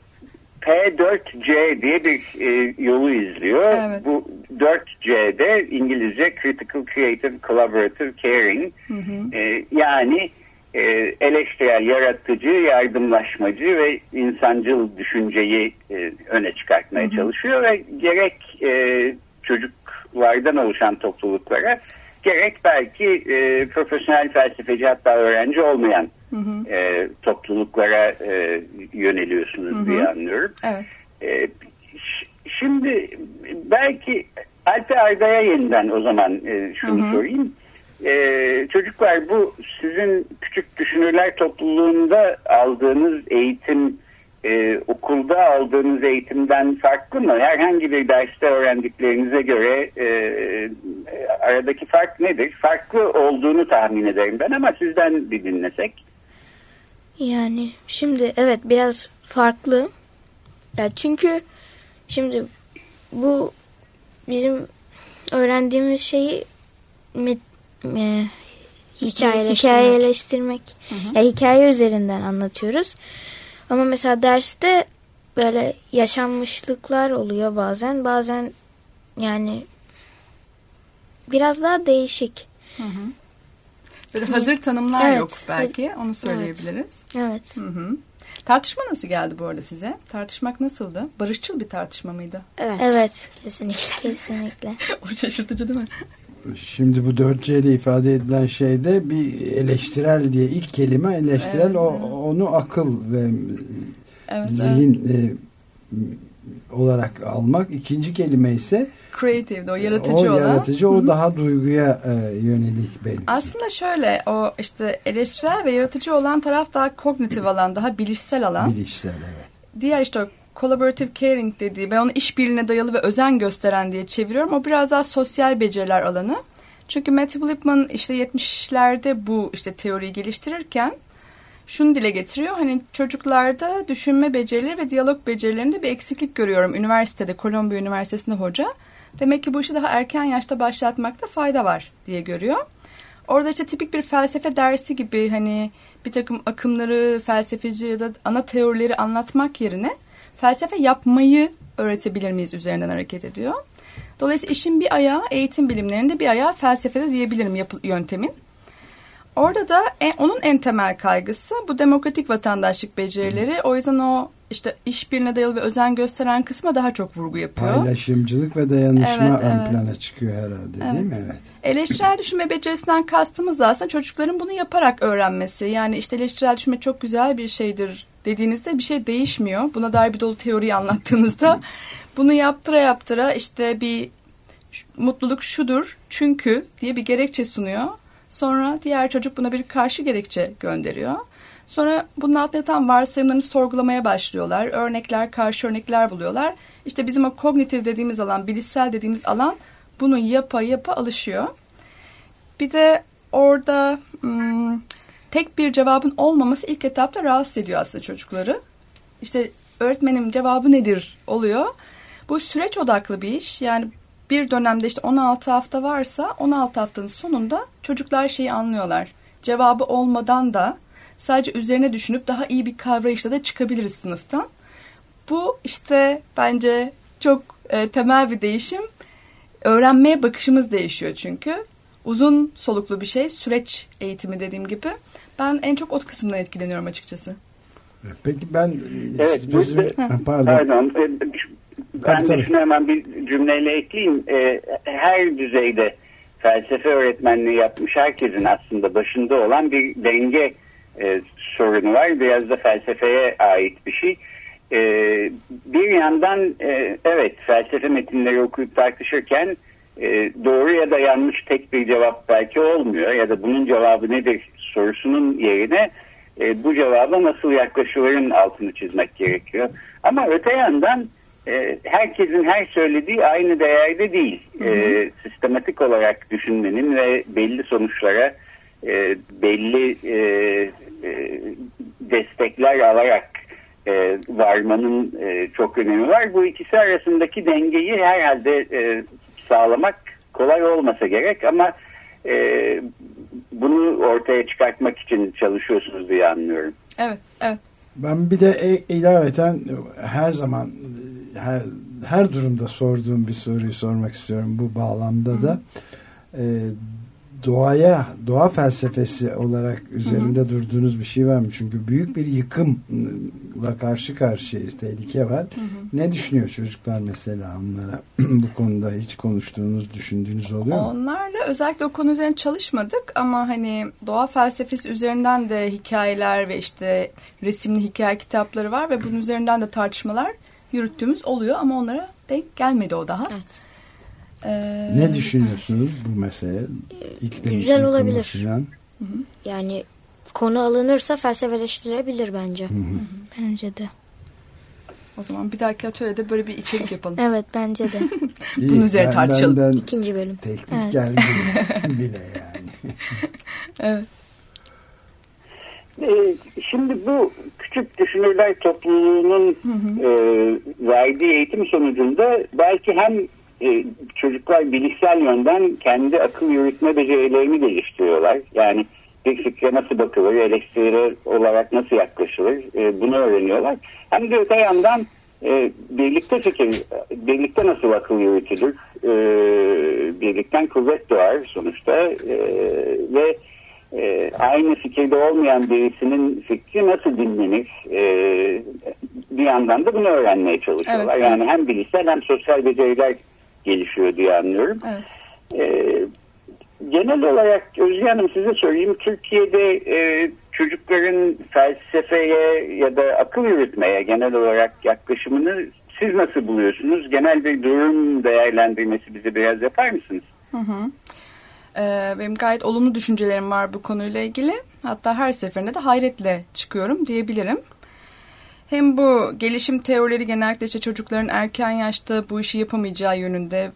I: P dört C diye bir e, yolu izliyor. Evet. Bu dört C'de İngilizce Critical, Creative, Collaborative, Caring. Hı hı. E, yani e, eleştirel, yaratıcı, yardımlaşmacı ve insancıl düşünceyi e, öne çıkartmaya hı hı. çalışıyor ve gerek e, çocuklardan oluşan topluluklara gerek belki e, profesyonel felsefeci hatta öğrenci olmayan hı hı. E, topluluklara e, yöneliyorsunuz hı hı. diye anlıyorum.
A: Evet.
I: E, şimdi belki Alp Arda'ya yeniden o zaman e, şunu hı hı. sorayım. E, çocuklar bu sizin küçük düşünürler topluluğunda aldığınız eğitim e, okulda aldığınız eğitimden farklı mı? Herhangi bir derste öğrendiklerinize göre e, e, aradaki fark nedir? Farklı olduğunu tahmin ederim ben ama sizden bir dinlesek.
K: Yani şimdi evet biraz farklı. Ya çünkü şimdi bu bizim öğrendiğimiz şeyi met, e,
J: Hikayeleştirmek.
K: hikayeleştirmek. Hı hı. Ya, hikaye üzerinden anlatıyoruz. Ama mesela derste böyle yaşanmışlıklar oluyor bazen. Bazen yani biraz daha değişik.
A: Hı hı. Böyle hazır tanımlar
K: evet,
A: yok belki. Onu söyleyebiliriz.
K: Evet.
A: Hı hı. Tartışma nasıl geldi bu arada size? Tartışmak nasıldı? Barışçıl bir tartışma mıydı?
K: Evet. Evet. Kesinlikle. Kesinlikle.
A: O şaşırtıcı değil mi?
B: Şimdi bu dört C ile ifade edilen şeyde bir eleştirel diye ilk kelime eleştirel evet, o, evet. Onu akıl ve evet, zihin evet. E, olarak almak. İkinci kelime ise
A: creative, o yaratıcı
B: o
A: olan.
B: Yaratıcı, o daha duyguya e, yönelik belki.
A: Aslında şöyle, o işte eleştirel ve yaratıcı olan taraf daha kognitif alan, daha bilişsel alan.
B: Bilişsel, evet.
A: Diğer işte o collaborative caring dediği, ben onu işbirliğine dayalı ve özen gösteren diye çeviriyorum. O biraz daha sosyal beceriler alanı. Çünkü Matthew Lipman işte yetmişlerde bu işte teoriyi geliştirirken şunu dile getiriyor. Hani çocuklarda düşünme becerileri ve diyalog becerilerinde bir eksiklik görüyorum. Üniversitede, Columbia Üniversitesi'nde hoca. Demek ki bu işi daha erken yaşta başlatmakta fayda var diye görüyor. Orada işte tipik bir felsefe dersi gibi hani bir takım akımları, felsefeci ya da ana teorileri anlatmak yerine felsefe yapmayı öğretebilir miyiz üzerinden hareket ediyor. Dolayısıyla işin bir ayağı eğitim bilimlerinde, bir ayağı felsefede diyebilirim yapı, yöntemin. Orada da en, onun en temel kaygısı bu demokratik vatandaşlık becerileri. O yüzden o işte işbirliğine dayalı ve özen gösteren kısma daha çok vurgu yapıyor.
B: Paylaşımcılık ve dayanışma
A: evet,
B: ön
A: evet.
B: plana çıkıyor herhalde evet. Değil mi? Evet.
A: Eleştirel düşünme becerisinden kastımız da aslında çocukların bunu yaparak öğrenmesi. Yani işte eleştirel düşünme çok güzel bir şeydir dediğinizde bir şey değişmiyor. Buna dair bir dolu teoriyi anlattığınızda bunu yaptıra yaptıra işte bir mutluluk şudur çünkü diye bir gerekçe sunuyor. Sonra diğer çocuk buna bir karşı gerekçe gönderiyor. Sonra bunun altında yatan varsayımlarını sorgulamaya başlıyorlar. Örnekler, karşı örnekler buluyorlar. İşte bizim o kognitif dediğimiz alan, bilişsel dediğimiz alan bunu yapa yapa alışıyor. Bir de orada hmm, tek bir cevabın olmaması ilk etapta rahatsız ediyor aslında çocukları. İşte öğretmenim cevabı nedir oluyor. Bu süreç odaklı bir iş. Yani bir dönemde işte on altı hafta varsa on altı haftanın sonunda çocuklar şeyi anlıyorlar. Cevabı olmadan da sadece üzerine düşünüp daha iyi bir kavrayışla da çıkabiliriz sınıftan. Bu işte bence çok e, temel bir değişim. Öğrenmeye bakışımız değişiyor çünkü. Uzun soluklu bir şey, süreç eğitimi dediğim gibi. Ben en çok o kısımdan etkileniyorum açıkçası.
B: Peki ben...
I: Evet,
B: spesifik... Pardon.
I: Pardon. Ben tabii, de şunu hemen bir cümleyle ekleyeyim. Ee, her düzeyde felsefe öğretmenliği yapmış herkesin aslında başında olan bir denge e, sorunu var. Biraz da felsefeye ait bir şey. E, bir yandan e, evet felsefe metinleri okuyup tartışırken e, doğru ya da yanlış tek bir cevap belki olmuyor. Ya da bunun cevabı nedir sorusunun yerine e, bu cevaba nasıl yaklaşılırın altını çizmek gerekiyor. Ama öte yandan e, herkesin her söylediği aynı değerde değil. Hı hı. E, sistematik olarak düşünmenin ve belli sonuçlara e, belli e, e, destekler alarak e, varmanın e, çok önemi var. Bu ikisi arasındaki dengeyi herhalde e, sağlamak kolay olmasa gerek ama e, bunu ortaya çıkartmak için çalışıyorsunuz diye anlıyorum.
A: Evet, evet.
B: Ben bir de e, ilaveten her zaman her, her durumda sorduğum bir soruyu sormak istiyorum bu bağlamda Hı-hı. da. E, doğaya, doğa felsefesi olarak üzerinde Hı-hı. durduğunuz bir şey var mı? Çünkü büyük bir yıkımla karşı karşıyayız, tehlike var. Hı-hı. Ne düşünüyor çocuklar mesela onlara? Bu konuda hiç konuştuğunuz, düşündüğünüz oluyor mu?
A: Onlarla özellikle o konu üzerine çalışmadık ama hani doğa felsefesi üzerinden de hikayeler ve işte resimli hikaye kitapları var ve bunun üzerinden de tartışmalar yürüttüğümüz oluyor ama onlara denk gelmedi o daha.
J: Evet.
B: Ee, ne düşünüyorsunuz bu mesele? İklim,
J: güzel olabilir.
B: Falan.
J: Yani konu alınırsa felsefeleştirilebilir bence. Hı hı.
K: Bence de.
A: O zaman bir dahaki atölyede böyle bir içerik yapalım.
K: Evet, bence de.
A: Bunun üzerine tartışalım.
J: İkinci bölüm.
B: Teklif
J: evet.
B: geldi bile yani.
A: Evet.
I: Ee, şimdi bu küçük düşünürler topluluğunun hı hı. E, verdiği eğitim sonucunda belki hem e, çocuklar bilişsel yönden kendi akıl yürütme becerilerini geliştiriyorlar. Yani bir fikre nasıl bakılır, eleştiri olarak nasıl yaklaşılır, e, bunu öğreniyorlar. Hem de öte yandan e, birlikte fikir, birlikte nasıl akıl yürütülür, e, birlikten kuvvet doğar sonuçta e, ve e, aynı fikirde olmayan birisinin fikri nasıl dinlenir, e, bir yandan da bunu öğrenmeye çalışıyorlar. Evet, yani evet. hem bilişsel hem sosyal beceriler gelişiyor diye anlıyorum. Evet. E, genel olarak Özge Hanım size sorayım. Türkiye'de e, çocukların felsefeye ya da akıl yürütmeye genel olarak yaklaşımını siz nasıl buluyorsunuz? Genel bir durum değerlendirmesi bize biraz yapar mısınız?
A: Hı hı. Ee, benim gayet olumlu düşüncelerim var bu konuyla ilgili. Hatta her seferinde de hayretle çıkıyorum diyebilirim. Hem bu gelişim teorileri genellikle işte çocukların erken yaşta bu işi yapamayacağı yönünde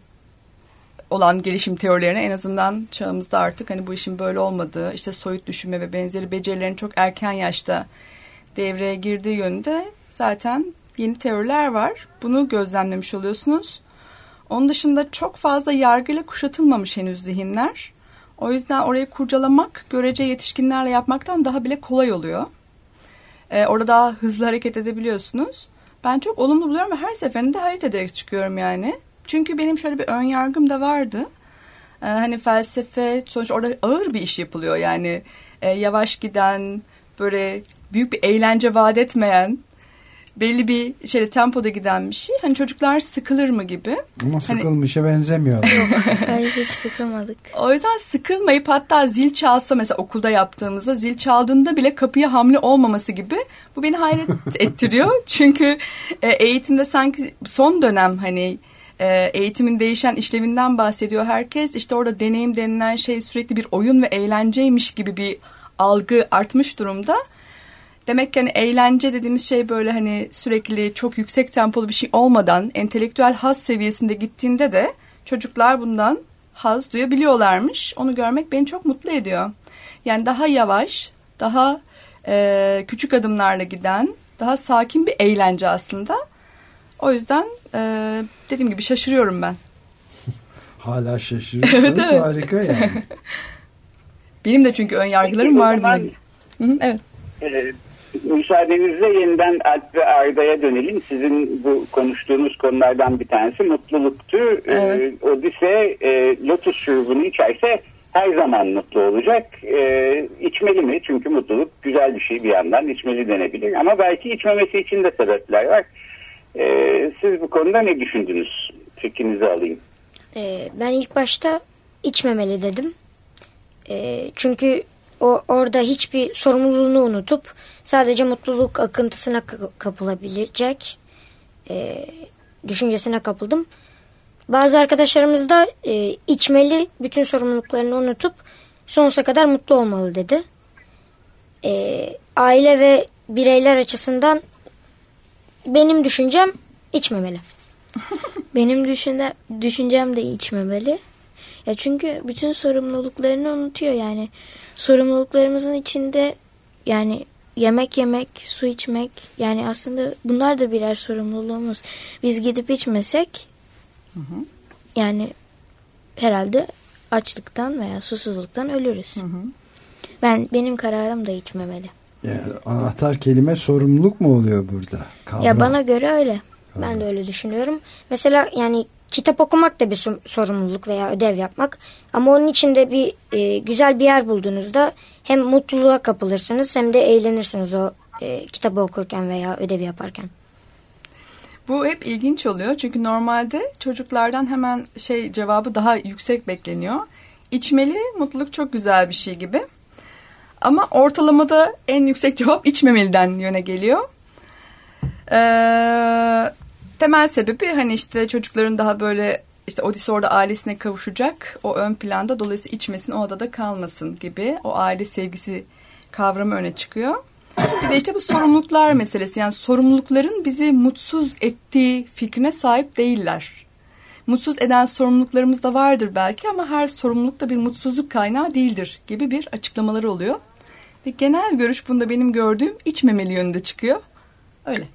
A: olan gelişim teorilerine en azından çağımızda artık hani bu işin böyle olmadığı, işte soyut düşünme ve benzeri becerilerin çok erken yaşta devreye girdiği yönünde zaten yeni teoriler var. Bunu gözlemlemiş oluyorsunuz. Onun dışında çok fazla yargıyla kuşatılmamış henüz zihinler. O yüzden orayı kurcalamak görece yetişkinlerle yapmaktan daha bile kolay oluyor. Ee, orada daha hızlı hareket edebiliyorsunuz. Ben çok olumlu buluyorum ve her seferinde hayret ederek çıkıyorum yani. Çünkü benim şöyle bir ön yargım da vardı. Ee, hani felsefe sonuçta orada ağır bir iş yapılıyor. Yani e, yavaş giden, böyle büyük bir eğlence vaat etmeyen, belli bir şeyle tempoda giden bir şey. Hani çocuklar sıkılır mı gibi.
B: Ama sıkılmışa hani, benzemiyor.
K: Hayır, hiç sıkılmadık.
A: O yüzden sıkılmayıp hatta zil çalsa mesela okulda yaptığımızda zil çaldığında bile kapıya hamle olmaması gibi bu beni hayret ettiriyor. Çünkü e, eğitimde sanki son dönem hani e, eğitimin değişen işlevinden bahsediyor herkes. İşte orada deneyim denilen şey sürekli bir oyun ve eğlenceymiş gibi bir algı artmış durumda. Demek ki hani eğlence dediğimiz şey böyle hani sürekli çok yüksek tempolu bir şey olmadan entelektüel haz seviyesinde gittiğinde de çocuklar bundan haz duyabiliyorlarmış. Onu görmek beni çok mutlu ediyor. Yani daha yavaş, daha e, küçük adımlarla giden, daha sakin bir eğlence aslında. O yüzden e, dediğim gibi şaşırıyorum ben.
B: Hala şaşırıyorsunuz. Evet, evet. Harika yani.
A: Benim de çünkü ön yargılarım vardı. Evet.
I: Evet. Müsaadenizle yeniden Alp ve Arda'ya dönelim. Sizin bu konuştuğunuz konulardan bir tanesi mutluluktu. Evet. Ee, Odise e, lotus şurubunu içerse her zaman mutlu olacak. Ee, içmeli mi? Çünkü mutluluk güzel bir şey, bir yandan içmeli denebilir. Ama belki içmemesi için de sebepler var. Ee, siz bu konuda ne düşündünüz? Fikrinizi alayım.
J: Ee, ben ilk başta içmemeli dedim. Ee, çünkü o orada hiçbir sorumluluğunu unutup sadece mutluluk akıntısına kapılabilecek e, düşüncesine kapıldım. Bazı arkadaşlarımız da e, içmeli, bütün sorumluluklarını unutup sonsuza kadar mutlu olmalı dedi. E, aile ve bireyler açısından benim düşüncem içmemeli.
K: Benim düşünde, düşüncem de içmemeli. Ya çünkü bütün sorumluluklarını unutuyor yani. Sorumluluklarımızın içinde yani yemek yemek, su içmek yani aslında bunlar da birer sorumluluğumuz. Biz gidip içmesek hı hı. yani herhalde açlıktan veya susuzluktan ölürüz. Hı hı. Ben benim kararım da içmemeli.
B: Yani anahtar kelime sorumluluk mu oluyor burada? Kavram.
J: Ya bana göre öyle. Kavram. Ben de öyle düşünüyorum. Mesela yani kitap okumak da bir sorumluluk veya ödev yapmak. Ama onun içinde bir e, güzel bir yer bulduğunuzda hem mutluluğa kapılırsınız hem de eğlenirsiniz o e, kitabı okurken veya ödevi yaparken.
A: Bu hep ilginç oluyor. Çünkü normalde çocuklardan hemen şey cevabı daha yüksek bekleniyor. İçmeli, mutluluk çok güzel bir şey gibi. Ama ortalamada en yüksek cevap içmemeliden yöne geliyor. Eee... Temel sebebi hani işte çocukların daha böyle işte Odise orada ailesine kavuşacak. O ön planda, dolayısıyla içmesin, o odada kalmasın gibi o aile sevgisi kavramı öne çıkıyor. Bir de işte bu sorumluluklar meselesi. Yani sorumlulukların bizi mutsuz ettiği fikrine sahip değiller. Mutsuz eden sorumluluklarımız da vardır belki ama her sorumluluk da bir mutsuzluk kaynağı değildir gibi bir açıklamaları oluyor. Ve genel görüş bunda benim gördüğüm içmemeli yönünde çıkıyor. Öyle.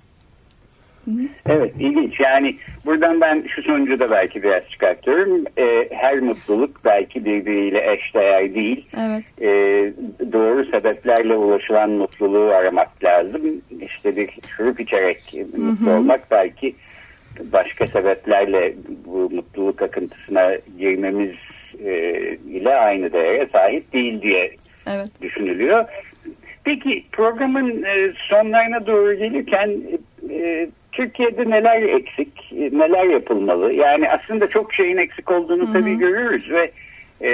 I: Evet, ilginç. Yani buradan ben şu sonucu da belki biraz çıkartıyorum. Ee, her mutluluk belki birbiriyle eşdeğer değil.
A: Evet.
I: Ee, doğru sebeplerle ulaşılan mutluluğu aramak lazım. İşte bir şurup içerek mutlu hı hı. olmak belki başka sebeplerle bu mutluluk akıntısına girmemiz e, ile aynı değere sahip değil diye evet. düşünülüyor. Peki programın e, sonlarına doğru gelirken e, Türkiye'de neler eksik, neler yapılmalı? Yani aslında çok şeyin eksik olduğunu Hı-hı. tabii görüyoruz ve e,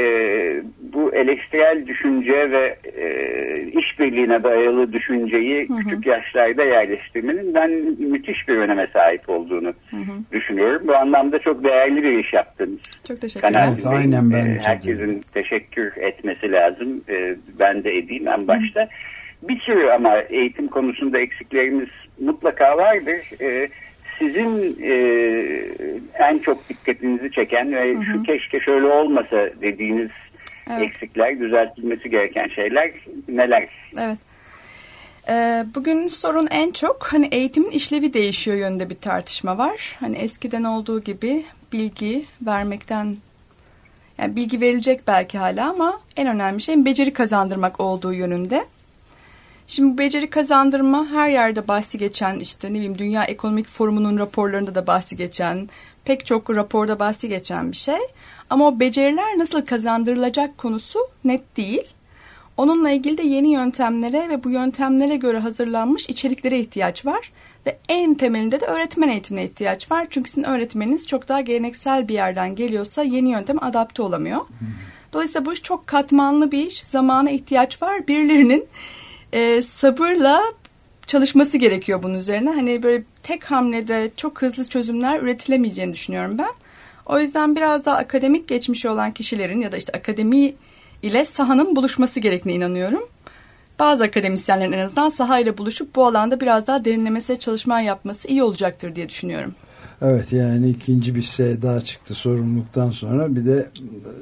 I: bu eleştirel düşünce ve e, işbirliğine dayalı düşünceyi Hı-hı. küçük yaşlarda yerleştirmenin ben müthiş bir öneme sahip olduğunu Hı-hı. düşünüyorum. Bu anlamda çok değerli bir iş yaptınız.
A: Çok teşekkürler.
B: Evet, aynen bence.
I: Herkesin teşekkür etmesi lazım. E, ben de edeyim en başta. Hı-hı. Bir sürü ama eğitim konusunda eksiklerimiz mutlaka vardır. Ee, sizin e, en çok dikkatinizi çeken ve hı hı. şu keşke şöyle olmasa dediğiniz evet. eksikler, düzeltilmesi gereken şeyler neler?
A: Evet. Ee, bugün sorun en çok hani eğitimin işlevi değişiyor yönünde bir tartışma var. Hani eskiden olduğu gibi bilgi vermekten, yani bilgi verilecek belki hala ama en önemli şey beceri kazandırmak olduğu yönünde. Şimdi bu beceri kazandırma her yerde bahsi geçen, işte ne bileyim Dünya Ekonomik Forumu'nun raporlarında da bahsi geçen, pek çok raporda bahsi geçen bir şey. Ama o beceriler nasıl kazandırılacak konusu net değil. Onunla ilgili de yeni yöntemlere ve bu yöntemlere göre hazırlanmış içeriklere ihtiyaç var. Ve en temelinde de öğretmen eğitimine ihtiyaç var. Çünkü sizin öğretmeniniz çok daha geleneksel bir yerden geliyorsa yeni yönteme adapte olamıyor. Dolayısıyla bu iş çok katmanlı bir iş. Zamana ihtiyaç var. Birilerinin e, sabırla çalışması gerekiyor bunun üzerine. Hani böyle tek hamlede çok hızlı çözümler üretilemeyeceğini düşünüyorum ben. O yüzden biraz daha akademik geçmişi olan kişilerin ya da işte akademi ile sahanın buluşması gerektiğine inanıyorum. Bazı akademisyenlerin en azından sahayla buluşup bu alanda biraz daha derinlemesine çalışma yapması iyi olacaktır diye düşünüyorum.
B: Evet, yani ikinci bir şey daha çıktı sorumluluktan sonra, bir de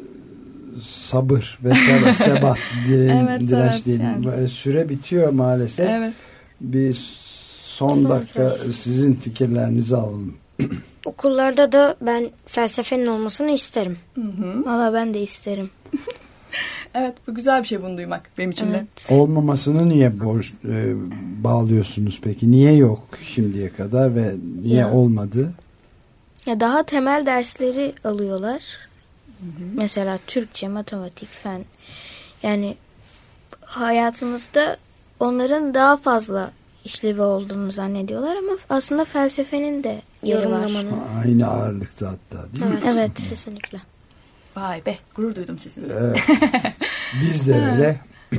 B: sabır ve sebat, sebat diren,
A: evet,
B: direnç
A: evet,
B: diyelim.
A: yani.
B: Süre bitiyor maalesef. Evet. Bir son dakika sizin fikirlerinizi alalım.
J: Okullarda da ben felsefenin olmasını isterim.
A: Hı hı.
K: Valla ben de isterim.
A: Evet, bu güzel bir şey bunu duymak benim için de.
B: Evet. Olmamasını niye borç, e, bağlıyorsunuz peki? Niye yok şimdiye kadar ve niye ya. olmadı?
K: Ya daha temel dersleri alıyorlar. Hı hı. Mesela Türkçe, matematik, fen. Yani hayatımızda onların daha fazla işlevi olduğunu zannediyorlar ama aslında felsefenin de yeri var.
B: Aynı ağırlıkta hatta, değil
J: evet,
B: mi?
J: Evet, kesinlikle.
A: Vay be, gurur duydum sizinle.
B: Evet. Biz de öyle.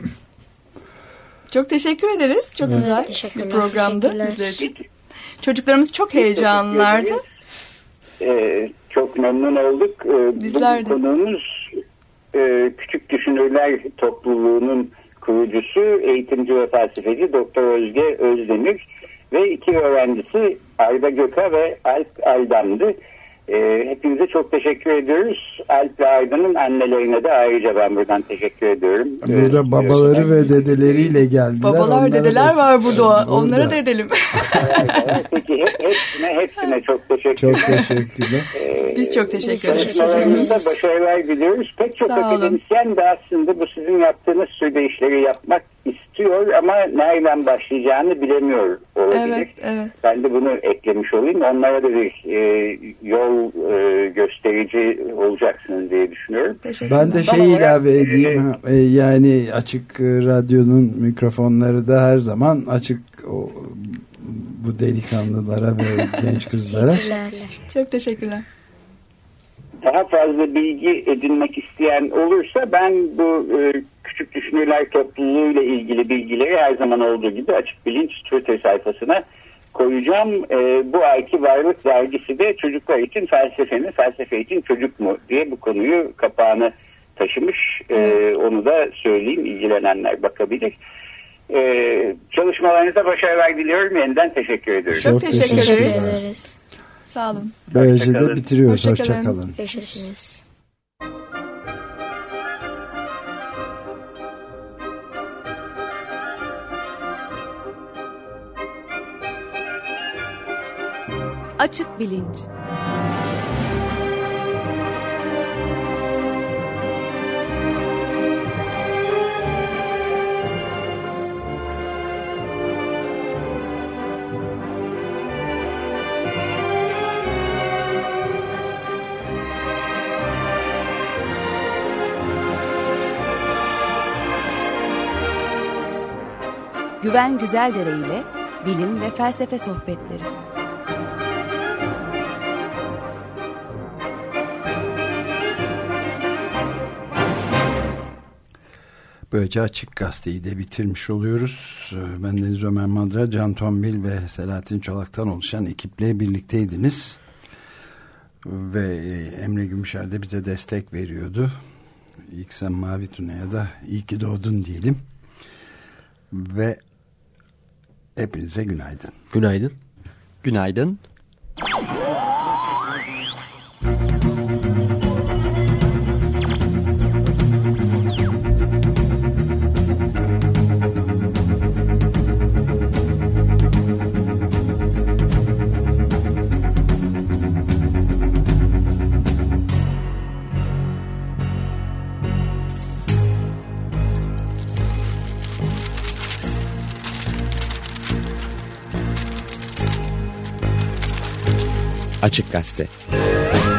A: Çok teşekkür ederiz. Çok evet, güzel bir programdı bizler için. Çocuklarımız çok heyecanlılardı.
I: Ee, çok memnun olduk. Ee,
A: Bizler de.
I: Bu konuğumuz e, Küçük Düşünürler Topluluğu'nun kurucusu, eğitimci ve felsefeci Doktor Özge Özdemir ve iki öğrencisi Arda Göka ve Alp Aldam'dı. E, hepinize çok teşekkür ediyoruz. Alp ve Arda'nın annelerine de ayrıca ben buradan teşekkür ediyorum.
B: Burada ee, babaları ve dedeleriyle geldiler.
A: Babalar, onlara dedeler da, var burada. burada. Onlara da edelim.
I: Evet, peki hepsine, hepsine çok teşekkürler.
B: Çok teşekkürler.
I: Ee,
A: Biz çok teşekkür ederiz.
I: Çalışmalarınızda başarılar diliyoruz. Pek çok akademisyen de aslında bu sizin yaptığınız türde işleri yapmak istiyor ama nereden başlayacağını bilemiyor olabilir.
A: Evet, evet.
I: Ben de bunu eklemiş olayım. Onlara da bir e, yol e, gösterici olacaksınız diye düşünüyorum.
B: Ben de şey ilave edeyim. E, yani Açık Radyo'nun mikrofonları da her zaman açık o, bu delikanlılara ve genç kızlara.
A: Çok teşekkürler.
I: Daha fazla bilgi edinmek isteyen olursa ben bu e, Küçük Düşünürler Topluluğu ile ilgili bilgileri her zaman olduğu gibi Açık Bilinç Twitter sayfasına koyacağım. E, bu ayki Varlık dergisi de çocuklar için felsefe mi, felsefe için çocuk mu diye bu konuyu kapağını taşımış. E, onu da söyleyeyim, ilgilenenler bakabilir. Ee, çalışmalarınıza başarılar diliyorum. Yeniden teşekkür ediyorum.
A: Çok, Çok teşekkür, teşekkür ederiz.
J: ederiz.
A: Sağ olun.
B: Böylece de bitiriyoruz.
A: Hoşçakalın.
B: Hoşçakalın.
J: Görüşürüz.
H: Açık bilinç. Güven Güzeldere ile bilim ve felsefe sohbetleri.
B: Böylece Açık Gazete'yi de bitirmiş oluyoruz. Ben Deniz Ömer Madra, Can Tombil ve Selahattin Çolak'tan oluşan ekiple birlikteydiniz. Ve Emre Gümüşer de bize destek veriyordu. İlk sen Mavi Tuna'ya da iyi ki doğdun diyelim. Ve hepinize günaydın.
C: Günaydın.
L: Günaydın. Açık Gazete.